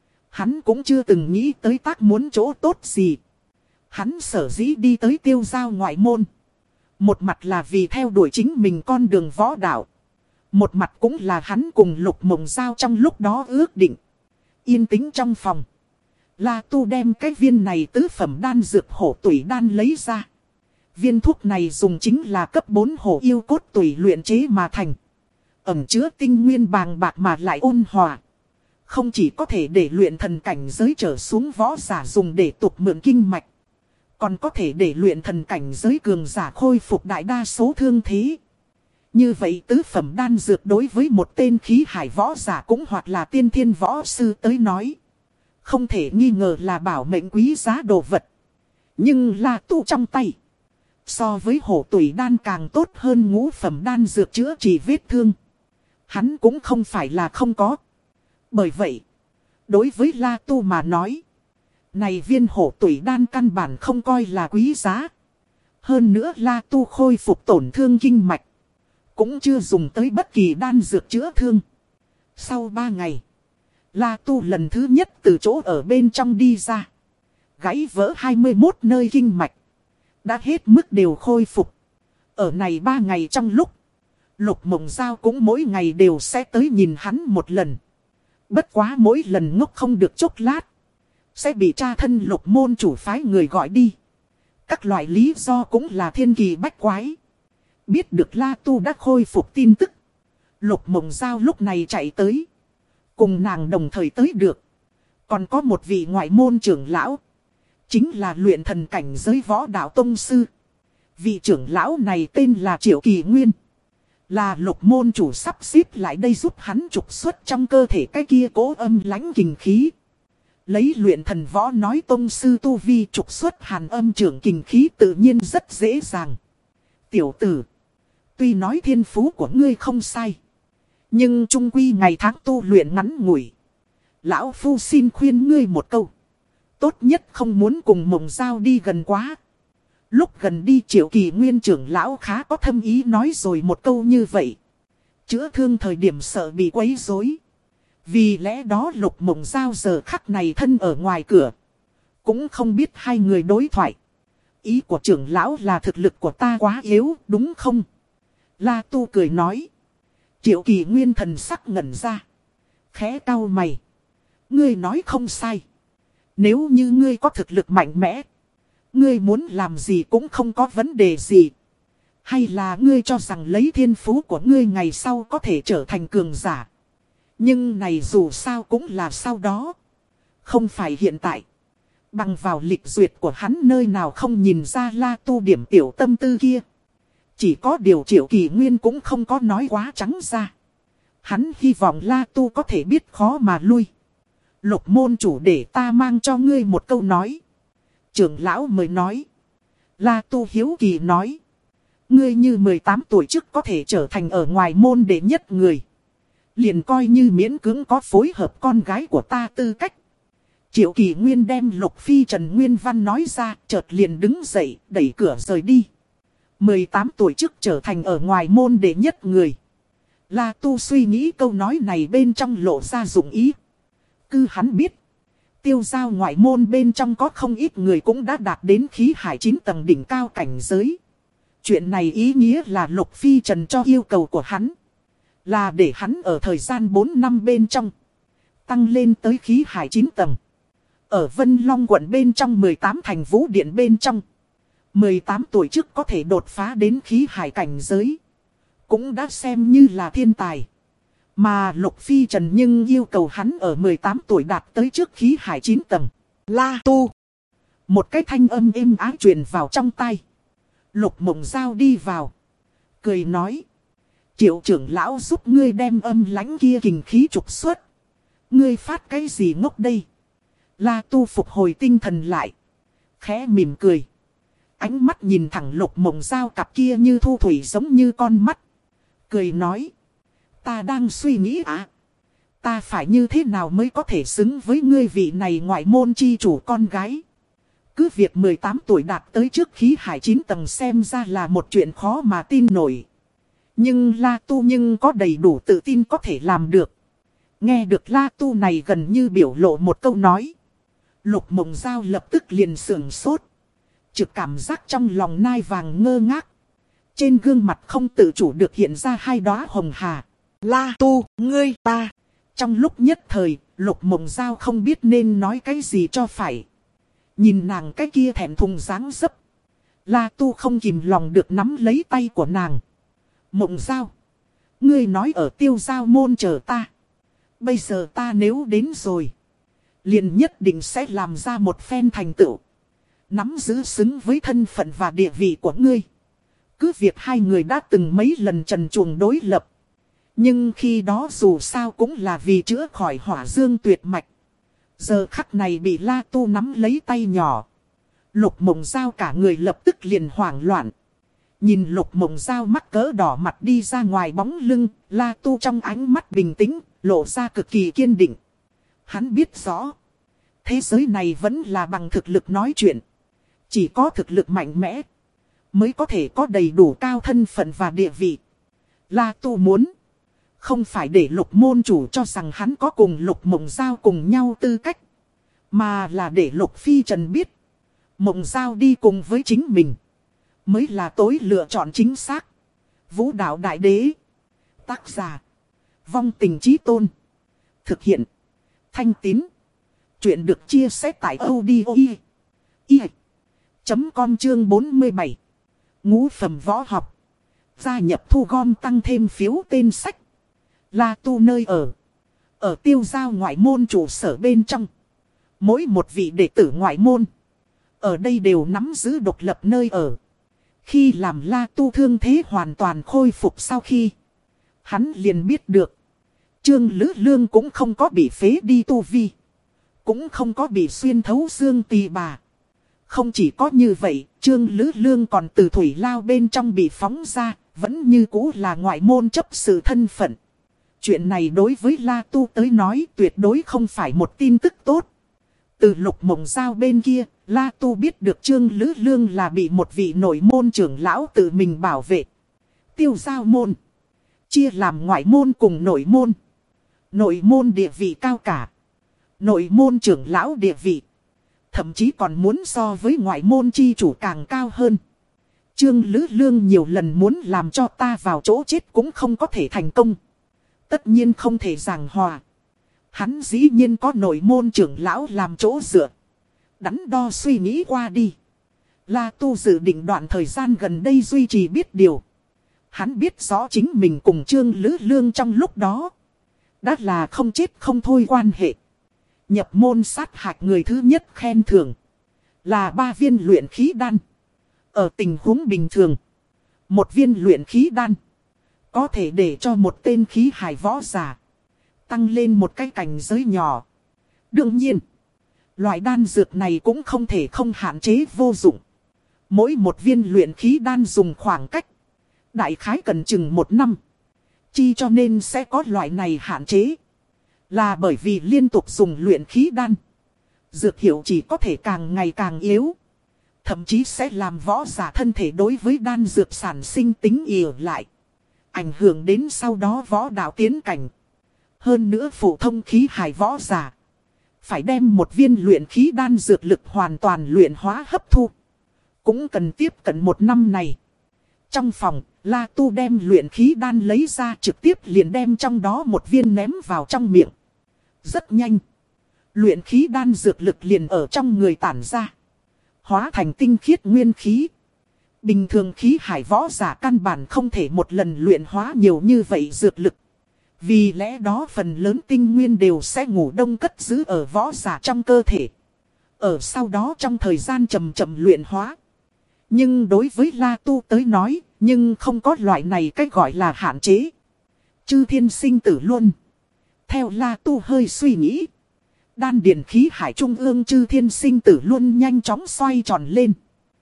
Hắn cũng chưa từng nghĩ tới tác muốn chỗ tốt gì. Hắn sở dĩ đi tới Tiêu Giao ngoại môn. Một mặt là vì theo đuổi chính mình con đường võ đạo. Một mặt cũng là hắn cùng Lục Mộng Giao trong lúc đó ước định. Yên tĩnh trong phòng. La Tu đem cái viên này tứ phẩm đan dược hổ tủy đan lấy ra. Viên thuốc này dùng chính là cấp 4 hổ yêu cốt tủy luyện chế mà thành. Ẩm chứa tinh nguyên bàng bạc mà lại ôn hòa. Không chỉ có thể để luyện thần cảnh giới trở xuống võ giả dùng để tục mượn kinh mạch. Còn có thể để luyện thần cảnh giới cường giả khôi phục đại đa số thương thế. Như vậy tứ phẩm đan dược đối với một tên khí hải võ giả cũng hoặc là tiên thiên võ sư tới nói. Không thể nghi ngờ là bảo mệnh quý giá đồ vật. Nhưng La Tu trong tay. So với hổ tủy đan càng tốt hơn ngũ phẩm đan dược chữa trị vết thương. Hắn cũng không phải là không có. Bởi vậy, đối với La Tu mà nói. Này viên hổ tủy đan căn bản không coi là quý giá. Hơn nữa La Tu khôi phục tổn thương kinh mạch. Cũng chưa dùng tới bất kỳ đan dược chữa thương. Sau 3 ngày, La Tu lần thứ nhất từ chỗ ở bên trong đi ra. Gãy vỡ 21 nơi kinh mạch. Đã hết mức đều khôi phục. Ở này 3 ngày trong lúc, Lục Mộng Giao cũng mỗi ngày đều sẽ tới nhìn hắn một lần. Bất quá mỗi lần ngốc không được chốc lát. Sẽ bị cha thân Lục môn chủ phái người gọi đi. Các loại lý do cũng là thiên kỳ bách quái. Biết được La Tu đã khôi phục tin tức. Lục Mộng Giao lúc này chạy tới. Cùng nàng đồng thời tới được. Còn có một vị ngoại môn trưởng lão. Chính là luyện thần cảnh giới võ đạo tông sư. Vị trưởng lão này tên là Triệu Kỳ Nguyên. Là Lục môn chủ sắp xếp lại đây giúp hắn trục xuất trong cơ thể cái kia cố âm lãnh kình khí. Lấy luyện thần võ nói tông sư tu vi trục xuất hàn âm trưởng kình khí tự nhiên rất dễ dàng. Tiểu tử, tuy nói thiên phú của ngươi không sai. Nhưng trung quy ngày tháng tu luyện ngắn ngủi. Lão Phu xin khuyên ngươi một câu. Tốt nhất không muốn cùng Mộng Giao đi gần quá. Lúc gần đi Triệu Kỳ Nguyên trưởng lão khá có thâm ý nói rồi một câu như vậy. Chữa thương thời điểm sợ bị quấy rối. Vì lẽ đó Lục Mộng Giao giờ khắc này thân ở ngoài cửa. Cũng không biết hai người đối thoại. Ý của trưởng lão là thực lực của ta quá yếu, đúng không? La Tu cười nói. Triệu Kỳ Nguyên thần sắc ngẩn ra. Khẽ cau mày. Ngươi nói không sai. Nếu như ngươi có thực lực mạnh mẽ. Ngươi muốn làm gì cũng không có vấn đề gì. Hay là ngươi cho rằng lấy thiên phú của ngươi ngày sau có thể trở thành cường giả. Nhưng này dù sao cũng là sau đó. Không phải hiện tại. Bằng vào lịch duyệt của hắn nơi nào không nhìn ra La Tu điểm tiểu tâm tư kia. Chỉ có điều Triệu Kỳ Nguyên cũng không có nói quá trắng ra. Hắn hy vọng La Tu có thể biết khó mà lui. Lục môn chủ để ta mang cho ngươi một câu nói. Trưởng lão mới nói. La Tu hiếu kỳ nói. Ngươi như 18 tuổi trước có thể trở thành ở ngoài môn đệ nhất người. Liền coi như miễn cưỡng có phối hợp con gái của ta tư cách. Triệu Kỳ Nguyên đem Lục Phi Trần Nguyên Văn nói ra, chợt liền đứng dậy, đẩy cửa rời đi. 18 tuổi trước trở thành ở ngoài môn đệ nhất người. La Tu suy nghĩ câu nói này bên trong lộ ra dụng ý. Cứ hắn biết, Tiêu Giao ngoại môn bên trong có không ít người cũng đã đạt đến khí hải 9 tầng đỉnh cao cảnh giới. Chuyện này ý nghĩa là Lục Phi Trần cho yêu cầu của hắn. Là để hắn ở thời gian 4 năm bên trong tăng lên tới khí hải 9 tầng. Ở Vân Long quận bên trong 18 thành vũ điện bên trong. 18 tuổi trước có thể đột phá đến khí hải cảnh giới. Cũng đã xem như là thiên tài. Mà Lục Phi Trần nhưng yêu cầu hắn ở 18 tuổi đạt tới trước khí hải 9 tầng. La Tu. Một cái thanh âm êm ái truyền vào trong tai. Lục Mộng Giao đi vào. Cười nói. Triệu trưởng lão giúp ngươi đem âm lãnh kia kình khí trục xuất. Ngươi phát cái gì ngốc đây? La Tu phục hồi tinh thần lại. Khẽ mỉm cười. Ánh mắt nhìn thẳng Lục Mộng Giao cặp kia như thu thủy giống như con mắt. Cười nói. Ta đang suy nghĩ ta phải như thế nào mới có thể xứng với ngươi vị này ngoại môn chi chủ con gái. Cứ việc 18 tuổi đạt tới trước khí hải 9 tầng xem ra là một chuyện khó mà tin nổi. Nhưng La Tu nhưng có đầy đủ tự tin có thể làm được. Nghe được La Tu này gần như biểu lộ một câu nói. Lục Mộng Giao lập tức liền sưởng sốt. Trực cảm giác trong lòng nai vàng ngơ ngác. Trên gương mặt không tự chủ được hiện ra hai đóa hồng hà. La Tu, ngươi ta. Trong lúc nhất thời, Lục Mộng Giao không biết nên nói cái gì cho phải. Nhìn nàng cái kia thẹn thùng dáng dấp. La Tu không kìm lòng được nắm lấy tay của nàng. Mộng Giao. Ngươi nói ở Tiêu Giao môn chờ ta. Bây giờ ta nếu đến rồi, liền nhất định sẽ làm ra một phen thành tựu. Nắm giữ xứng với thân phận và địa vị của ngươi. Cứ việc hai người đã từng mấy lần trần truồng đối lập. Nhưng khi đó dù sao cũng là vì chữa khỏi hỏa dương tuyệt mạch. Giờ khắc này bị La Tu nắm lấy tay nhỏ. Lục Mộng Giao cả người lập tức liền hoảng loạn. Nhìn Lục Mộng Giao mắt cỡ đỏ mặt đi ra ngoài bóng lưng, La Tu trong ánh mắt bình tĩnh, lộ ra cực kỳ kiên định. Hắn biết rõ, thế giới này vẫn là bằng thực lực nói chuyện. Chỉ có thực lực mạnh mẽ, mới có thể có đầy đủ cao thân phận và địa vị. La Tu muốn, không phải để Lục môn chủ cho rằng hắn có cùng Lục Mộng Giao cùng nhau tư cách. Mà là để Lục Phi Trần biết, Mộng Giao đi cùng với chính mình mới là tối lựa chọn chính xác. Vũ Đạo Đại Đế. Tác giả: Vong Tình Chí Tôn. Thực hiện: Thanh Tín. Chuyện được chia sẻ tại audio.com chương 47. Ngũ phẩm võ học. Gia nhập thu gom tăng thêm phiếu tên sách. La Tu nơi ở. Ở Tiêu Giao ngoại môn trụ sở bên trong. Mỗi một vị đệ tử ngoại môn ở đây đều nắm giữ độc lập nơi ở. Khi làm La Tu thương thế hoàn toàn khôi phục sau khi, hắn liền biết được Trương Lữ Lương cũng không có bị phế đi tu vi, cũng không có bị xuyên thấu xương tỳ bà. Không chỉ có như vậy, Trương Lữ Lương còn từ thủy lao bên trong bị phóng ra, vẫn như cũ là ngoại môn chấp sự thân phận. Chuyện này đối với La Tu tới nói tuyệt đối không phải một tin tức tốt. Từ Lục Mộng Giao bên kia, La Tu biết được Trương Lữ Lương là bị một vị nội môn trưởng lão tự mình bảo vệ. Tiêu Giao môn chia làm ngoại môn cùng nội môn. Nội môn địa vị cao cả, nội môn trưởng lão địa vị thậm chí còn muốn so với ngoại môn chi chủ càng cao hơn. Trương Lữ Lương nhiều lần muốn làm cho ta vào chỗ chết cũng không có thể thành công. Tất nhiên không thể giảng hòa. Hắn dĩ nhiên có nội môn trưởng lão làm chỗ dựa. Đắn đo suy nghĩ qua đi, La Tu dự định đoạn thời gian gần đây duy trì biết điều. Hắn biết rõ chính mình cùng Trương Lữ Lương trong lúc đó đã là không chết không thôi quan hệ. Nhập môn sát hạch người thứ nhất khen thưởng là 3 viên luyện khí đan. Ở tình huống bình thường, một viên luyện khí đan có thể để cho một tên khí hải võ giả tăng lên một cái cảnh giới nhỏ. Đương nhiên, loại đan dược này cũng không thể không hạn chế vô dụng. Mỗi một viên luyện khí đan dùng khoảng cách đại khái cần chừng 1 năm. Chi cho nên sẽ có loại này hạn chế, là bởi vì liên tục dùng luyện khí đan, dược hiệu chỉ có thể càng ngày càng yếu. Thậm chí sẽ làm võ giả thân thể đối với đan dược sản sinh tính ì lại, ảnh hưởng đến sau đó võ đạo tiến cảnh. Hơn nữa phổ thông khí hải võ giả phải đem một viên luyện khí đan dược lực hoàn toàn luyện hóa hấp thu, cũng cần tiếp cận 1 năm này. Trong phòng, La Tu đem luyện khí đan lấy ra, trực tiếp liền đem trong đó một viên ném vào trong miệng. Rất nhanh, luyện khí đan dược lực liền ở trong người tản ra, hóa thành tinh khiết nguyên khí. Bình thường khí hải võ giả căn bản không thể một lần luyện hóa nhiều như vậy dược lực. Vì lẽ đó phần lớn tinh nguyên đều sẽ ngủ đông cất giữ ở võ giả trong cơ thể, ở sau đó trong thời gian chậm chậm luyện hóa. Nhưng đối với La Tu tới nói, nhưng không có loại này cách gọi là hạn chế. Chư thiên sinh tử luân. Theo La Tu hơi suy nghĩ, đan điền khí hải trung ương chư thiên sinh tử luân nhanh chóng xoay tròn lên.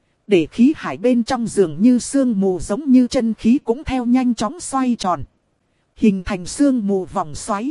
Để khí hải bên trong dường như sương mù giống như chân khí cũng theo nhanh chóng xoay tròn, hình thành sương mù vòng xoáy,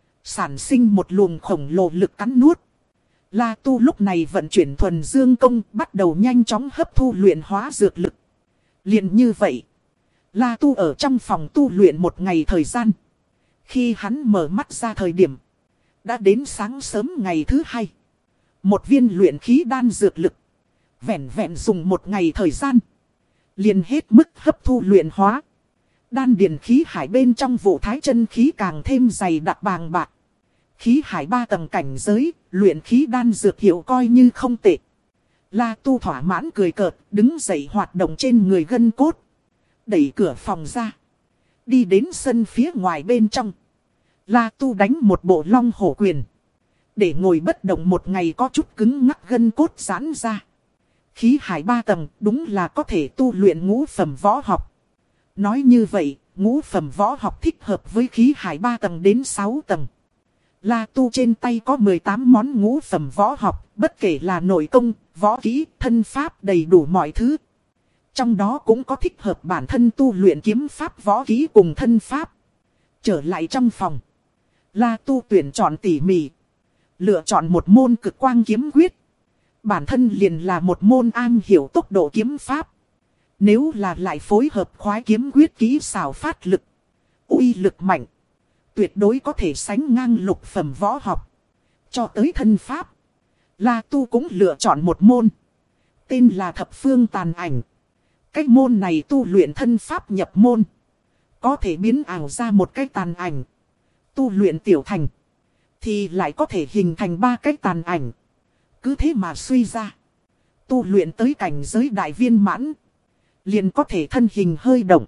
sản sinh một luồng khổng lồ lực cắn nuốt. La Tu lúc này vận chuyển thuần dương công, bắt đầu nhanh chóng hấp thu luyện hóa dược lực. Liền như vậy, La Tu ở trong phòng tu luyện 1 ngày thời gian. Khi hắn mở mắt ra thời điểm, đã đến sáng sớm ngày thứ 2. Một viên luyện khí đan dược lực, vẹn vẹn dùng 1 ngày thời gian, liền hết mức hấp thu luyện hóa. Đan điền khí hải bên trong vụ thái chân khí càng thêm dày đặc bàng bạc. Khí hải 3 tầng cảnh giới, luyện khí đan dược hiệu coi như không tệ. La Tu thỏa mãn cười cợt, đứng dậy hoạt động trên người gân cốt. Đẩy cửa phòng ra, đi đến sân phía ngoài bên trong. La Tu đánh một bộ long hổ quyền. Để ngồi bất động một ngày có chút cứng ngắc gân cốt giãn ra. Khí hải 3 tầng đúng là có thể tu luyện ngũ phẩm võ học. Nói như vậy, ngũ phẩm võ học thích hợp với khí hải 3 tầng đến 6 tầng. La Tu trên tay có 18 món ngũ phẩm võ học, bất kể là nội công, võ kỹ, thân pháp đầy đủ mọi thứ. Trong đó cũng có thích hợp bản thân tu luyện kiếm pháp võ kỹ cùng thân pháp. Trở lại trong phòng, La Tu tuyển chọn tỉ mỉ. Lựa chọn một môn cực quang kiếm quyết. Bản thân liền là một môn am hiểu tốc độ kiếm pháp. Nếu là lại phối hợp khoái kiếm quyết kỹ xảo phát lực, uy lực mạnh, tuyệt đối có thể sánh ngang lục phẩm võ học. Cho tới thân pháp, La Tu cũng lựa chọn một môn. Tên là Thập Phương Tàn Ảnh. Cái môn này tu luyện thân pháp nhập môn. Có thể biến ảo ra một cái tàn ảnh. Tu luyện tiểu thành thì lại có thể hình thành 3 cái tàn ảnh. Cứ thế mà suy ra. Tu luyện tới cảnh giới đại viên mãn, liền có thể thân hình hơi động,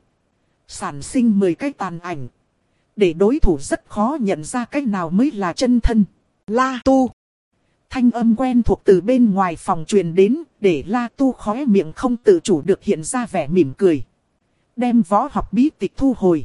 sản sinh 10 cái tàn ảnh. Để đối thủ rất khó nhận ra cái nào mới là chân thân. La Tu. Thanh âm quen thuộc từ bên ngoài phòng truyền đến, để La Tu khóe miệng không tự chủ được hiện ra vẻ mỉm cười. Đem võ học bí tịch thu hồi.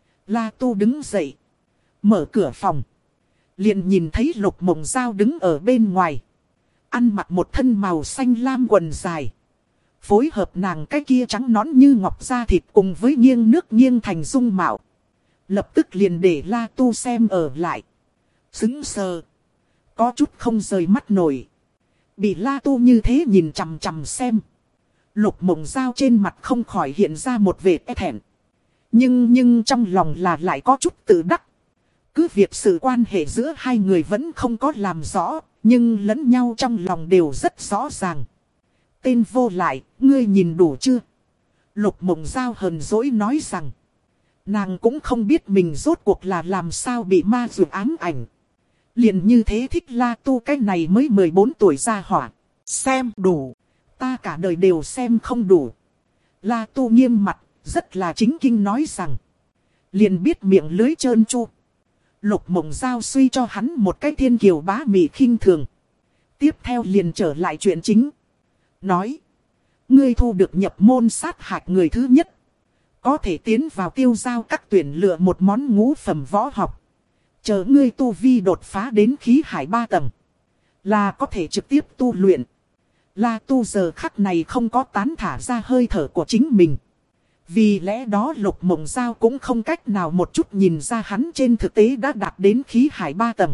La Tu đứng dậy, mở cửa phòng. Liền nhìn thấy Lục Mộng Giao đứng ở bên ngoài. Ăn mặc một thân màu xanh lam quần dài. Phối hợp nàng cái kia trắng nõn như ngọc da thịt cùng với nghiêng nước nghiêng thành dung mạo. Lập tức liền để La Tu xem ở lại. Sững sờ. Có chút không rời mắt nổi. Bị La Tu như thế nhìn chằm chằm xem. Lục Mộng Giao trên mặt không khỏi hiện ra một vệt e thẹn. Nhưng trong lòng là lại có chút tự đắc. Cứ việc sự quan hệ giữa hai người vẫn không có làm rõ, nhưng lẫn nhau trong lòng đều rất rõ ràng. Tên vô lại, ngươi nhìn đủ chưa? Lục Mộng Giao hờn dỗi nói rằng. Nàng cũng không biết mình rốt cuộc là làm sao bị ma dụ ám ảnh. Liền như thế thích La Tu cái này mới 14 tuổi ra hỏa. Xem đủ. Ta cả đời đều xem không đủ. La Tu nghiêm mặt, rất là chính kinh nói rằng. Liền biết miệng lưới trơn tru. Lục Mộng Giao suy cho hắn một cái thiên kiều bá mị khinh thường. Tiếp theo liền trở lại chuyện chính. Nói. Ngươi thu được nhập môn sát hạch người thứ nhất. Có thể tiến vào tiêu giao các tuyển lựa một món ngũ phẩm võ học. Chờ ngươi tu vi đột phá đến khí hải 3 tầng. Là có thể trực tiếp tu luyện. La Tu giờ khắc này không có tán thả ra hơi thở của chính mình. Vì lẽ đó Lục Mộng Giao cũng không cách nào một chút nhìn ra hắn trên thực tế đã đạt đến khí hải 3 tầng.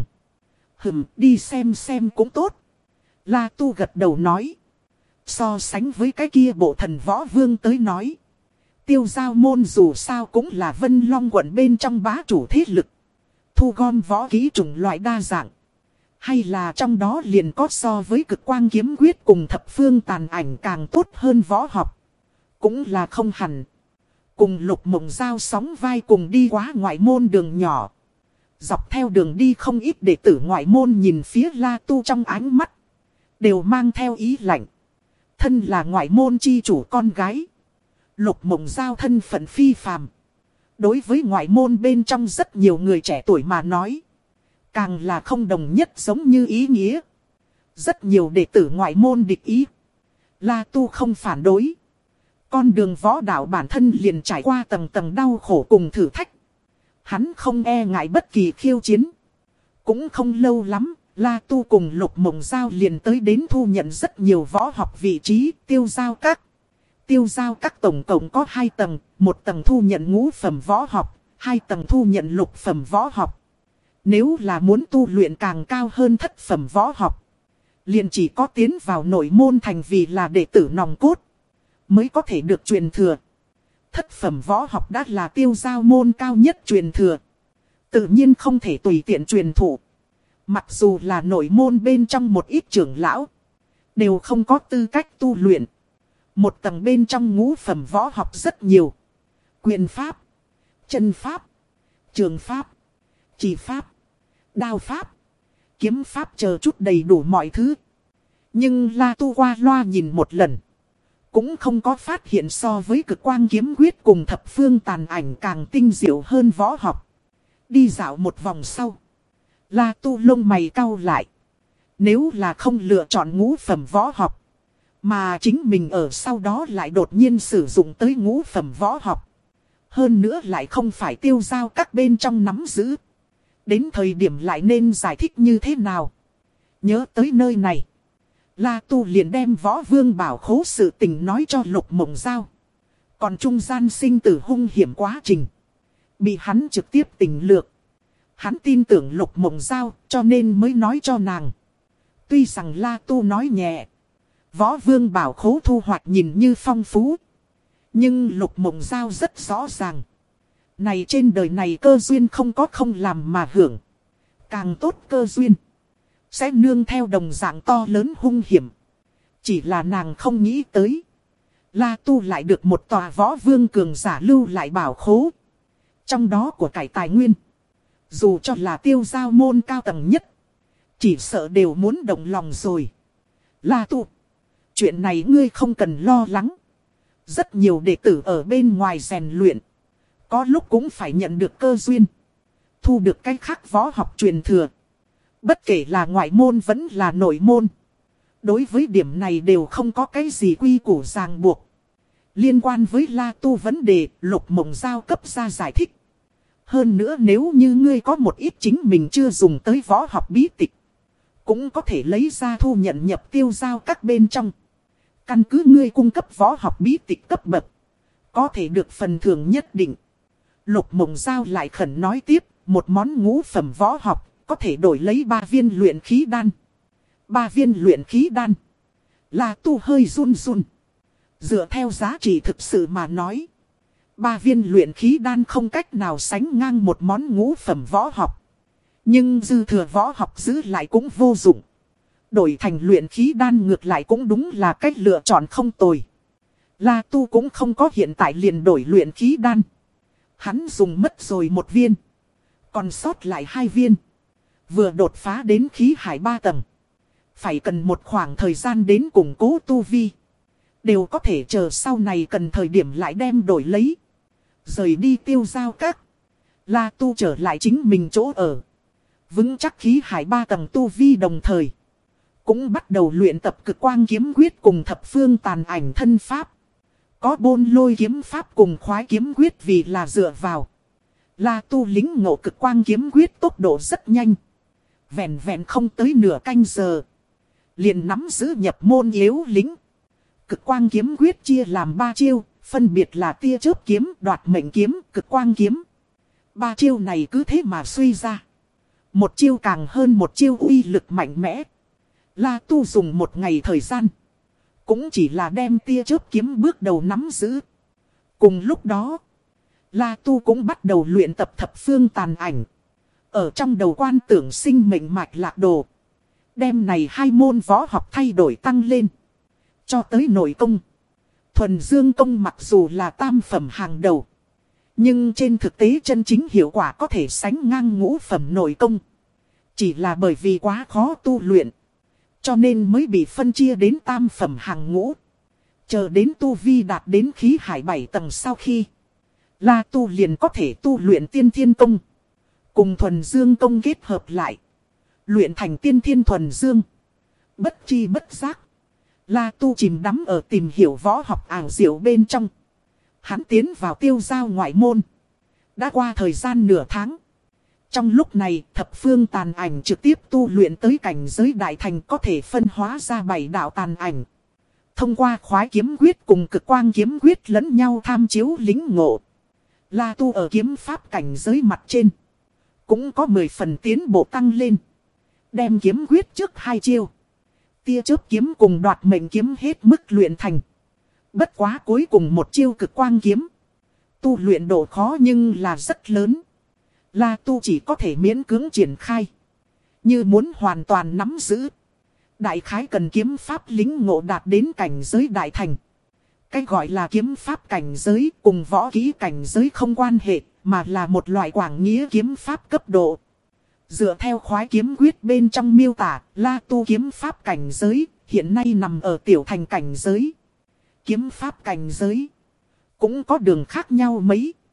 Đi xem cũng tốt. La Tu gật đầu nói. So sánh với cái kia bộ thần võ vương tới nói. Tiêu giao môn dù sao cũng là Vân Long quận bên trong bá chủ thế lực. Thu gom võ kỹ chủng loại đa dạng. Hay là trong đó liền có so với cực quang kiếm quyết cùng thập phương tàn ảnh càng tốt hơn võ học. Cũng là không hẳn. Cùng Lục Mộng Giao sóng vai cùng đi qua ngoại môn đường nhỏ. Dọc theo đường đi không ít đệ tử ngoại môn nhìn phía La Tu trong ánh mắt. Đều mang theo ý lạnh. Thân là ngoại môn chi chủ con gái. Lục Mộng Giao thân phận phi phàm. Đối với ngoại môn bên trong rất nhiều người trẻ tuổi mà nói. Càng là không đồng nhất giống như ý nghĩa. Rất nhiều đệ tử ngoại môn địch ý. La Tu không phản đối. Con đường võ đạo bản thân liền trải qua tầng tầng đau khổ cùng thử thách. Hắn không e ngại bất kỳ khiêu chiến. Cũng không lâu lắm, La Tu cùng Lục Mộng Giao liền tới đến thu nhận rất nhiều võ học vị trí tiêu giao các. Tiêu giao các tổng cộng có 2 tầng, một tầng thu nhận ngũ phẩm võ học, 2 tầng thu nhận lục phẩm võ học. Nếu là muốn tu luyện càng cao hơn thất phẩm võ học, liền chỉ có tiến vào nội môn thành vì là đệ tử nòng cốt, mới có thể được truyền thừa. Thất phẩm võ học đã là tiêu giao môn cao nhất truyền thừa. Tự nhiên không thể tùy tiện truyền thụ. Mặc dù là nội môn bên trong một ít trưởng lão, đều không có tư cách tu luyện. Một tầng bên trong ngũ phẩm võ học rất nhiều. Quyền pháp, chân pháp, trường pháp, chỉ pháp, đao pháp, kiếm pháp chờ chút đầy đủ mọi thứ. Nhưng La Tu qua loa nhìn một lần, cũng không có phát hiện so với cực quang kiếm quyết cùng thập phương tàn ảnh càng tinh diệu hơn võ học. Đi dạo một vòng sau, La Tu lông mày cau lại. Nếu là không lựa chọn ngũ phẩm võ học, mà chính mình ở sau đó lại đột nhiên sử dụng tới ngũ phẩm võ học. Hơn nữa lại không phải Tiêu Giao các bên trong nắm giữ. Đến thời điểm lại nên giải thích như thế nào? Nhớ tới nơi này, La Tu liền đem Võ Vương Bảo Khố sự tình nói cho Lục Mộng Giao. Còn trung gian sinh tử hung hiểm quá trình, bị hắn trực tiếp tỉnh lược. Hắn tin tưởng Lục Mộng Giao cho nên mới nói cho nàng. Tuy rằng La Tu nói nhẹ, Võ Vương Bảo Khố thu hoạch nhìn như phong phú, nhưng Lục Mộng Giao rất rõ ràng. Này trên đời này cơ duyên không có không làm mà hưởng. Càng tốt cơ duyên sẽ nương theo đồng dạng to lớn hung hiểm. Chỉ là nàng không nghĩ tới, La Tu lại được một tòa Võ Vương cường giả lưu lại bảo khố. Trong đó của cải tài nguyên, dù cho là Tiêu Giao môn cao tầng nhất, chỉ sợ đều muốn động lòng rồi. La Tu, chuyện này ngươi không cần lo lắng. Rất nhiều đệ tử ở bên ngoài rèn luyện, có lúc cũng phải nhận được cơ duyên, thu được cái khác võ học truyền thừa. Bất kể là ngoại môn vẫn là nội môn, đối với điểm này đều không có cái gì quy củ ràng buộc. Liên quan với La Tu vấn đề, Lục Mộng Giao cấp ra giải thích. Hơn nữa nếu như ngươi có một ít chính mình chưa dùng tới võ học bí tịch, cũng có thể lấy ra thu nhận nhập Tiêu Giao các bên trong. Căn cứ ngươi cung cấp võ học bí tịch cấp bậc, có thể được phần thưởng nhất định. Lục Mộng Giao lại khẩn nói tiếp, một món ngũ phẩm võ học có thể đổi lấy 3 viên luyện khí đan. 3 viên luyện khí đan. La Tu hơi run run. Dựa theo giá trị thực sự mà nói, 3 viên luyện khí đan không cách nào sánh ngang một món ngũ phẩm võ học. Nhưng dư thừa võ học giữ lại cũng vô dụng. Đổi thành luyện khí đan ngược lại cũng đúng là cách lựa chọn không tồi. La Tu cũng không có hiện tại liền đổi luyện khí đan. Hắn dùng mất rồi 1 viên, còn sót lại 2 viên. Vừa đột phá đến khí hải 3 tầng, phải cần một khoảng thời gian đến củng cố tu vi. Đều có thể chờ sau này cần thời điểm lại đem đổi lấy. Rời đi Tiêu Giao các, La Tu trở lại chính mình chỗ ở. Vững chắc khí hải 3 tầng tu vi đồng thời, cũng bắt đầu luyện tập Cực Quang kiếm quyết cùng Thập Phương Tàn Ảnh thân pháp. Có Bôn Lôi kiếm pháp cùng Khoái kiếm quyết vì là dựa vào. La Tu lính ngộ Cực Quang kiếm quyết tốc độ rất nhanh. Vẹn vẹn không tới nửa canh giờ, liền nắm giữ nhập môn yếu lĩnh. Cực Quang kiếm quyết chia làm 3 chiêu, phân biệt là tia chớp kiếm, đoạt mệnh kiếm, Cực Quang kiếm. 3 chiêu này cứ thế mà suy ra. Một chiêu càng hơn một chiêu uy lực mạnh mẽ. La Tu dùng 1 ngày thời gian, cũng chỉ là đem tia chớp kiếm bước đầu nắm giữ. Cùng lúc đó, La Tu cũng bắt đầu luyện tập Thập Phương Tàn Ảnh. Ở trong đầu quan tưởng sinh mệnh mạch lạc đồ, đem này 2 môn võ học thay đổi tăng lên. Cho tới nội công, thuần dương công mặc dù là tam phẩm hàng đầu, nhưng trên thực tế chân chính hiệu quả có thể sánh ngang ngũ phẩm nội công. Chỉ là bởi vì quá khó tu luyện, cho nên mới bị phân chia đến tam phẩm hàng ngũ. Chờ đến tu vi đạt đến khí hải 7 tầng sau khi, La Tu liền có thể tu luyện tiên thiên công, cùng thuần dương công kết hợp lại, luyện thành tiên thiên thuần dương. Bất chi bất giác, La Tu chìm đắm ở tìm hiểu võ học ảo diệu bên trong. Hắn tiến vào Tiêu Giao ngoại môn. Đã qua thời gian nửa tháng. Trong lúc này, Thập Phương Tàn Ảnh trực tiếp tu luyện tới cảnh giới đại thành, có thể phân hóa ra 7 đạo tàn ảnh. Thông qua Khoái kiếm quyết cùng Cực Quang kiếm quyết lẫn nhau tham chiếu lĩnh ngộ, La Tu ở kiếm pháp cảnh giới mặt trên cũng có 10 phần tiến bộ tăng lên. Đem kiếm quyết trước 2 chiêu, tia chớp kiếm cùng đoạt mệnh kiếm hết mức luyện thành. Bất quá cuối cùng một chiêu Cực Quang kiếm, tu luyện độ khó nhưng là rất lớn. La Tu chỉ có thể miễn cưỡng triển khai. Như muốn hoàn toàn nắm giữ, đại khái cần kiếm pháp lĩnh ngộ đạt đến cảnh giới đại thành. Cái gọi là kiếm pháp cảnh giới cùng võ kỹ cảnh giới không quan hệ, mà là một loại quảng nghĩa kiếm pháp cấp độ. Dựa theo Khoái kiếm quyết bên trong miêu tả, La Tu kiếm pháp cảnh giới hiện nay nằm ở tiểu thành cảnh giới. Kiếm pháp cảnh giới cũng có đường khác nhau mấy.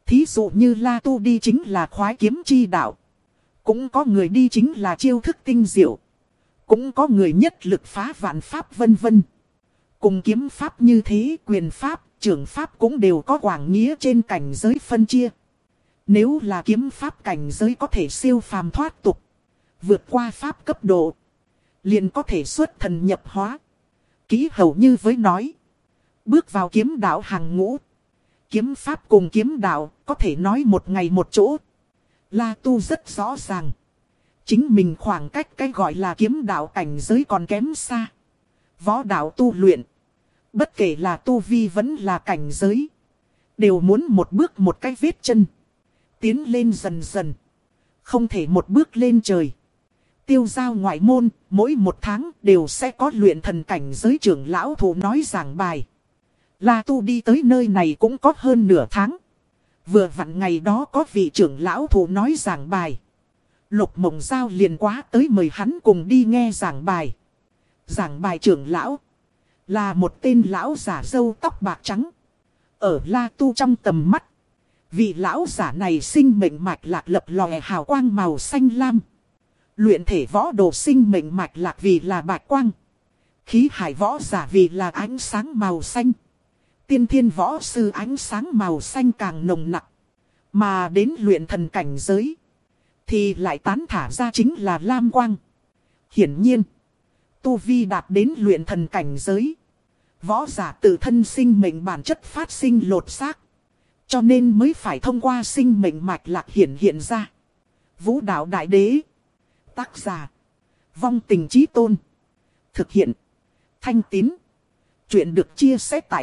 Thí dụ như La Tu đi chính là khoái kiếm chi đạo. Cũng có người đi chính là chiêu thức tinh diệu. Cũng có người nhất lực phá vạn pháp vân vân. Cùng kiếm pháp như thế, quyền pháp, trưởng pháp cũng đều có quảng nghĩa trên cảnh giới phân chia. Nếu là kiếm pháp cảnh giới có thể siêu phàm thoát tục, vượt qua pháp cấp độ, liền có thể xuất thần nhập hóa. Ký hầu như với nói, bước vào kiếm đạo hàng ngũ. Kiếm pháp cùng kiếm đạo có thể nói một ngày một chỗ. La Tu rất rõ ràng. Chính mình khoảng cách cái gọi là kiếm đạo cảnh giới còn kém xa. Võ đạo tu luyện, bất kể là tu vi vẫn là cảnh giới, đều muốn một bước một cái vết chân. Tiến lên dần dần, không thể một bước lên trời. Tiêu giao ngoại môn, mỗi một tháng đều sẽ có luyện thần cảnh giới trưởng lão thủ nói giảng bài. La Tu đi tới nơi này cũng có hơn nửa tháng. Vừa vặn ngày đó có vị trưởng lão thủ nói giảng bài. Lục Mộng Giao liền quá tới mời hắn cùng đi nghe giảng bài. Giảng bài trưởng lão là một tên lão giả râu tóc bạc trắng. Ở La Tu trong tầm mắt, vị lão giả này sinh mệnh mạch lạc lập lòe hào quang màu xanh lam. Luyện thể võ đồ sinh mệnh mạch lạc vì là bạch quang. Khí hải võ giả vì là ánh sáng màu xanh. Tiên thiên võ sư ánh sáng màu xanh càng nồng nặc. Mà đến luyện thần cảnh giới thì lại tán thả ra chính là lam quang. Hiển nhiên, tu vi đạt đến luyện thần cảnh giới, võ giả tự thân sinh mệnh bản chất phát sinh lột xác. Cho nên mới phải thông qua sinh mệnh mạch lạc hiện ra. Vũ đạo đại đế. Tác giả: Vong Tình Chí Tôn. Thực hiện: Thanh Tín. Chuyện được chia sẻ tại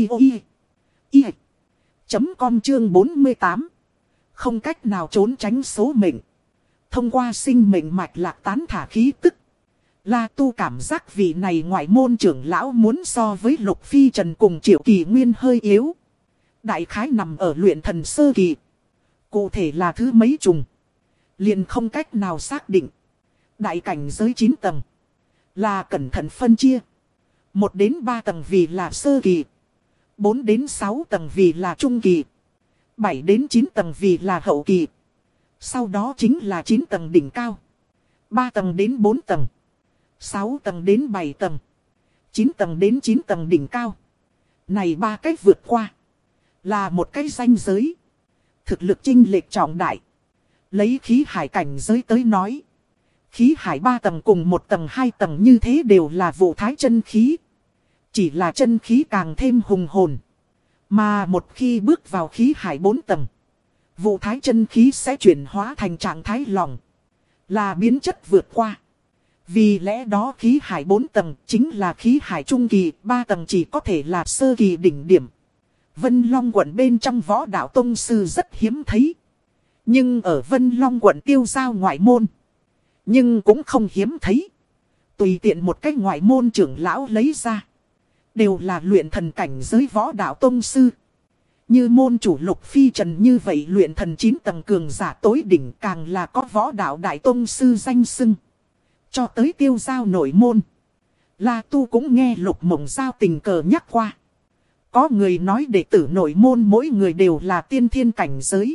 audio.com chương 48. Không cách nào trốn tránh số mệnh. Thông qua sinh mệnh mạch lạc tán thả khí tức, La Tu cảm giác vị này ngoại môn trưởng lão muốn so với Lục Phi Trần cùng Triệu Kỳ Nguyên hơi yếu. Đại khái nằm ở luyện thần sơ kỳ. Cụ thể là thứ mấy trùng, liền không cách nào xác định. Đại cảnh giới 9 tầng là cẩn thận phân chia. 1 đến 3 tầng vì là sơ kỳ, 4 đến 6 tầng vì là trung kỳ, 7 đến 9 tầng vì là hậu kỳ. Sau đó chính là 9 tầng đỉnh cao, 3 tầng đến 4 tầng, 6 tầng đến 7 tầng, 9 tầng đến 9 tầng đỉnh cao. Này ba cách vượt qua là một cái ranh giới. Thực lực chênh lệch trọng đại. Lấy khí hải cảnh giới tới nói, khí hải 3 tầng cùng 1 tầng 2 tầng như thế đều là vụ thái chân khí. Chỉ là chân khí càng thêm hùng hồn. Mà một khi bước vào khí hải 4 tầng, vụ thái chân khí sẽ chuyển hóa thành trạng thái lỏng, là biến chất vượt qua. Vì lẽ đó khí hải 4 tầng chính là khí hải trung kỳ, 3 tầng chỉ có thể là sơ kỳ đỉnh điểm. Vân Long quận bên trong võ đạo tông sư rất hiếm thấy. Nhưng ở Vân Long quận tiêu giao ngoại môn, nhưng cũng không hiếm thấy. Tùy tiện một cái ngoại môn trưởng lão lấy ra, đều là luyện thần cảnh giới võ đạo tông sư. Như môn chủ Lục Phi Trần như vậy luyện thần 9 tầng cường giả tối đỉnh, càng là có võ đạo đại tông sư danh xưng. Cho tới tiêu giao nội môn, La Tu cũng nghe Lục Mộng Giao tình cờ nhắc qua. Có người nói đệ tử nội môn mỗi người đều là tiên thiên cảnh giới.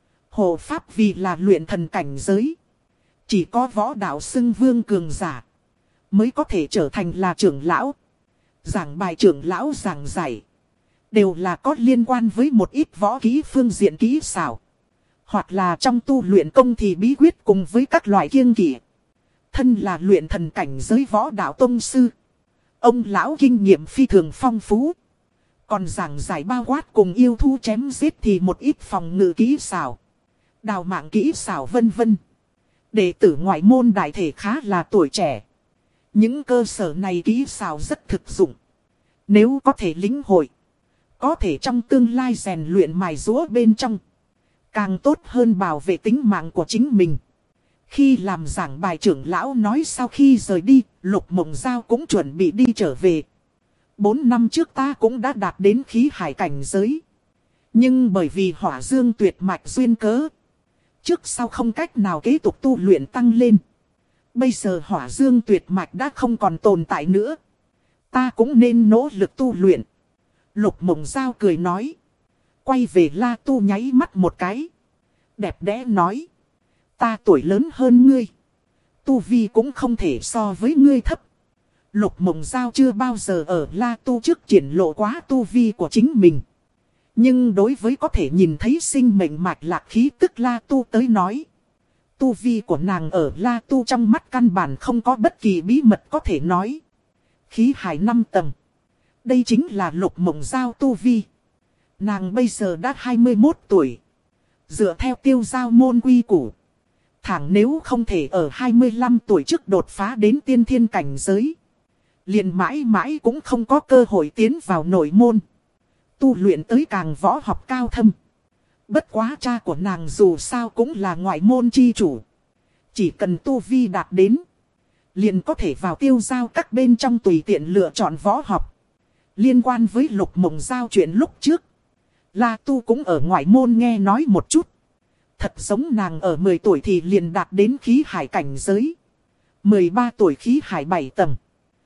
Hộ pháp vì là luyện thần cảnh giới. Chỉ có võ đạo xưng vương cường giả mới có thể trở thành là trưởng lão. Giảng bài trưởng lão giảng giải đều là có liên quan với một ít võ kỹ phương diện kỹ xảo, hoặc là trong tu luyện công thì bí quyết cùng với các loại kiêng kỵ. Thân là luyện thần cảnh giới võ đạo tông sư, ông lão kinh nghiệm phi thường phong phú. Còn giảng giải bao quát cùng yêu thú chém giết thì một ít phòng ngự kỹ xảo, đào mạng kỹ xảo vân vân. Đệ tử ngoại môn đại thể khá là tuổi trẻ. Những cơ sở này kỹ xảo rất thực dụng. Nếu có thể lĩnh hội, có thể trong tương lai rèn luyện mài giũa bên trong, càng tốt hơn bảo vệ tính mạng của chính mình. Khi làm giảng bài trưởng lão nói sau khi rời đi, Lục Mộng Giao cũng chuẩn bị đi trở về. 4 năm trước ta cũng đã đạt đến khí hải cảnh giới. Nhưng bởi vì hỏa dương tuyệt mạch duyên cớ, trước sau không cách nào kế tục tu luyện tăng lên. Bây giờ hỏa dương tuyệt mạch đã không còn tồn tại nữa. Ta cũng nên nỗ lực tu luyện. Lục Mộng Giao cười nói. Quay về La Tu nháy mắt một cái. Đẹp đẽ nói. Ta tuổi lớn hơn ngươi. Tu vi cũng không thể so với ngươi thấp. Lục Mộng Giao chưa bao giờ ở La Tu trước triển lộ quá tu vi của chính mình. Nhưng đối với có thể nhìn thấy sinh mệnh mạch lạc khí tức La Tu tới nói. Tu vi của nàng ở La Tu trong mắt căn bản không có bất kỳ bí mật có thể nói. Khí hải 5 tầng. Đây chính là Lục Mộng Giao tu vi. Nàng bây giờ đã 21 tuổi. Dựa theo tiêu giao môn quy củ. Thẳng nếu không thể ở 25 tuổi trước đột phá đến tiên thiên cảnh giới. Liền mãi mãi cũng không có cơ hội tiến vào nội môn. Tu luyện tới càng võ học cao thâm. Bất quá cha của nàng dù sao cũng là ngoại môn chi chủ. Chỉ cần tu vi đạt đến. Liền có thể vào tiêu giao các bên trong tùy tiện lựa chọn võ học. Liên quan với Lục Mộng Giao chuyện lúc trước. La Tu cũng ở ngoại môn nghe nói một chút. Thật giống nàng ở 10 tuổi thì liền đạt đến khí hải cảnh giới. 13 tuổi khí hải 7 tầng.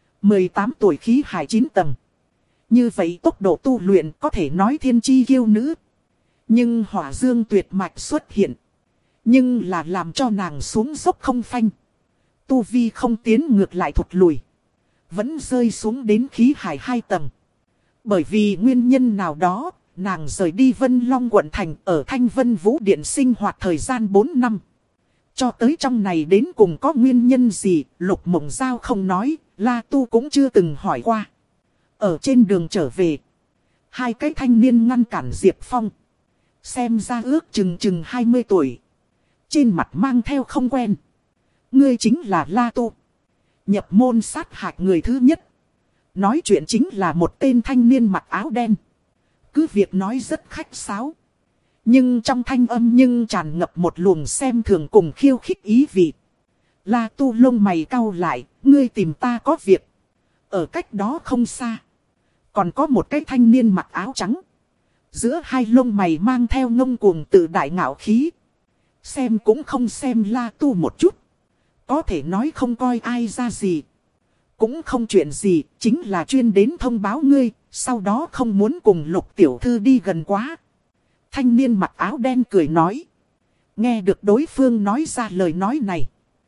18 tuổi khí hải 9 tầng. Như vậy tốc độ tu luyện có thể nói thiên chi kiêu nữ. Nhưng hỏa dương tuyệt mạch xuất hiện. Nhưng là làm cho nàng xuống dốc không phanh. Tu vi không tiến ngược lại thụt lùi. Vẫn rơi xuống đến khí hải 2 tầng. Bởi vì nguyên nhân nào đó, nàng rời đi Vân Long quận thành ở Thanh Vân Vũ Điện sinh hoạt thời gian 4 năm. Cho tới trong này đến cùng có nguyên nhân gì, Lục Mộng Giao không nói, La Tu cũng chưa từng hỏi qua. Ở trên đường trở về, hai cái thanh niên ngăn cản Diệp Phong. Xem ra ước chừng 20 tuổi. Trên mặt mang theo không quen. Ngươi chính là La Tu. Nhập môn sát hạch người thứ nhất. Nói chuyện chính là một tên thanh niên mặc áo đen. Cứ việc nói rất khách sáo. Nhưng trong thanh âm nhưng tràn ngập một luồng xem thường cùng khiêu khích ý vị. La Tu lông mày cau lại, ngươi tìm ta có việc. Ở cách đó không xa. Còn có một cái thanh niên mặc áo trắng. Giữa hai lông mày mang theo ngông cuồng tự đại ngạo khí. Xem cũng không xem La Tu một chút. Có thể nói không coi ai ra gì. Cũng không chuyện gì, chính là chuyên đến thông báo ngươi, sau đó không muốn cùng Lục tiểu thư đi gần quá. Thanh niên mặc áo đen cười nói. Nghe được đối phương nói ra lời nói này.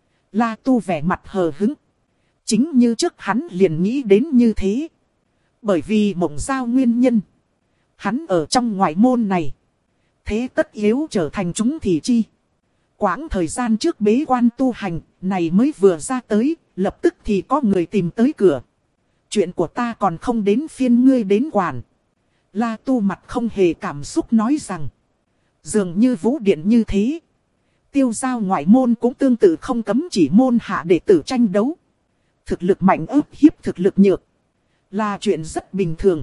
La Tu vẻ mặt hờ hững. Chính như trước hắn liền nghĩ đến như thế. Bởi vì Mộng Giao nguyên nhân. Hắn ở trong ngoại môn này. Thế tất yếu trở thành chúng thì chi. Quãng thời gian trước bế quan tu hành này mới vừa ra tới. Lập tức thì có người tìm tới cửa. Chuyện của ta còn không đến phiên ngươi đến quản. La Tu mặt không hề cảm xúc nói rằng. Dường như Vũ Điện như thế. Tiêu giao ngoại môn cũng tương tự không cấm chỉ môn hạ đệ tử tranh đấu. Thực lực mạnh ức hiếp thực lực nhược. Là chuyện rất bình thường.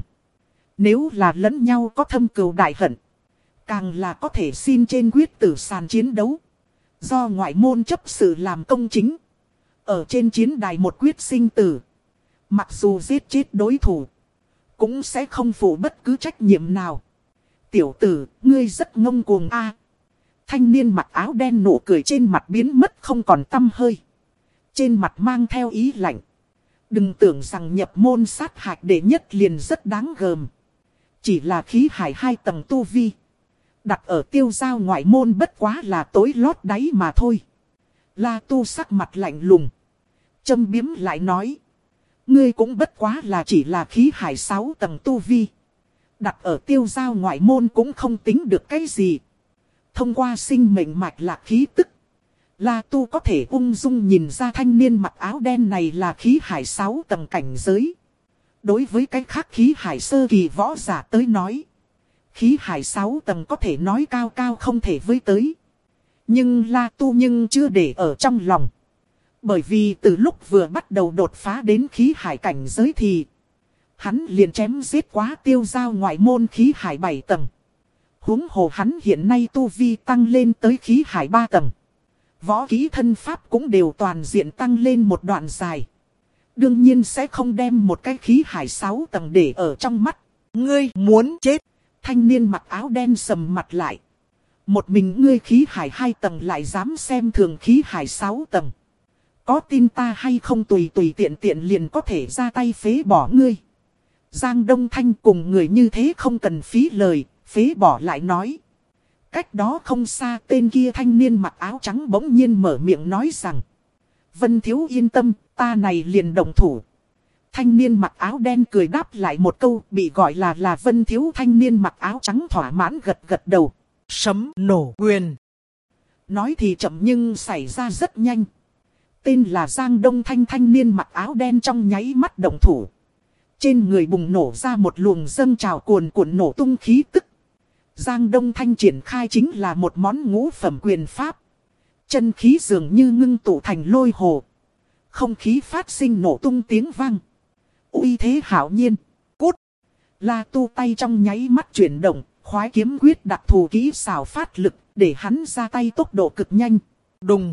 Nếu là lẫn nhau có thâm cừu đại hận. Càng là có thể xin trên quyết tử sàn chiến đấu. Do ngoại môn chấp sự làm công chính. Ở trên chiến đài một quyết sinh tử. Mặc dù giết chết đối thủ. Cũng sẽ không phụ bất cứ trách nhiệm nào. Tiểu tử, ngươi rất ngông cuồng a. Thanh niên mặc áo đen nụ cười trên mặt biến mất không còn tăm hơi. Trên mặt mang theo ý lạnh. Đừng tưởng rằng nhập môn sát hạch đệ nhất liền rất đáng gờm. Chỉ là khí hải 2 tầng tu vi. Đặt ở tiêu giao ngoại môn bất quá là tối lót đáy mà thôi. La Tu sắc mặt lạnh lùng. Châm biếm lại nói. Ngươi cũng bất quá là chỉ là khí hải 6 tầng tu vi. Đặt ở tiêu giao ngoại môn cũng không tính được cái gì. Thông qua sinh mệnh mạch lạc khí tức. La Tu có thể ung dung nhìn ra thanh niên mặc áo đen này là khí hải 6 tầng cảnh giới. Đối với cái khác khí hải sơ kỳ võ giả tới nói. Khí hải 6 tầng có thể nói cao cao không thể với tới. Nhưng La Tu nhưng chưa để ở trong lòng. Bởi vì từ lúc vừa bắt đầu đột phá đến khí hải cảnh giới thì hắn liền chém giết quá tiêu giao ngoại môn khí hải 7 tầng. Huống hồ hắn hiện nay tu vi tăng lên tới khí hải 3 tầng. Võ kỹ thân pháp cũng đều toàn diện tăng lên một đoạn dài. Đương nhiên sẽ không đem một cái khí hải 6 tầng để ở trong mắt. Ngươi muốn chết. Thanh niên mặc áo đen sầm mặt lại. Một mình ngươi khí hải 2 tầng lại dám xem thường khí hải 6 tầng. Có tin ta hay không tùy tiện liền có thể ra tay phế bỏ ngươi. Giang Đông Thanh cùng người như thế không cần phí lời, phế bỏ lại nói. Cách đó không xa tên kia thanh niên mặc áo trắng bỗng nhiên mở miệng nói rằng. Vân thiếu yên tâm, ta này liền động thủ. Thanh niên mặc áo đen cười đáp lại một câu bị gọi là Vân thiếu. Thanh niên mặc áo trắng thỏa mãn gật gật đầu. Sấm nổ quyền. Nói thì chậm nhưng xảy ra rất nhanh. Tên là Giang Đông Thanh thanh niên mặc áo đen trong nháy mắt động thủ. Trên người bùng nổ ra một luồng dâng trào cuồn cuộn nổ tung khí tức. Giang Đông Thanh triển khai chính là một món ngũ phẩm quyền pháp. Chân khí dường như ngưng tụ thành lôi hồ. Không khí phát sinh nổ tung tiếng vang. Uy thế hảo nhiên. Cút. La Tu tay trong nháy mắt chuyển động. Khoái kiếm quyết đặc thù kỹ xảo phát lực. Để hắn ra tay tốc độ cực nhanh. Đùng.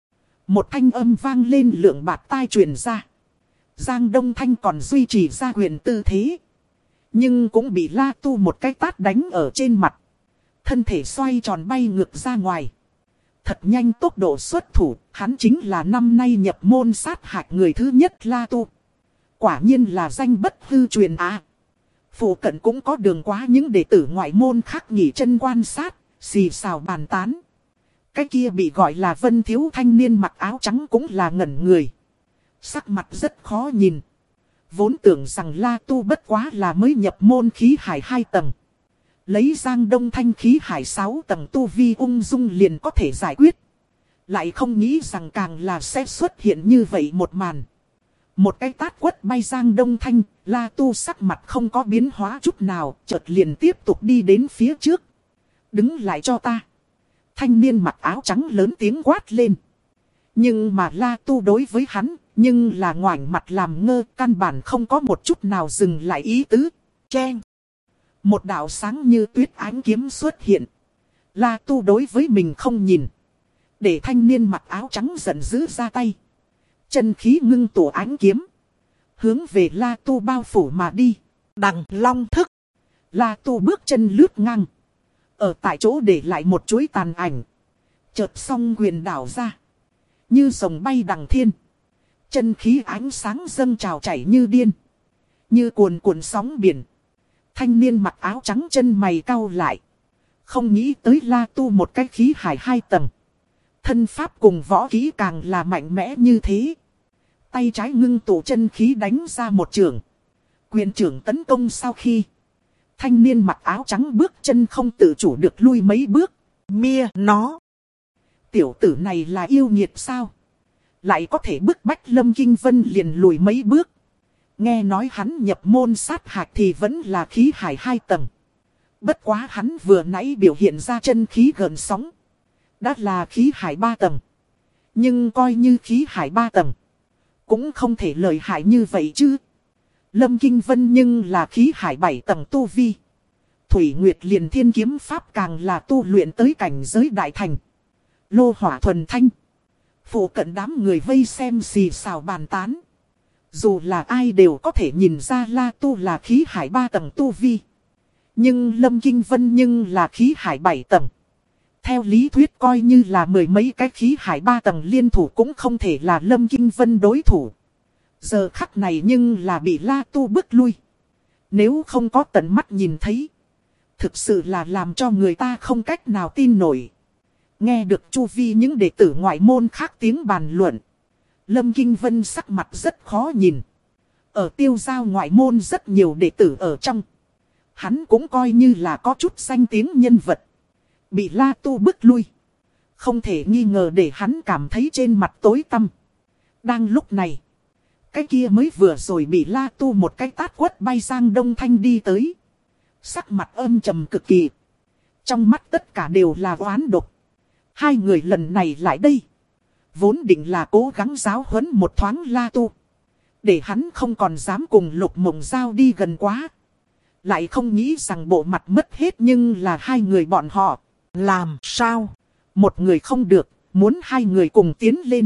Một thanh âm vang lên lượng bạt tai truyền ra. Giang Đông Thanh còn duy trì ra quyền tư thế. Nhưng cũng bị La Tu một cái tát đánh ở trên mặt. Thân thể xoay tròn bay ngược ra ngoài. Thật nhanh tốc độ xuất thủ, hắn chính là năm nay nhập môn sát hạch người thứ nhất La Tu. Quả nhiên là danh bất hư truyền à. Phụ cận cũng có đường quá những đệ tử ngoại môn khác nghỉ chân quan sát, xì xào bàn tán. Cái kia bị gọi là Vân thiếu thanh niên mặc áo trắng cũng là ngẩn người. Sắc mặt rất khó nhìn. Vốn tưởng rằng La Tu bất quá là mới nhập môn khí hải 2 tầng. Lấy Giang Đông Thanh khí hải 6 tầng tu vi ung dung liền có thể giải quyết. Lại không nghĩ rằng càng là sẽ xuất hiện như vậy một màn. Một cái tát quất bay Giang Đông Thanh, La Tu sắc mặt không có biến hóa chút nào, chợt liền tiếp tục đi đến phía trước. Đứng lại cho ta. Thanh niên mặc áo trắng lớn tiếng quát lên. Nhưng mà La Tu đối với hắn, nhưng là ngoảnh mặt làm ngơ, căn bản không có một chút nào dừng lại ý tứ. Chen. Một đạo sáng như tuyết ánh kiếm xuất hiện. La Tu đối với mình không nhìn. Để thanh niên mặc áo trắng giận dữ ra tay. Chân khí ngưng tụ ánh kiếm. Hướng về La Tu bao phủ mà đi. Đằng long thức. La Tu bước chân lướt ngang. Ở tại chỗ để lại một chuỗi tàn ảnh. Chợt song quyền đảo ra. Như rồng bay đằng thiên. Chân khí ánh sáng dâng trào chảy như điên. Như cuồn cuộn sóng biển. Thanh niên mặc áo trắng chân mày cau lại. Không nghĩ tới La Tu một cái khí hải 2 tầng. Thân pháp cùng võ kỹ càng là mạnh mẽ như thế. Tay trái ngưng tụ chân khí đánh ra một trường. Quyền trưởng tấn công sau khi. Thanh niên mặc áo trắng bước chân không tự chủ được lui mấy bước. Mia nó. Tiểu tử này là yêu nghiệt sao? Lại có thể bức bách Lâm Kinh Vân liền lùi mấy bước. Nghe nói hắn nhập môn sát hạch thì vẫn là khí hải 2 tầng. Bất quá hắn vừa nãy biểu hiện ra chân khí gần sóng. Đã là khí hải 3 tầng. Nhưng coi như khí hải 3 tầng. Cũng không thể lợi hại như vậy chứ. Lâm Kinh Vân nhưng là khí hải 7 tầng tu vi. Thủy Nguyệt liền thiên kiếm pháp càng là tu luyện tới cảnh giới đại thành. Lô hỏa thuần thanh. Phụ cận đám người vây xem xì xào bàn tán. Dù là ai đều có thể nhìn ra La Tu là khí hải 3 tầng tu vi. Nhưng Lâm Kinh Vân nhưng là khí hải 7 tầng. Theo lý thuyết coi như là mười mấy cái khí hải 3 tầng liên thủ cũng không thể là Lâm Kinh Vân đối thủ. Giờ khắc này nhưng là bị La Tu bước lui. Nếu không có tận mắt nhìn thấy. Thực sự là làm cho người ta không cách nào tin nổi. Nghe được chu vi những đệ tử ngoại môn khác tiếng bàn luận. Lâm Kinh Vân sắc mặt rất khó nhìn. Ở Tiêu Giao ngoại môn rất nhiều đệ tử ở trong. Hắn cũng coi như là có chút danh tiếng nhân vật. Bị La Tu bước lui. Không thể nghi ngờ để hắn cảm thấy trên mặt tối tăm. Đang lúc này. Cái kia mới vừa rồi bị La Tu một cái tát quất bay sang Đông Thanh đi tới. Sắc mặt âm trầm cực kỳ. Trong mắt tất cả đều là oán độc. Hai người lần này lại đây. Vốn định là cố gắng giáo huấn một thoáng La Tu. Để hắn không còn dám cùng Lục Mộng Giao đi gần quá. Lại không nghĩ rằng bộ mặt mất hết nhưng là hai người bọn họ. Làm sao? Một người không được, muốn hai người cùng tiến lên.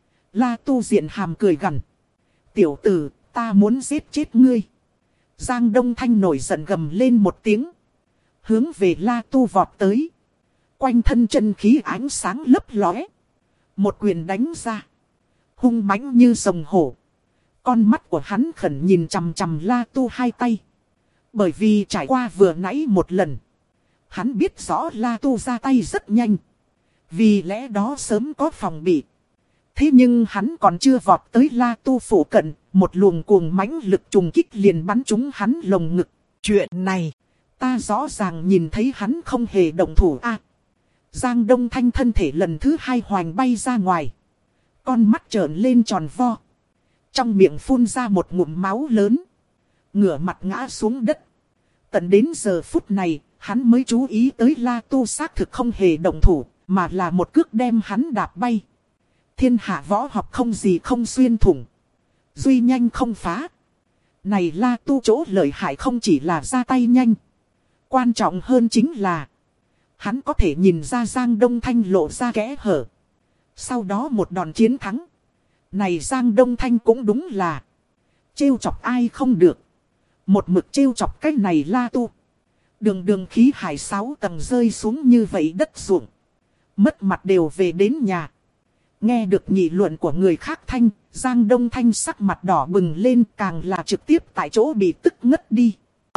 La Tu diện hàm cười gằn. Tiểu tử, ta muốn giết chết ngươi. Giang Đông Thanh nổi giận gầm lên một tiếng. Hướng về La Tu vọt tới. Quanh thân chân khí ánh sáng lấp lóe. Một quyền đánh ra. Hung mãnh như rồng hổ. Con mắt của hắn khẩn nhìn chằm chằm La Tu hai tay. Bởi vì trải qua vừa nãy một lần. Hắn biết rõ La Tu ra tay rất nhanh. Vì lẽ đó sớm có phòng bị. Thế nhưng hắn còn chưa vọt tới La Tu phủ cận. Một luồng cuồng mãnh lực trùng kích liền bắn trúng hắn lồng ngực. Chuyện này, ta rõ ràng nhìn thấy hắn không hề động thủ Giang Đông Thanh thân thể lần thứ hai hoành bay ra ngoài. Con mắt trợn lên tròn vo. Trong miệng phun ra một ngụm máu lớn. Ngửa mặt ngã xuống đất. Tận đến giờ phút này, hắn mới chú ý tới La Tu xác thực không hề động thủ, mà là một cước đem hắn đạp bay. Thiên hạ võ học không gì không xuyên thủng. Duy nhanh không phá. Này La Tu chỗ lợi hại không chỉ là ra tay nhanh. Quan trọng hơn chính là hắn có thể nhìn ra Giang Đông Thanh lộ ra kẽ hở. Sau đó một đòn chiến thắng. Này Giang Đông Thanh cũng đúng là trêu chọc ai không được. Một mực trêu chọc cái này La Tu. Đường đường khí hải 6 tầng rơi xuống như vậy đất ruộng. Mất mặt đều về đến nhà. Nghe được nghị luận của người khác thanh, Giang Đông Thanh sắc mặt đỏ bừng lên, càng là trực tiếp tại chỗ bị tức ngất đi.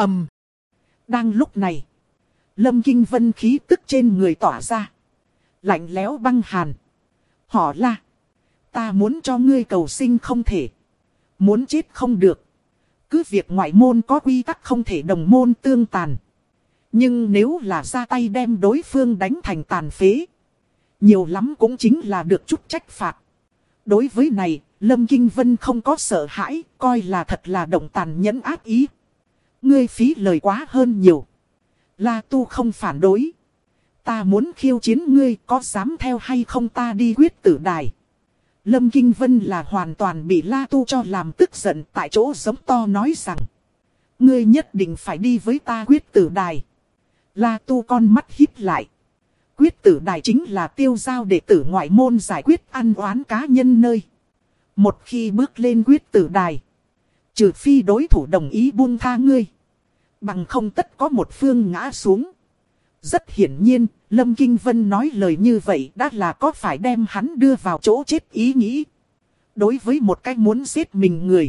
Đang lúc này, Lâm Kinh Vân khí tức trên người tỏa ra. Lạnh lẽo băng hàn. Họ La, ta muốn cho ngươi cầu sinh không thể. Muốn chết không được. Cứ việc ngoại môn có quy tắc không thể đồng môn tương tàn. Nhưng nếu là ra tay đem đối phương đánh thành tàn phế, nhiều lắm cũng chính là được chút trách phạt. Đối với này, Lâm Kinh Vân không có sợ hãi, coi là thật là động tàn nhẫn ác ý. Ngươi phí lời quá hơn nhiều. La Tu không phản đối. Ta muốn khiêu chiến ngươi, có dám theo hay không ta đi quyết tử đài. Lâm Kinh Vân là hoàn toàn bị La Tu cho làm tức giận, tại chỗ giống to nói rằng: ngươi nhất định phải đi với ta quyết tử đài. La Tu con mắt híp lại. Quyết tử đài chính là tiêu giao đệ tử ngoại môn giải quyết ăn oán cá nhân nơi. Một khi bước lên quyết tử đài, trừ phi đối thủ đồng ý buông tha ngươi, bằng không tất có một phương ngã xuống. Rất hiển nhiên, Lâm Kinh Vân nói lời như vậy đã là có phải đem hắn đưa vào chỗ chết ý nghĩ. Đối với một cái muốn giết mình người,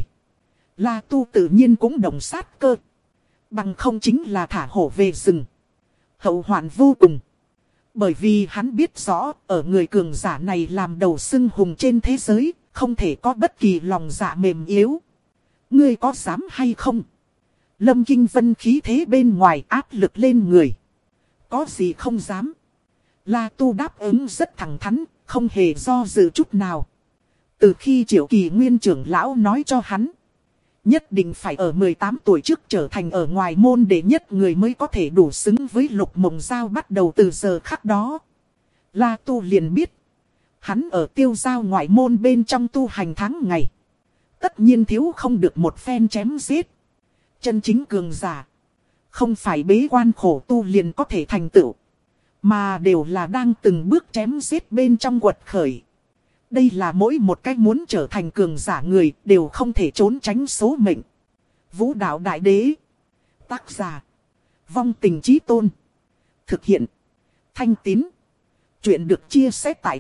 La Tu tự nhiên cũng đồng sát cơ. Bằng không chính là thả hổ về rừng. Hậu hoạn vô cùng. Bởi vì hắn biết rõ, ở người cường giả này làm đầu xưng hùng trên thế giới, không thể có bất kỳ lòng dạ mềm yếu. Ngươi có dám hay không? Lâm Kinh Vân khí thế bên ngoài áp lực lên người. Có gì không dám? La Tu đáp ứng rất thẳng thắn, không hề do dự chút nào. Từ khi Triệu Kỳ Nguyên trưởng lão nói cho hắn, nhất định phải ở 18 tuổi trước trở thành ở ngoài môn đệ nhất người mới có thể đủ xứng với Lục Mộng Giao, bắt đầu từ giờ khắc đó. La Tu liền biết, hắn ở tiêu giao ngoại môn bên trong tu hành tháng ngày, tất nhiên thiếu không được một phen chém giết. Chân chính cường giả, không phải bế quan khổ tu liền có thể thành tựu, mà đều là đang từng bước chém giết bên trong quật khởi. Đây là mỗi một cách muốn trở thành cường giả người đều không thể trốn tránh số mệnh. Vũ đạo đại đế. Tác giả: Vong Tình Chí Tôn. Thực hiện: Thanh Tín. Chuyện được chia sẻ tại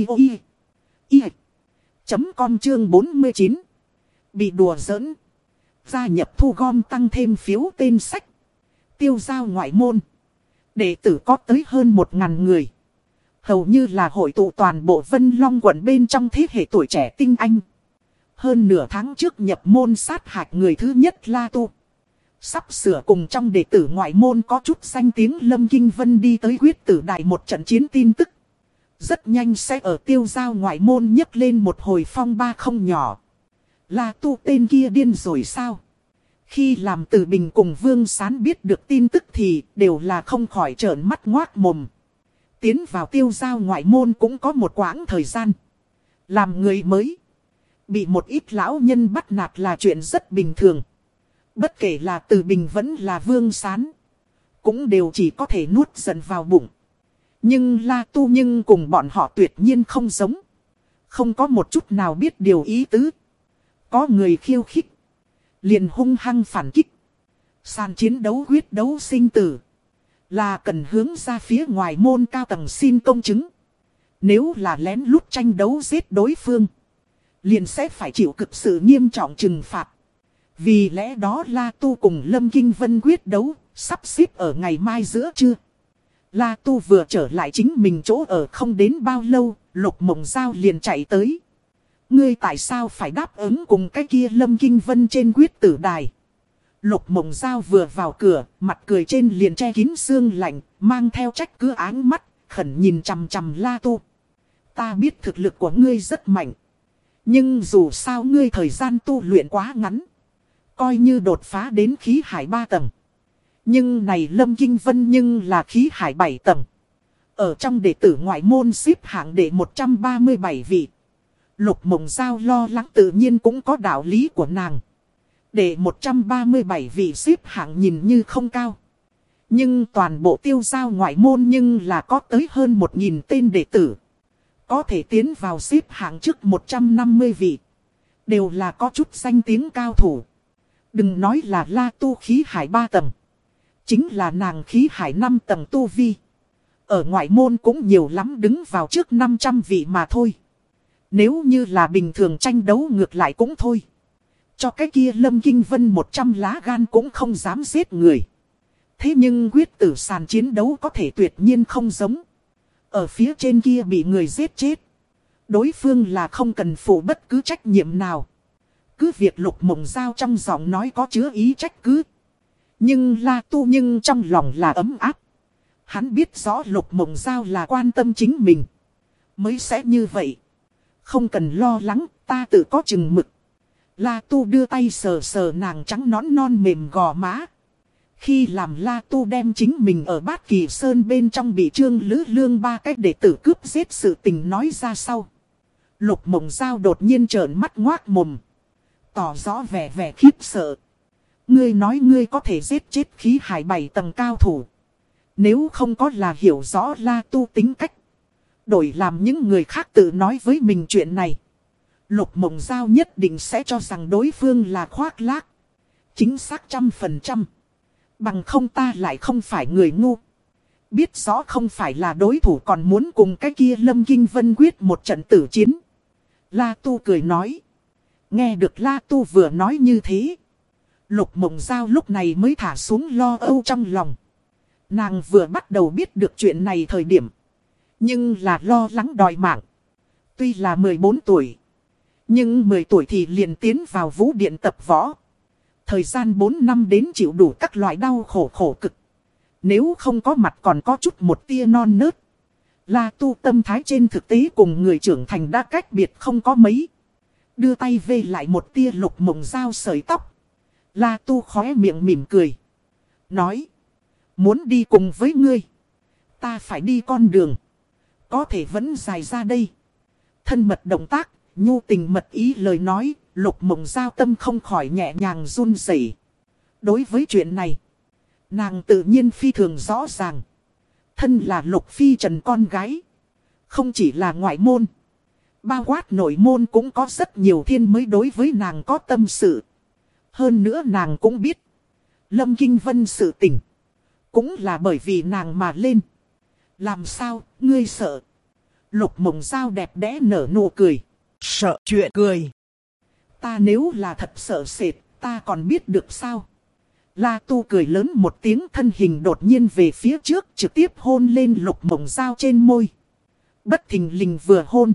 audio.com chương 49. Bị đùa giỡn. Gia nhập thu gom tăng thêm phiếu tên sách. Tiêu giao ngoại môn, đệ tử có tới hơn 1000 người. Hầu như là hội tụ toàn bộ Vân Long quận bên trong thế hệ tuổi trẻ tinh anh. Hơn nửa tháng trước nhập môn sát hạch người thứ nhất La Tu. Sắp sửa cùng trong đệ tử ngoại môn có chút danh tiếng Lâm Kinh Vân đi tới quyết tử đài một trận chiến tin tức. Rất nhanh sẽ ở tiêu giao ngoại môn nhấc lên một hồi phong ba không nhỏ. La Tu tên kia điên rồi sao? Khi làm Từ Bình cùng Vương Sán biết được tin tức thì đều là không khỏi trợn mắt ngoác mồm. Tiến vào tiêu giao ngoại môn cũng có một quãng thời gian. Làm người mới, bị một ít lão nhân bắt nạt là chuyện rất bình thường. Bất kể là Từ Bình vẫn là Vương Sán, cũng đều chỉ có thể nuốt giận vào bụng. Nhưng La Tu nhưng cùng bọn họ tuyệt nhiên không giống. Không có một chút nào biết điều ý tứ. Có người khiêu khích, liền hung hăng phản kích. Sàn chiến đấu quyết đấu sinh tử, là cần hướng ra phía ngoài môn cao tầng xin công chứng. Nếu là lén lút tranh đấu giết đối phương, liền sẽ phải chịu cực sự nghiêm trọng trừng phạt. Vì lẽ đó La Tu cùng Lâm Kinh Vân quyết đấu, sắp xếp ở ngày mai giữa trưa. La Tu vừa trở lại chính mình chỗ ở không đến bao lâu, Lục Mộng Giao liền chạy tới. Ngươi tại sao phải đáp ứng cùng cái kia Lâm Kinh Vân trên quyết tử đài? Lục Mộng Giao vừa vào cửa, mặt cười trên liền che kín sương lạnh, mang theo trách cứ áng mắt, khẩn nhìn chằm chằm La Tu. Ta biết thực lực của ngươi rất mạnh. Nhưng dù sao ngươi thời gian tu luyện quá ngắn. Coi như đột phá đến khí hải 3 tầng. Nhưng này Lâm Kinh Vân nhưng là khí hải 7 tầng. Ở trong đệ tử ngoại môn xếp hạng đệ 137 vị. Lục Mộng Giao lo lắng tự nhiên cũng có đạo lý của nàng. Đệ 137 vị xếp hạng nhìn như không cao. Nhưng toàn bộ Tiêu Giao ngoại môn nhưng là có tới hơn 1000 tên đệ tử. Có thể tiến vào xếp hạng trước 150 vị. Đều là có chút danh tiếng cao thủ. Đừng nói là La Tu khí hải 3 tầng. Chính là nàng khí hải 5 tầng tu vi. Ở ngoại môn cũng nhiều lắm đứng vào trước 500 vị mà thôi. Nếu như là bình thường tranh đấu ngược lại cũng thôi. Cho cái kia Lâm Kinh Vân 100 lá gan cũng không dám giết người. Thế nhưng quyết tử sàn chiến đấu có thể tuyệt nhiên không giống. Ở phía trên kia bị người giết chết. Đối phương là không cần phụ bất cứ trách nhiệm nào. Cứ việc Lục Mộng Giao trong giọng nói có chứa ý trách cứ. Nhưng La Tu nhưng trong lòng là ấm áp. Hắn biết rõ Lục Mộng Giao là quan tâm chính mình. Mới sẽ như vậy. Không cần lo lắng, ta tự có chừng mực. La Tu đưa tay sờ sờ nàng trắng nõn non mềm gò má. Khi làm La Tu đem chính mình ở Bát Kỳ Sơn bên trong bị Trương Lữ Lương 3 cách đệ tử cướp giết sự tình nói ra sau. Lục Mộng Giao đột nhiên trợn mắt ngoác mồm. Tỏ rõ vẻ khiếp sợ. Ngươi nói ngươi có thể giết chết khí hải 7 tầng cao thủ. Nếu không có là hiểu rõ La Tu tính cách. Đổi làm những người khác tự nói với mình chuyện này. Lục Mộng Giao nhất định sẽ cho rằng đối phương là khoác lác. Chính xác 100%. Bằng không ta lại không phải người ngu. Biết rõ không phải là đối thủ còn muốn cùng cái kia Lâm Kinh Vân quyết một trận tử chiến. La Tu cười nói. Nghe được La Tu vừa nói như thế. Lục Mộng Giao lúc này mới thả xuống lo âu trong lòng. Nàng vừa bắt đầu biết được chuyện này thời điểm. Nhưng là lo lắng đòi mạng. Tuy là 14 tuổi. Nhưng 10 tuổi thì liền tiến vào vũ điện tập võ. Thời gian 4 năm đến chịu đủ các loại đau khổ cực. Nếu không có mặt còn có chút một tia non nớt. La Tu tâm thái trên thực tế cùng người trưởng thành đã cách biệt không có mấy. Đưa tay vê lại một tia Lục Mộng Giao sợi tóc. La Tu khóe miệng mỉm cười. Nói. Muốn đi cùng với ngươi. Ta phải đi con đường. Có thể vẫn dài ra đây. Thân mật động tác, nhu tình mật ý lời nói. Lục Mộng Giao tâm không khỏi nhẹ nhàng run rẩy. Đối với chuyện này. Nàng tự nhiên phi thường rõ ràng. Thân là Lục Phi Trần con gái. Không chỉ là ngoại môn. Bao quát nội môn cũng có rất nhiều thiên mới đối với nàng có tâm sự. Hơn nữa nàng cũng biết. Lâm Kinh Vân sự tình. Cũng là bởi vì nàng mà lên. Làm sao, ngươi sợ? Lục Mộng Giao đẹp đẽ nở nụ cười. Sợ chuyện cười. Ta nếu là thật sợ sệt, ta còn biết được sao? La Tu cười lớn một tiếng, thân hình đột nhiên về phía trước, trực tiếp hôn lên Lục Mộng Giao trên môi. Bất thình lình vừa hôn.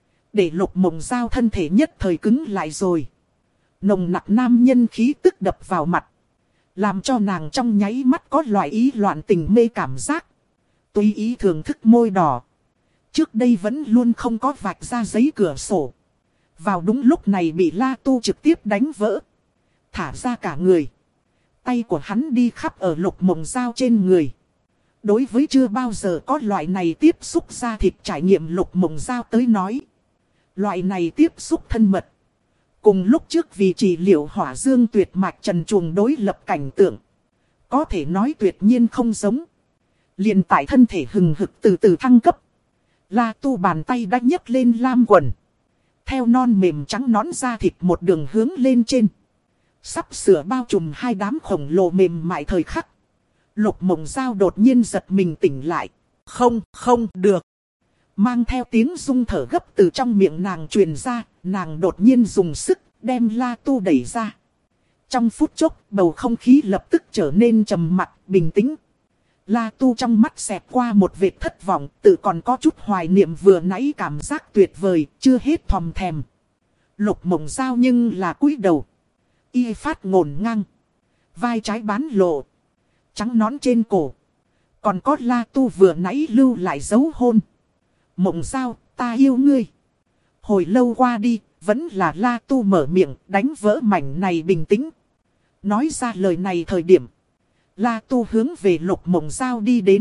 Để Lục Mộng Giao thân thể nhất thời cứng lại rồi. Nồng nặc nam nhân khí tức đập vào mặt. Làm cho nàng trong nháy mắt có loại ý loạn tình mê cảm giác. Tùy ý thưởng thức môi đỏ. Trước đây vẫn luôn không có vạch ra giấy cửa sổ. Vào đúng lúc này bị La Tu trực tiếp đánh vỡ. Thả ra cả người. Tay của hắn đi khắp ở Lục Mộng Giao trên người. Đối với chưa bao giờ có loại này tiếp xúc da thịt trải nghiệm Lục Mộng Giao tới nói. Loại này tiếp xúc thân mật. Cùng lúc trước vì trị liệu hỏa dương tuyệt mạch trần truồng đối lập cảnh tượng. Có thể nói tuyệt nhiên không giống. Liền tại thân thể hừng hực từ từ thăng cấp. La Tu bàn tay đã nhấc lên lam quần. Theo non mềm trắng nõn da thịt một đường hướng lên trên. Sắp sửa bao trùm hai đám khổng lồ mềm mại thời khắc. Lục Mộng Giao đột nhiên giật mình tỉnh lại. Không được. Mang theo tiếng rung thở gấp từ trong miệng nàng truyền ra. Nàng đột nhiên dùng sức đem La Tu đẩy ra. Trong phút chốc bầu không khí lập tức trở nên trầm mặc bình tĩnh. La Tu trong mắt xẹt qua một vệt thất vọng, tự còn có chút hoài niệm vừa nãy cảm giác tuyệt vời, chưa hết thòm thèm. Lục Mộng Giao nhưng là cúi đầu. Y phát ngổn ngang. Vai trái bán lộ. Trắng nón trên cổ. Còn có La Tu vừa nãy lưu lại dấu hôn. Mộng Giao, ta yêu ngươi. Hồi lâu qua đi, vẫn là La Tu mở miệng, đánh vỡ mảnh này bình tĩnh. Nói ra lời này thời điểm. La Tu hướng về Lục Mộng Giao đi đến.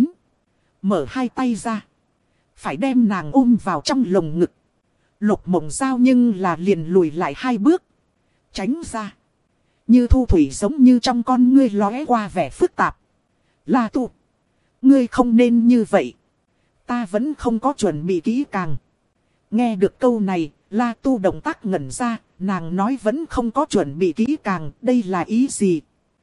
Mở hai tay ra. Phải đem nàng ôm vào trong lồng ngực. Lục Mộng Giao nhưng là liền lùi lại hai bước. Tránh ra. Như thu thủy giống như trong con ngươi lóe qua vẻ phức tạp. La Tu. Ngươi không nên như vậy. Ta vẫn không có chuẩn bị kỹ càng. Nghe được câu này, La Tu động tác ngẩn ra. Nàng nói vẫn không có chuẩn bị kỹ càng. Đây là ý gì?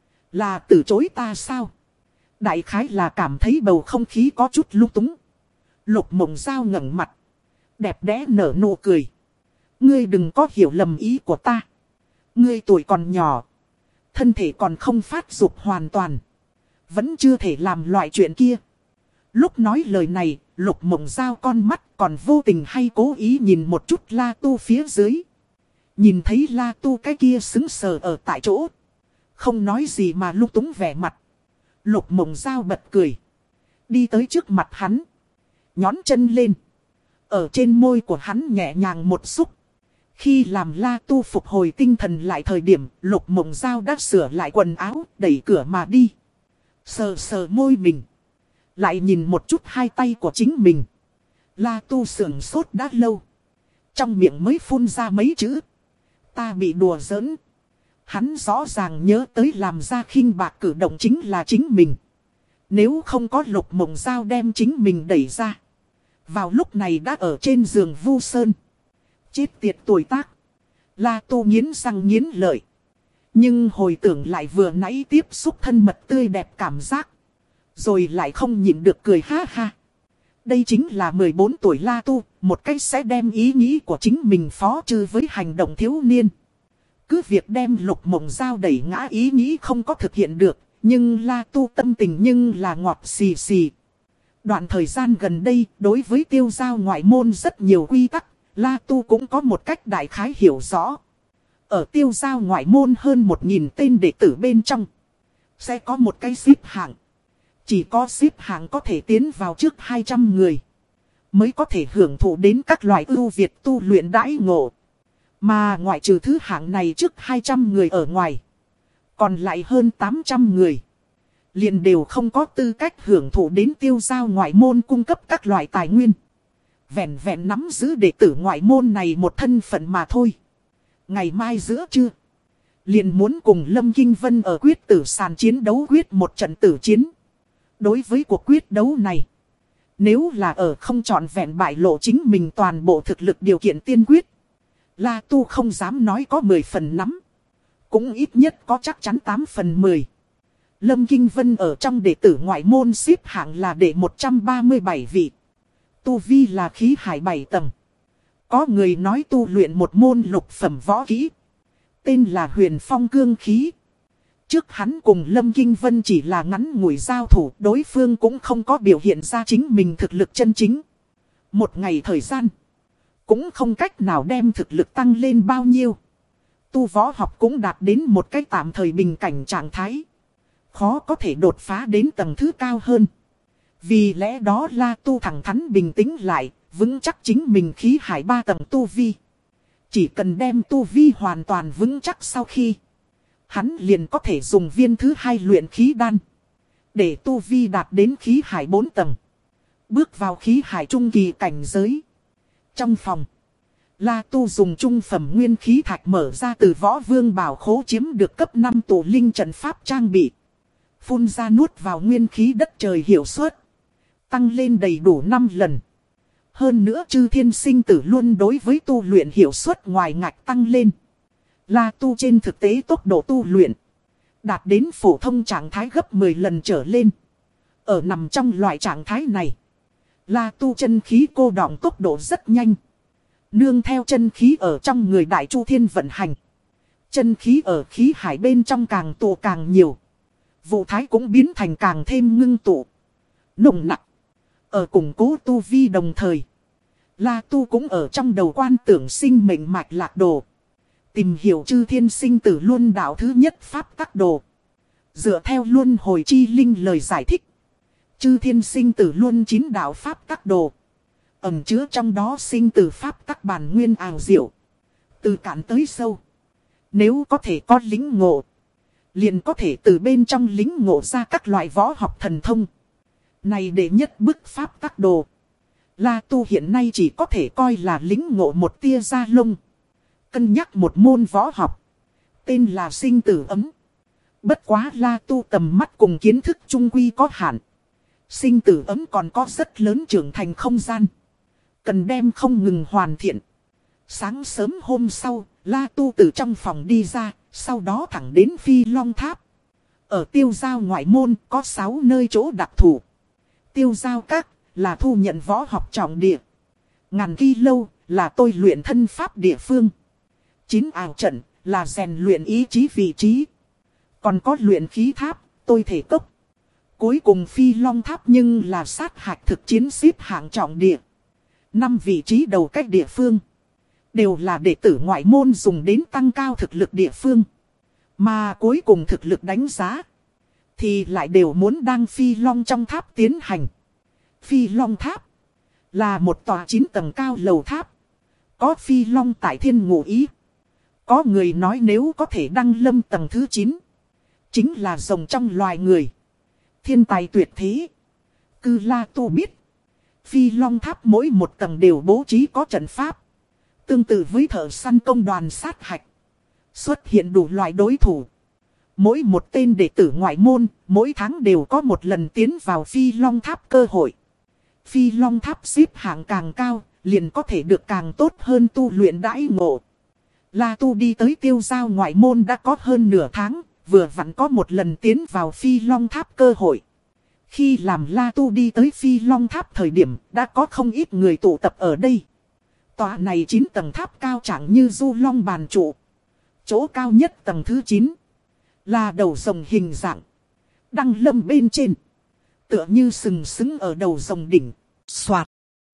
Là từ chối ta sao? Đại khái là cảm thấy bầu không khí có chút lung túng. Lục Mộng Giao ngẩng mặt. Đẹp đẽ nở nụ cười. Ngươi đừng có hiểu lầm ý của ta. Ngươi tuổi còn nhỏ. Thân thể còn không phát dục hoàn toàn. Vẫn chưa thể làm loại chuyện kia. Lúc nói lời này, Lục Mộng Giao con mắt còn vô tình hay cố ý nhìn một chút La Tu phía dưới. Nhìn thấy La Tu cái kia sững sờ ở tại chỗ. Không nói gì mà lung túng vẻ mặt. Lục Mộng Giao bật cười. Đi tới trước mặt hắn. Nhón chân lên. Ở trên môi của hắn nhẹ nhàng một xúc. Khi làm La Tu phục hồi tinh thần lại thời điểm, Lục Mộng Giao đã sửa lại quần áo, đẩy cửa mà đi. Sờ sờ môi mình. Lại nhìn một chút hai tay của chính mình. La Tu sững sốt đã lâu. Trong miệng mới phun ra mấy chữ. Ta bị đùa giỡn. Hắn rõ ràng nhớ tới làm ra khinh bạc cử động chính là chính mình. Nếu không có Lục Mộng Giao đem chính mình đẩy ra. Vào lúc này đã ở trên giường vu sơn. Chết tiệt tuổi tác. La Tu nghiến răng nghiến lợi. Nhưng hồi tưởng lại vừa nãy tiếp xúc thân mật tươi đẹp cảm giác. Rồi lại không nhịn được cười ha ha. Đây chính là 14 tuổi La Tu. Một cách sẽ đem ý nghĩ của chính mình phó trừ với hành động thiếu niên. Cứ việc đem Lục Mộng Giao đẩy ngã ý nghĩ không có thực hiện được. Nhưng La Tu tâm tình nhưng là ngọt xì xì. Đoạn thời gian gần đây, đối với tiêu giao ngoại môn rất nhiều quy tắc, La Tu cũng có một cách đại khái hiểu rõ. Ở tiêu giao ngoại môn hơn 1000 tên đệ tử bên trong, sẽ có một cái xếp hạng. Chỉ có xếp hạng có thể tiến vào trước 200 người, mới có thể hưởng thụ đến các loại ưu việt tu luyện đãi ngộ. Mà ngoại trừ thứ hạng này trước 200 người ở ngoài, còn lại hơn 800 người. Liền đều không có tư cách hưởng thụ đến tiêu giao ngoại môn cung cấp các loại tài nguyên. Vẹn vẹn nắm giữ đệ tử ngoại môn này một thân phận mà thôi. Ngày mai giữa trưa, liền muốn cùng Lâm Kinh Vân ở quyết tử sàn chiến đấu quyết một trận tử chiến. Đối với cuộc quyết đấu này, nếu là ở không trọn vẹn bại lộ chính mình toàn bộ thực lực điều kiện tiên quyết, La Tu không dám nói có 10 phần nắm. Cũng ít nhất có chắc chắn 8 phần 10. Lâm Kinh Vân ở trong đệ tử ngoại môn xếp hạng là đệ 137 vị. Tu vi là khí hải 7 tầng. Có người nói tu luyện một môn lục phẩm võ kỹ. Tên là Huyền Phong Cương Khí. Trước hắn cùng Lâm Kinh Vân chỉ là ngắn ngủi giao thủ. Đối phương cũng không có biểu hiện ra chính mình thực lực chân chính. Một ngày thời gian, cũng không cách nào đem thực lực tăng lên bao nhiêu. Tu võ học cũng đạt đến một cách tạm thời bình cảnh trạng thái. Khó có thể đột phá đến tầng thứ cao hơn. Vì lẽ đó La Tu thẳng thắn bình tĩnh lại, vững chắc chính mình khí hải 3 tầng tu vi. Chỉ cần đem tu vi hoàn toàn vững chắc sau khi, hắn liền có thể dùng viên thứ 2 luyện khí đan. Để tu vi đạt đến khí hải 4 tầng. Bước vào khí hải trung kỳ cảnh giới. Trong phòng, La Tu dùng trung phẩm nguyên khí thạch mở ra từ Võ Vương Bảo Khố chiếm được cấp 5 tụ linh trận pháp trang bị. Phun ra nuốt vào nguyên khí đất trời hiệu suất tăng lên đầy đủ 5 lần. Hơn nữa chư thiên sinh tử luôn đối với tu luyện hiệu suất ngoài ngạch tăng lên. La Tu trên thực tế tốc độ tu luyện đạt đến phổ thông trạng thái gấp 10 lần trở lên. Ở nằm trong loại trạng thái này, La Tu chân khí cô đọng tốc độ rất nhanh. Nương theo chân khí ở trong người Đại Chu Thiên vận hành, chân khí ở khí hải bên trong càng tụ càng nhiều. Vụ thái cũng biến thành càng thêm ngưng tụ. nồng nặc. Ở củng cố tu vi đồng thời, La Tu cũng ở trong đầu quan tưởng sinh mệnh mạch lạc đồ. Tìm hiểu chư thiên sinh tử luân đạo thứ nhất pháp tắc đồ. Dựa theo luân hồi chi linh lời giải thích, chư thiên sinh tử luân 9 đạo pháp tắc đồ, ẩn chứa trong đó sinh tử pháp tắc bản nguyên ảo diệu. Từ cạn tới sâu, nếu có thể có lính ngộ, liền có thể từ bên trong lính ngộ ra các loại võ học thần thông. Này đệ nhất bức pháp tắc đồ, La Tu hiện nay chỉ có thể coi là lính ngộ một tia da lông. Cân nhắc một môn võ học, tên là sinh tử ấm. Bất quá La Tu tầm mắt cùng kiến thức trung quy có hạn. Sinh tử ấm còn có rất lớn trưởng thành không gian, cần đem không ngừng hoàn thiện. Sáng sớm hôm sau, La Tu từ trong phòng đi ra, sau đó thẳng đến Phi Long Tháp. Ở Tiêu Giao ngoại môn có 6 nơi chỗ đặc thù. Tiêu Giao Các là thu nhận võ học trọng địa. Ngàn Kỳ Lâu là tôi luyện thân pháp địa phương. 9 ảo trận là rèn luyện ý chí vị trí. Còn có luyện khí tháp, tôi thể cốc. Cuối cùng Phi Long Tháp nhưng là sát hạch thực chiến xếp hạng trọng địa. 5 vị trí đầu cách địa phương đều là đệ tử ngoại môn dùng đến tăng cao thực lực địa phương. Mà cuối cùng thực lực đánh giá thì lại đều muốn đang Phi Long trong tháp tiến hành. Phi Long Tháp là một tòa 9 tầng cao lầu tháp. Có Phi Long tại thiên ngụ ý. Có người nói nếu có thể đăng lâm tầng thứ 9, chính là rồng trong loài người, thiên tài tuyệt thế. Cư La Tu biết, Phi Long Tháp mỗi một tầng đều bố trí có trận pháp. Tương tự với thợ săn công đoàn sát hạch, xuất hiện đủ loại đối thủ. Mỗi một tên đệ tử ngoại môn, mỗi tháng đều có một lần tiến vào Phi Long Tháp cơ hội. Phi Long Tháp xếp hạng càng cao, liền có thể được càng tốt hơn tu luyện đãi ngộ. La Tu đi tới Tiêu Giao ngoại môn đã có hơn nửa tháng, vừa vặn có một lần tiến vào Phi Long Tháp cơ hội. Khi làm La Tu đi tới Phi Long Tháp thời điểm, đã có không ít người tụ tập ở đây. Tòa này 9 tầng tháp cao chẳng như du long bàn trụ. Chỗ cao nhất tầng thứ 9 là đầu rồng hình dạng, đăng lâm bên trên, tựa như sừng sững ở đầu rồng đỉnh. Soạt,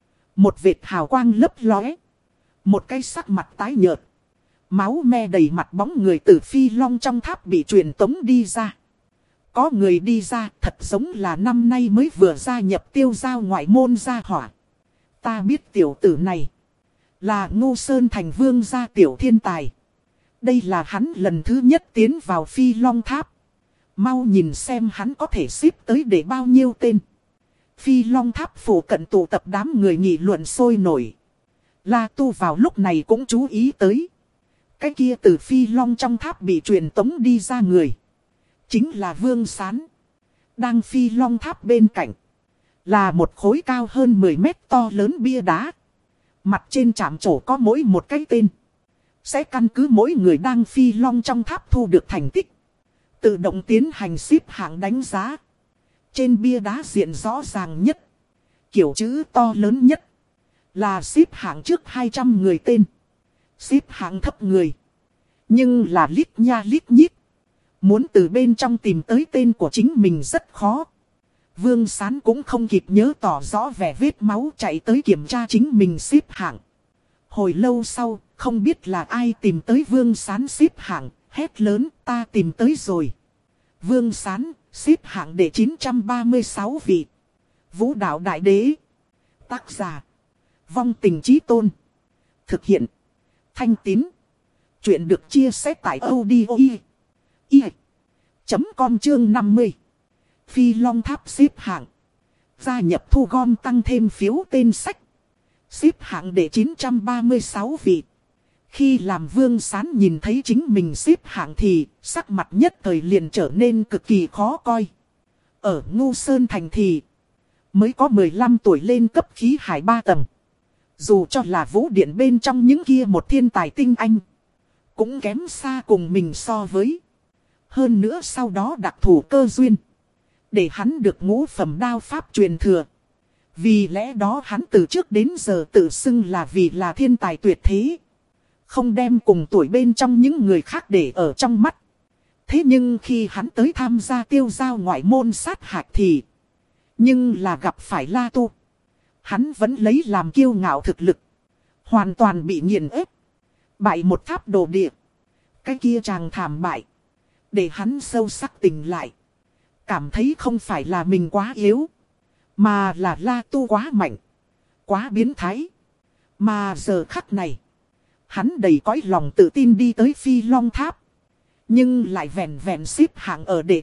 một vệt hào quang lấp lóe, một cái sắc mặt tái nhợt, máu me đầy mặt bóng người từ Phi Long trong tháp bị truyền tống đi ra. Có người đi ra thật giống là năm nay mới vừa gia nhập Tiêu Giao ngoại môn gia hỏa. Ta biết tiểu tử này là Ngô Sơn Thành Vương gia tiểu thiên tài. Đây là hắn lần thứ nhất tiến vào Phi Long Tháp. Mau nhìn xem hắn có thể xếp tới để bao nhiêu tên. Phi Long Tháp phủ cận tụ tập đám người nghị luận sôi nổi. La Tu vào lúc này cũng chú ý tới. Cái kia từ Phi Long trong tháp bị truyền tống đi ra người, chính là Vương Sán. Đang Phi Long Tháp bên cạnh là một khối cao hơn 10 mét to lớn bia đá. Mặt trên chạm trổ có mỗi một cái tên. Sẽ căn cứ mỗi người đang Phi Long trong tháp thu được thành tích, tự động tiến hành xếp hạng đánh giá. Trên bia đá diện rõ ràng nhất, kiểu chữ to lớn nhất, là xếp hạng trước 200 người tên. Xếp hạng thấp người nhưng là lít nha lít nhít. Muốn từ bên trong tìm tới tên của chính mình rất khó. Vương Sán cũng không kịp nhớ tỏ rõ vẻ vết máu chạy tới kiểm tra chính mình xếp hạng. Hồi lâu sau, không biết là ai tìm tới Vương Sán xếp hạng, hét lớn ta tìm tới rồi. Vương Sán, xếp hạng đệ 936 vị. Vũ đạo đại đế. Tác giả: Vong Tình Chí Tôn. Thực hiện: Thanh Tín. Chuyện được chia sẻ tại audio.com chương 50. Phi Long Tháp xếp hạng. Gia nhập thu gom tăng thêm phiếu tên sách. Xếp hạng đệ 936 vị. Khi làm Vương Sán nhìn thấy chính mình xếp hạng thì sắc mặt nhất thời liền trở nên cực kỳ khó coi. Ở Ngô Sơn Thành thì mới có 15 tuổi lên cấp khí hải 3 tầng. Dù cho là vũ điện bên trong những kia một thiên tài tinh anh, cũng kém xa cùng mình so với. Hơn nữa sau đó đặc thù cơ duyên, để hắn được ngũ phẩm đao pháp truyền thừa. Vì lẽ đó hắn từ trước đến giờ tự xưng là vì là thiên tài tuyệt thế, không đem cùng tuổi bên trong những người khác để ở trong mắt. Thế nhưng khi hắn tới tham gia Tiêu Giao ngoại môn sát hạch thì Nhưng là gặp phải La Tu, hắn vẫn lấy làm kiêu ngạo thực lực. Hoàn toàn bị nghiền ép. Bại một tháp đồ địa. Cái kia chàng thảm bại. Để hắn sâu sắc tỉnh lại. Cảm thấy không phải là mình quá yếu. Mà là La Tu quá mạnh. Quá biến thái. Mà giờ khắc này. Hắn đầy cõi lòng tự tin đi tới Phi Long Tháp. Nhưng lại vẹn vẹn xếp hạng ở đệ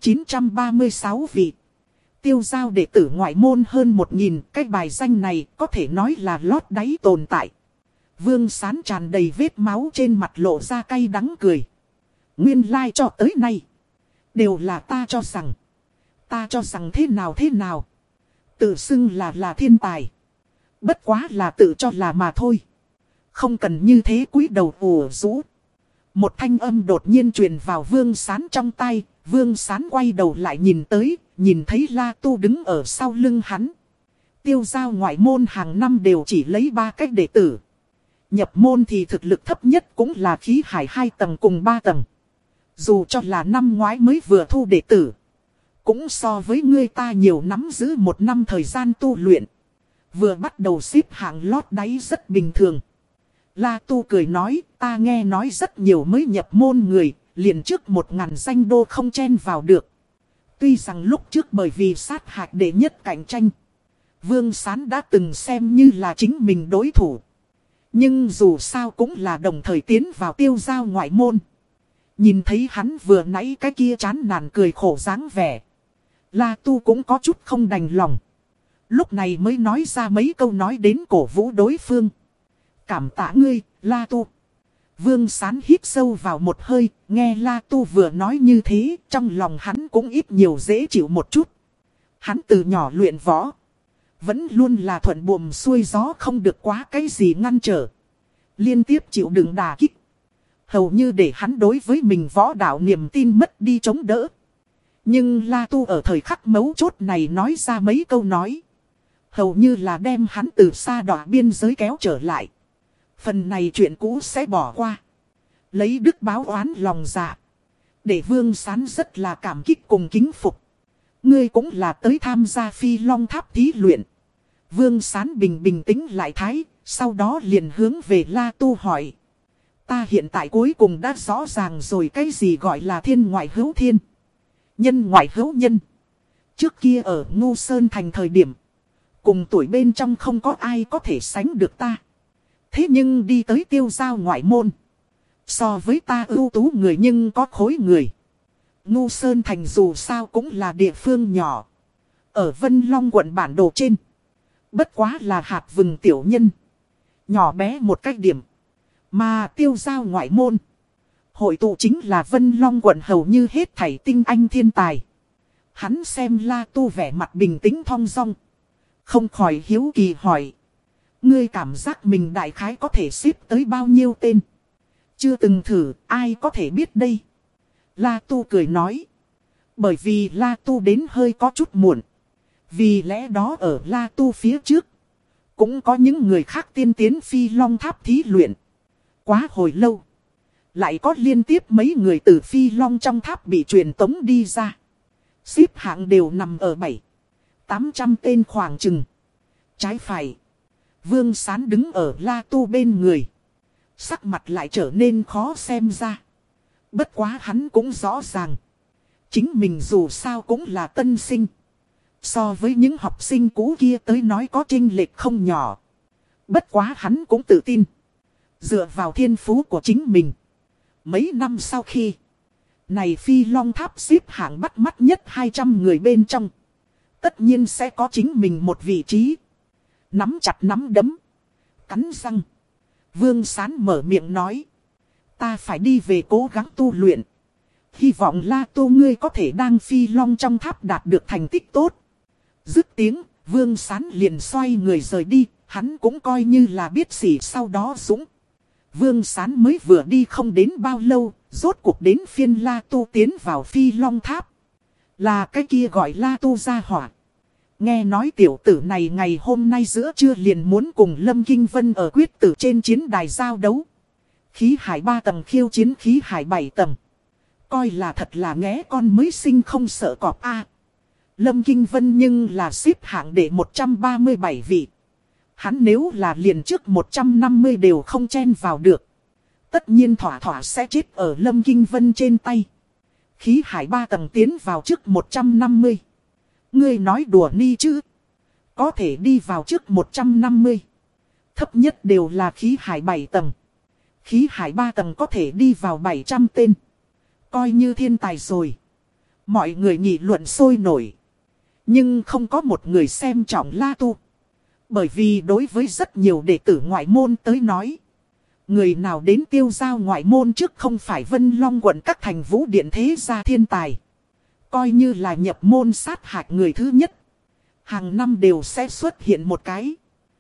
936 vị. Tiêu giao đệ tử ngoại môn hơn 1000. Cái bài danh này có thể nói là lót đáy tồn tại. Vương Sán tràn đầy vết máu trên mặt lộ ra cay đắng cười. Nguyên lai cho tới nay. Đều là ta cho rằng. Ta cho rằng thế nào. Tự xưng là thiên tài. Bất quá là tự cho là mà thôi. Không cần như thế cúi đầu ủ rũ. Một thanh âm đột nhiên truyền vào Vương Sán trong tay. Vương Sán quay đầu lại nhìn tới. Nhìn thấy La Tu đứng ở sau lưng hắn. Tiêu giao ngoại môn hàng năm đều chỉ lấy 3 cách đệ tử. Nhập môn thì thực lực thấp nhất cũng là khí hải 2 tầng cùng 3 tầng. Dù cho là năm ngoái mới vừa thu đệ tử. Cũng so với ngươi ta nhiều nắm giữ 1 năm thời gian tu luyện. Vừa bắt đầu xếp hạng lót đáy rất bình thường. La Tu cười nói, ta nghe nói rất nhiều mới nhập môn người, liền trước 1000 danh đô không chen vào được. Tuy rằng lúc trước bởi vì sát hạch đệ nhất cạnh tranh, Vương Sán đã từng xem như là chính mình đối thủ. Nhưng dù sao cũng là đồng thời tiến vào tiêu giao ngoại môn. Nhìn thấy hắn vừa nãy cái kia chán nản cười khổ dáng vẻ. La Tu cũng có chút không đành lòng. Lúc này mới nói ra mấy câu nói đến cổ vũ đối phương. Cảm tạ ngươi, La Tu. Vương Sán hít sâu vào một hơi, nghe La Tu vừa nói như thế, trong lòng hắn cũng ít nhiều dễ chịu một chút. Hắn từ nhỏ luyện võ. Vẫn luôn là thuận buồm xuôi gió, không được quá cái gì ngăn trở. Liên tiếp chịu đựng đả kích. Hầu như để hắn đối với mình võ đạo niềm tin mất đi chống đỡ. Nhưng La Tu ở thời khắc mấu chốt này nói ra mấy câu nói. Hầu như là đem hắn từ xa đỏ biên giới kéo trở lại. Phần này chuyện cũ sẽ bỏ qua. Lấy đức báo oán lòng dạ. Để Vương Sán rất là cảm kích cùng kính phục. Ngươi cũng là tới tham gia Phi Long Tháp thí luyện. Vương Sán bình tĩnh lại thái. Sau đó liền hướng về La Tu hỏi. Ta hiện tại cuối cùng đã rõ ràng rồi cái gì gọi là thiên ngoại hữu thiên. Nhân ngoại hữu nhân. Trước kia ở Ngô Sơn Thành thời điểm. Cùng tuổi bên trong không có ai có thể sánh được ta. Thế nhưng đi tới tiêu giao ngoại môn. So với ta ưu tú người nhưng có khối người. Ngô Sơn Thành dù sao cũng là địa phương nhỏ. Ở Vân Long quận bản đồ trên. Bất quá là hạt vừng tiểu nhân. Nhỏ bé một cách điểm. Mà tiêu giao ngoại môn. Hội tụ chính là Vân Long quận hầu như hết thảy tinh anh thiên tài. Hắn xem La Tu vẻ mặt bình tĩnh thong dong. Không khỏi hiếu kỳ hỏi. Ngươi cảm giác mình đại khái có thể xếp tới bao nhiêu tên? Chưa từng thử, ai có thể biết đây? La Tu cười nói. Bởi vì La Tu đến hơi có chút muộn. Vì lẽ đó ở La Tu phía trước. Cũng có những người khác tiên tiến Phi Long Tháp thí luyện. Quá hồi lâu. Lại có liên tiếp mấy người từ Phi Long trong tháp bị truyền tống đi ra. Xếp hạng đều nằm ở 700-800 tên khoảng chừng. Trái phải. Vương Sán đứng ở La Tu bên người. Sắc mặt lại trở nên khó xem ra. Bất quá hắn cũng rõ ràng. Chính mình dù sao cũng là tân sinh. So với những học sinh cũ kia tới nói có chênh lệch không nhỏ. Bất quá hắn cũng tự tin. Dựa vào thiên phú của chính mình. Mấy năm sau khi. Này Phi Long Tháp xếp hạng bắt mắt nhất 200 người bên trong. Tất nhiên sẽ có chính mình một vị trí. Nắm chặt nắm đấm. Cắn răng. Vương Sán mở miệng nói. Ta phải đi về cố gắng tu luyện. Hy vọng La Tu ngươi có thể đang Phi Long trong tháp đạt được thành tích tốt. Dứt tiếng, Vương Sán liền xoay người rời đi. Hắn cũng coi như là biết xỉ sau đó dũng. Vương Sán mới vừa đi không đến bao lâu. Rốt cuộc đến phiên La Tu tiến vào Phi Long tháp. Là cái kia gọi La Tu gia hỏa. Nghe nói tiểu tử này ngày hôm nay giữa trưa liền muốn cùng Lâm Kinh Vân ở quyết tử trên chiến đài giao đấu. Khí hải 3 tầng khiêu chiến khí hải 7 tầng. Coi là thật là nghé con mới sinh không sợ cọp a. Lâm Kinh Vân nhưng là xếp hạng đệ 137 vị. Hắn nếu là liền trước 150 đều không chen vào được. Tất nhiên thỏa thỏa sẽ chết ở Lâm Kinh Vân trên tay. Khí hải 3 tầng tiến vào trước 150. Ngươi nói đùa ni chứ? Có thể đi vào trước 150. Thấp nhất đều là khí hải 7 tầng. Khí hải 3 tầng có thể đi vào 700 tên. Coi như thiên tài rồi. Mọi người nghị luận sôi nổi. Nhưng không có một người xem trọng La Tu. Bởi vì đối với rất nhiều đệ tử ngoại môn tới nói. Người nào đến tiêu giao ngoại môn trước không phải Vân Long quận các thành vũ điện thế gia thiên tài. Coi như là nhập môn sát hạch người thứ nhất. Hàng năm đều sẽ xuất hiện một cái.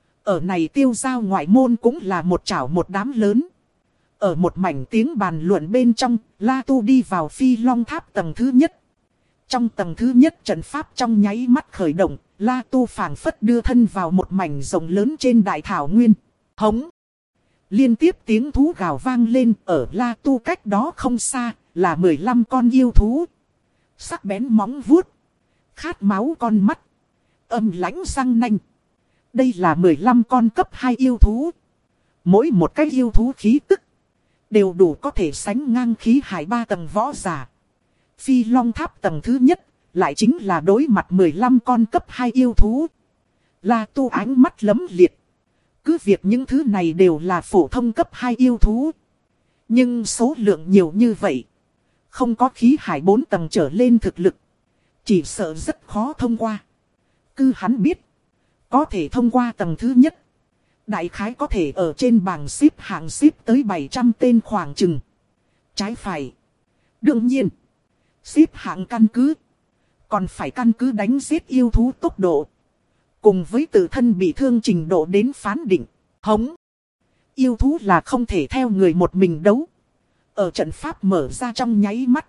Ở này tiêu giao ngoại môn cũng là một chảo một đám lớn. Ở một mảnh tiếng bàn luận bên trong, La Tu đi vào Phi Long Tháp tầng thứ nhất. Trong tầng thứ nhất trận pháp trong nháy mắt khởi động, La Tu phảng phất đưa thân vào một mảnh rộng lớn trên đại thảo nguyên. Hống! Liên tiếp tiếng thú gào vang lên, ở La Tu cách đó không xa, là 15 con yêu thú. Sắc bén móng vuốt, khát máu con mắt, âm lãnh răng nanh. Đây là 15 con cấp 2 yêu thú. Mỗi một cái yêu thú khí tức đều đủ có thể sánh ngang khí hải 3 tầng võ giả. Phi Long Tháp tầng thứ nhất lại chính là đối mặt 15 con cấp 2 yêu thú. La Tu ánh mắt lấm liệt. Cứ việc những thứ này đều là phổ thông cấp 2 yêu thú. Nhưng số lượng nhiều như vậy. Không có khí hải 4 tầng trở lên thực lực. Chỉ sợ rất khó thông qua. Cứ hắn biết. Có thể thông qua tầng thứ nhất. Đại khái có thể ở trên bảng xếp hạng xếp tới 700 tên khoảng chừng. Trái phải. Đương nhiên. Xếp hạng căn cứ. Còn phải căn cứ đánh giết yêu thú tốc độ. Cùng với tự thân bị thương trình độ đến phán định. Hống. Yêu thú là không thể theo người một mình đấu. Ở trận pháp mở ra trong nháy mắt.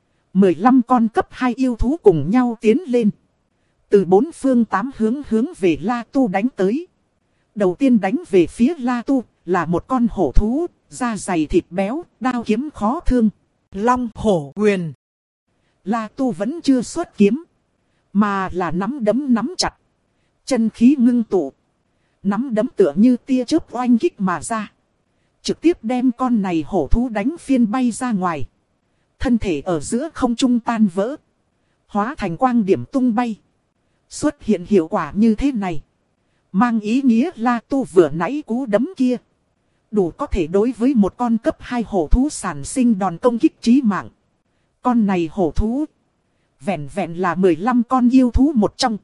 15 con cấp 2 yêu thú cùng nhau tiến lên. Từ 4 phương 8 hướng về La Tu đánh tới. Đầu tiên đánh về phía La Tu là một con hổ thú, da dày thịt béo, đao kiếm khó thương. Long hổ quyền. La Tu vẫn chưa xuất kiếm. Mà là nắm đấm nắm chặt. Chân khí ngưng tụ. Nắm đấm tựa như tia chớp oanh kích mà ra. Trực tiếp đem con này hổ thú đánh phiên bay ra ngoài. Thân thể ở giữa không trung tan vỡ. Hóa thành quang điểm tung bay. Xuất hiện hiệu quả như thế này. Mang ý nghĩa La Tu vừa nãy cú đấm kia. Đủ có thể đối với một con cấp 2 hổ thú sản sinh đòn công kích chí mạng. Con này hổ thú. Vẹn vẹn là 15 con yêu thú một trong.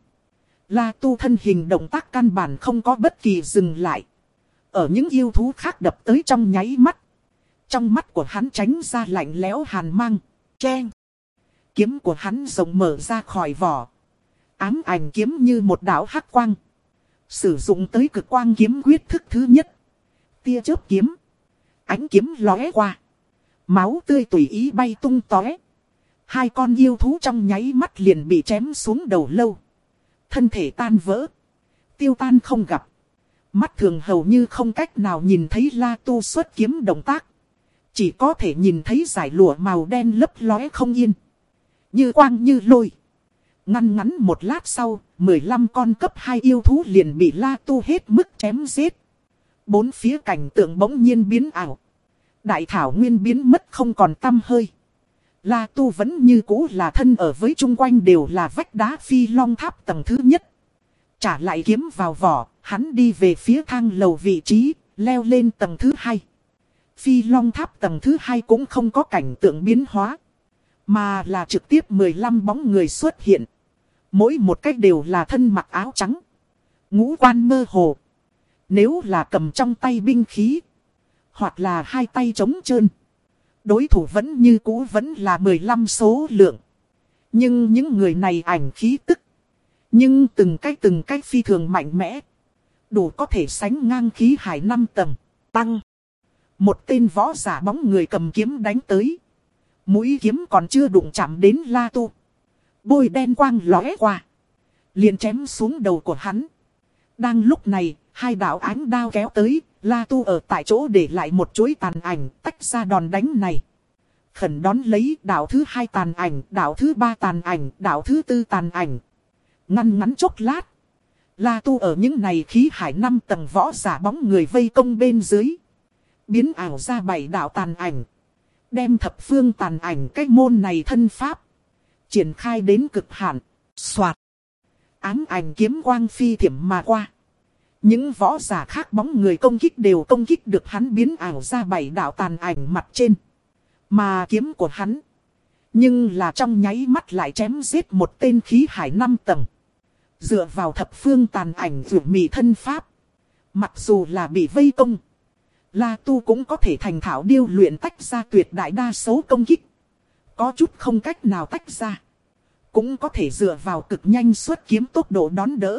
La Tu thân hình động tác căn bản không có bất kỳ dừng lại. Ở những yêu thú khác đập tới trong nháy mắt. Trong mắt của hắn tránh ra lạnh lẽo hàn mang. Cheng. Kiếm của hắn rộng mở ra khỏi vỏ. Ám ảnh kiếm như một đạo hắc quang. Sử dụng tới cực quang kiếm quyết thức thứ nhất. Tia chớp kiếm. Ánh kiếm lóe qua. Máu tươi tùy ý bay tung tóe. Hai con yêu thú trong nháy mắt liền bị chém xuống đầu lâu. Thân thể tan vỡ. Tiêu tan không gặp. Mắt thường hầu như không cách nào nhìn thấy La Tu xuất kiếm động tác. Chỉ có thể nhìn thấy dải lụa màu đen lấp lóe không yên. Như quang như lôi. Ngăn ngắn một lát sau, 15 con cấp 2 yêu thú liền bị La Tu hết mức chém giết. Bốn phía cảnh tượng bỗng nhiên biến ảo. Đại thảo nguyên biến mất không còn tăm hơi. La Tu vẫn như cũ là thân ở với chung quanh đều là vách đá Phi Long Tháp tầng thứ nhất. Trả lại kiếm vào vỏ, hắn đi về phía thang lầu vị trí, leo lên tầng thứ 2. Phi Long Tháp tầng thứ 2 cũng không có cảnh tượng biến hóa. Mà là trực tiếp 15 bóng người xuất hiện. Mỗi một cách đều là thân mặc áo trắng. Ngũ quan mơ hồ. Nếu là cầm trong tay binh khí. Hoặc là hai tay trống trơn. Đối thủ vẫn như cũ vẫn là 15 số lượng. Nhưng những người này ảnh khí tức. Nhưng từng cách phi thường mạnh mẽ. Đủ có thể sánh ngang khí hải 5 tầng. Tăng. Một tên võ giả bóng người cầm kiếm đánh tới. Mũi kiếm còn chưa đụng chạm đến La Tu. Bôi đen quang lóe qua. Liền chém xuống đầu của hắn. Đang lúc này, hai đạo ánh đao kéo tới. La Tu ở tại chỗ để lại một chuỗi tàn ảnh tách ra đòn đánh này. Khẩn đón lấy đạo thứ 2 tàn ảnh, đạo thứ 3 tàn ảnh, đạo thứ 4 tàn ảnh. Ngăn ngắn chốc lát, La Tu ở những này khí hải 5 tầng võ giả bóng người vây công bên dưới. Biến ảo ra 7 đạo tàn ảnh. Đem thập phương tàn ảnh cái môn này thân pháp. Triển khai đến cực hạn. Soạt. Ám ảnh kiếm quang phi thiểm mà qua. Những võ giả khác bóng người công kích đều công kích được hắn biến ảo ra 7 đạo tàn ảnh mặt trên. Mà kiếm của hắn. Nhưng là trong nháy mắt lại chém giết một tên khí hải 5 tầng. Dựa vào thập phương tàn ảnh rủ mì thân pháp. Mặc dù là bị vây công. La Tu cũng có thể thành thạo điêu luyện tách ra tuyệt đại đa số công kích. Có chút không cách nào tách ra. Cũng có thể dựa vào cực nhanh xuất kiếm tốc độ đón đỡ.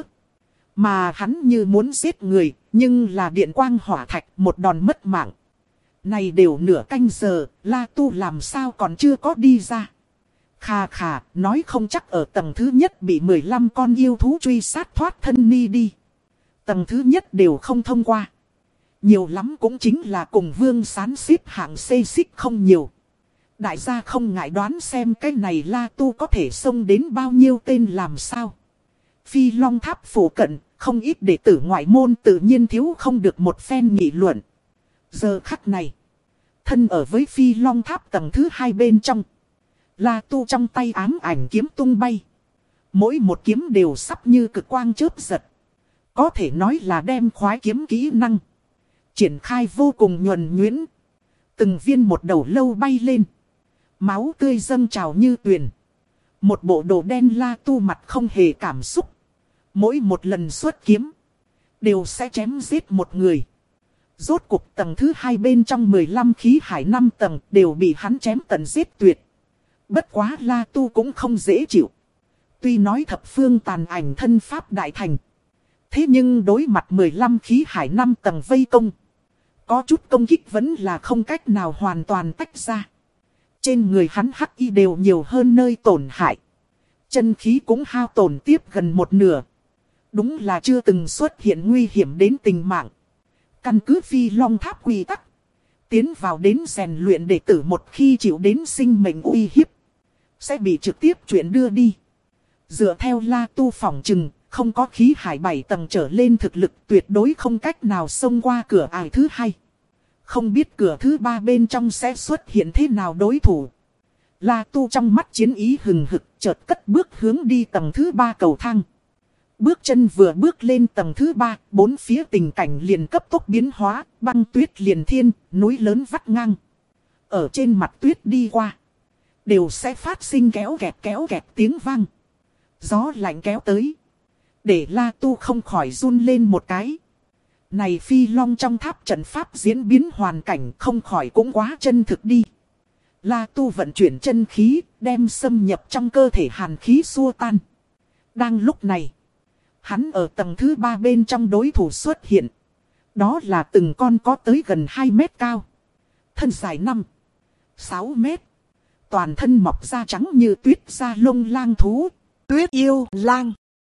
Mà hắn như muốn giết người, nhưng là điện quang hỏa thạch một đòn mất mạng. Này đều nửa canh giờ, La Tu làm sao còn chưa có đi ra. Khà khà, nói không chắc ở tầng thứ nhất bị 15 con yêu thú truy sát thoát thân ni đi. Tầng thứ nhất đều không thông qua. Nhiều lắm cũng chính là cùng Vương Sán xếp hạng xê xích không nhiều. Đại gia không ngại đoán xem cái này La Tu có thể xông đến bao nhiêu tên làm sao. Phi Long Tháp phủ cận, không ít đệ tử ngoại môn tự nhiên thiếu không được một phen nghị luận. Giờ khắc này, thân ở với Phi Long Tháp tầng thứ 2 bên trong. La Tu trong tay ám ảnh kiếm tung bay. Mỗi một kiếm đều sắp như cực quang chớp giật. Có thể nói là đem khoái kiếm kỹ năng triển khai vô cùng nhuần nhuyễn. Từng viên một đầu lâu bay lên. Máu tươi dâng trào như tuyền. Một bộ đồ đen La Tu mặt không hề cảm xúc. Mỗi một lần xuất kiếm đều sẽ chém giết một người. Rốt cuộc tầng thứ 2 bên trong 15 khí hải 5 tầng đều bị hắn chém tận giết tuyệt. Bất quá La Tu cũng không dễ chịu. Tuy nói thập phương tàn ảnh thân pháp đại thành. Thế nhưng đối mặt 15 khí hải 5 tầng vây công. Có chút công kích vẫn là không cách nào hoàn toàn tách ra. Trên người hắn hắc y đều nhiều hơn nơi tổn hại. Chân khí cũng hao tổn tiếp gần một nửa. Đúng là chưa từng xuất hiện nguy hiểm đến tình mạng. Căn cứ Phi Long Tháp quy tắc. Tiến vào đến rèn luyện đệ tử một khi chịu đến sinh mệnh uy hiếp. Sẽ bị trực tiếp chuyển đưa đi. Dựa theo La Tu phỏng chừng. Không có khí hải 7 tầng trở lên thực lực tuyệt đối không cách nào xông qua cửa ải thứ 2. Không biết cửa thứ 3 bên trong sẽ xuất hiện thế nào đối thủ. La Tu trong mắt chiến ý hừng hực chợt cất bước hướng đi tầng thứ 3 cầu thang. Bước chân vừa bước lên tầng thứ 3, bốn phía tình cảnh liền cấp tốc biến hóa, băng tuyết liền thiên, núi lớn vắt ngang. Ở trên mặt tuyết đi qua, đều sẽ phát sinh kéo kẹt tiếng vang. Gió lạnh kéo tới. Để La Tu không khỏi run lên một cái. Này Phi Long trong tháp trận pháp diễn biến hoàn cảnh không khỏi cũng quá chân thực đi. La Tu vận chuyển chân khí, đem xâm nhập trong cơ thể hàn khí xua tan. Đang lúc này, hắn ở tầng thứ 3 bên trong đối thủ xuất hiện. Đó là từng con có tới gần 2 mét cao. Thân dài 5, 6 mét. Toàn thân mọc da trắng như tuyết da lông lang thú. Tuyết yêu lang.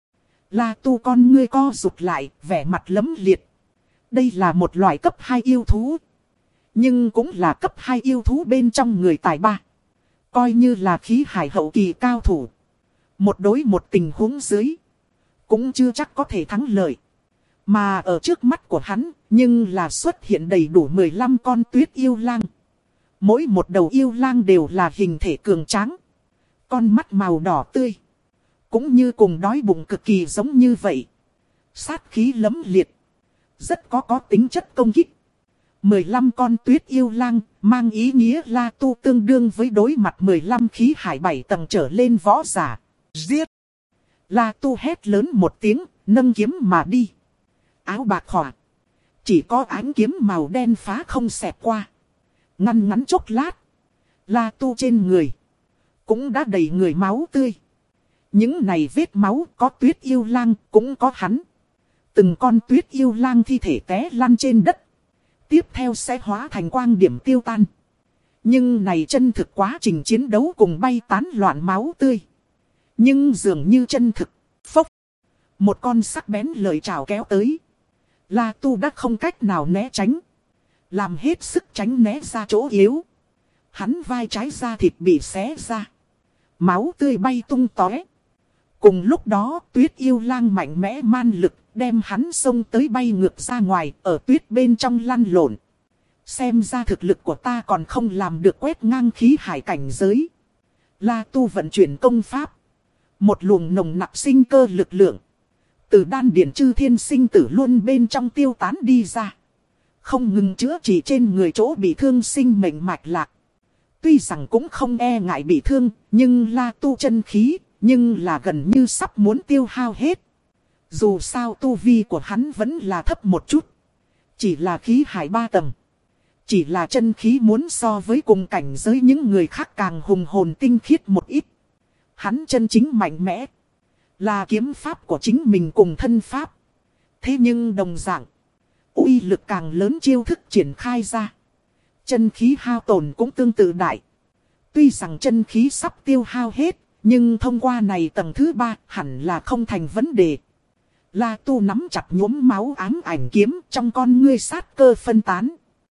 La Tu con ngươi co rụt lại, vẻ mặt lấm liệt. Đây là một loại cấp 2 yêu thú. Nhưng cũng là cấp 2 yêu thú bên trong người tài ba. Coi như là khí hải hậu kỳ cao thủ. Một đối một tình huống dưới. Cũng chưa chắc có thể thắng lợi. Mà ở trước mắt của hắn, nhưng là xuất hiện đầy đủ 15 con tuyết yêu lang. Mỗi một đầu yêu lang đều là hình thể cường tráng. Con mắt màu đỏ tươi. Cũng như cùng đói bụng cực kỳ giống như vậy. Sát khí lấm liệt. Rất có tính chất công kích. 15 con tuyết yêu lang mang ý nghĩa La Tu tương đương với đối mặt 15 khí hải 7 tầng trở lên võ giả. Giết! La Tu hét lớn một tiếng, nâng kiếm mà đi. Áo bạc khỏa. Chỉ có ánh kiếm màu đen phá không xẹt qua. Ngăn ngắn chốc lát. La Tu trên người. Cũng đã đầy người máu tươi. Những này vết máu có tuyết yêu lang cũng có hắn. Từng con tuyết yêu lang thi thể té lăn trên đất. Tiếp theo sẽ hóa thành quang điểm tiêu tan. Nhưng này chân thực quá trình chiến đấu cùng bay tán loạn máu tươi. Nhưng dường như chân thực. Phốc. Một con sắc bén lợi trảo kéo tới. La Tu đã không cách nào né tránh. Làm hết sức tránh né ra chỗ yếu. Hắn vai trái da thịt bị xé ra. Máu tươi bay tung tóe. Cùng lúc đó, Tuyết yêu lang mạnh mẽ man lực, đem hắn xông tới bay ngược ra ngoài, ở tuyết bên trong lăn lộn. Xem ra thực lực của ta còn không làm được quét ngang khí hải cảnh giới. La Tu vận chuyển công pháp. Một luồng nồng nặc sinh cơ lực lượng. Từ đan điển chư thiên sinh tử luôn bên trong tiêu tán đi ra. Không ngừng chữa trị trên người chỗ bị thương sinh mệnh mạch lạc. Tuy rằng cũng không e ngại bị thương, nhưng La Tu chân khí, nhưng là gần như sắp muốn tiêu hao hết. Dù sao tu vi của hắn vẫn là thấp một chút. Chỉ là khí hải 3 tầng. Chỉ là chân khí muốn so với cùng cảnh giới những người khác càng hùng hồn tinh khiết một ít. Hắn chân chính mạnh mẽ. Là kiếm pháp của chính mình cùng thân pháp. Thế nhưng đồng dạng. Uy lực càng lớn chiêu thức triển khai ra. Chân khí hao tổn cũng tương tự đại. Tuy rằng chân khí sắp tiêu hao hết. Nhưng thông qua này tầng thứ 3 hẳn là không thành vấn đề. La Tu nắm chặt nhuốm máu ám ảnh kiếm trong con ngươi sát cơ phân tán.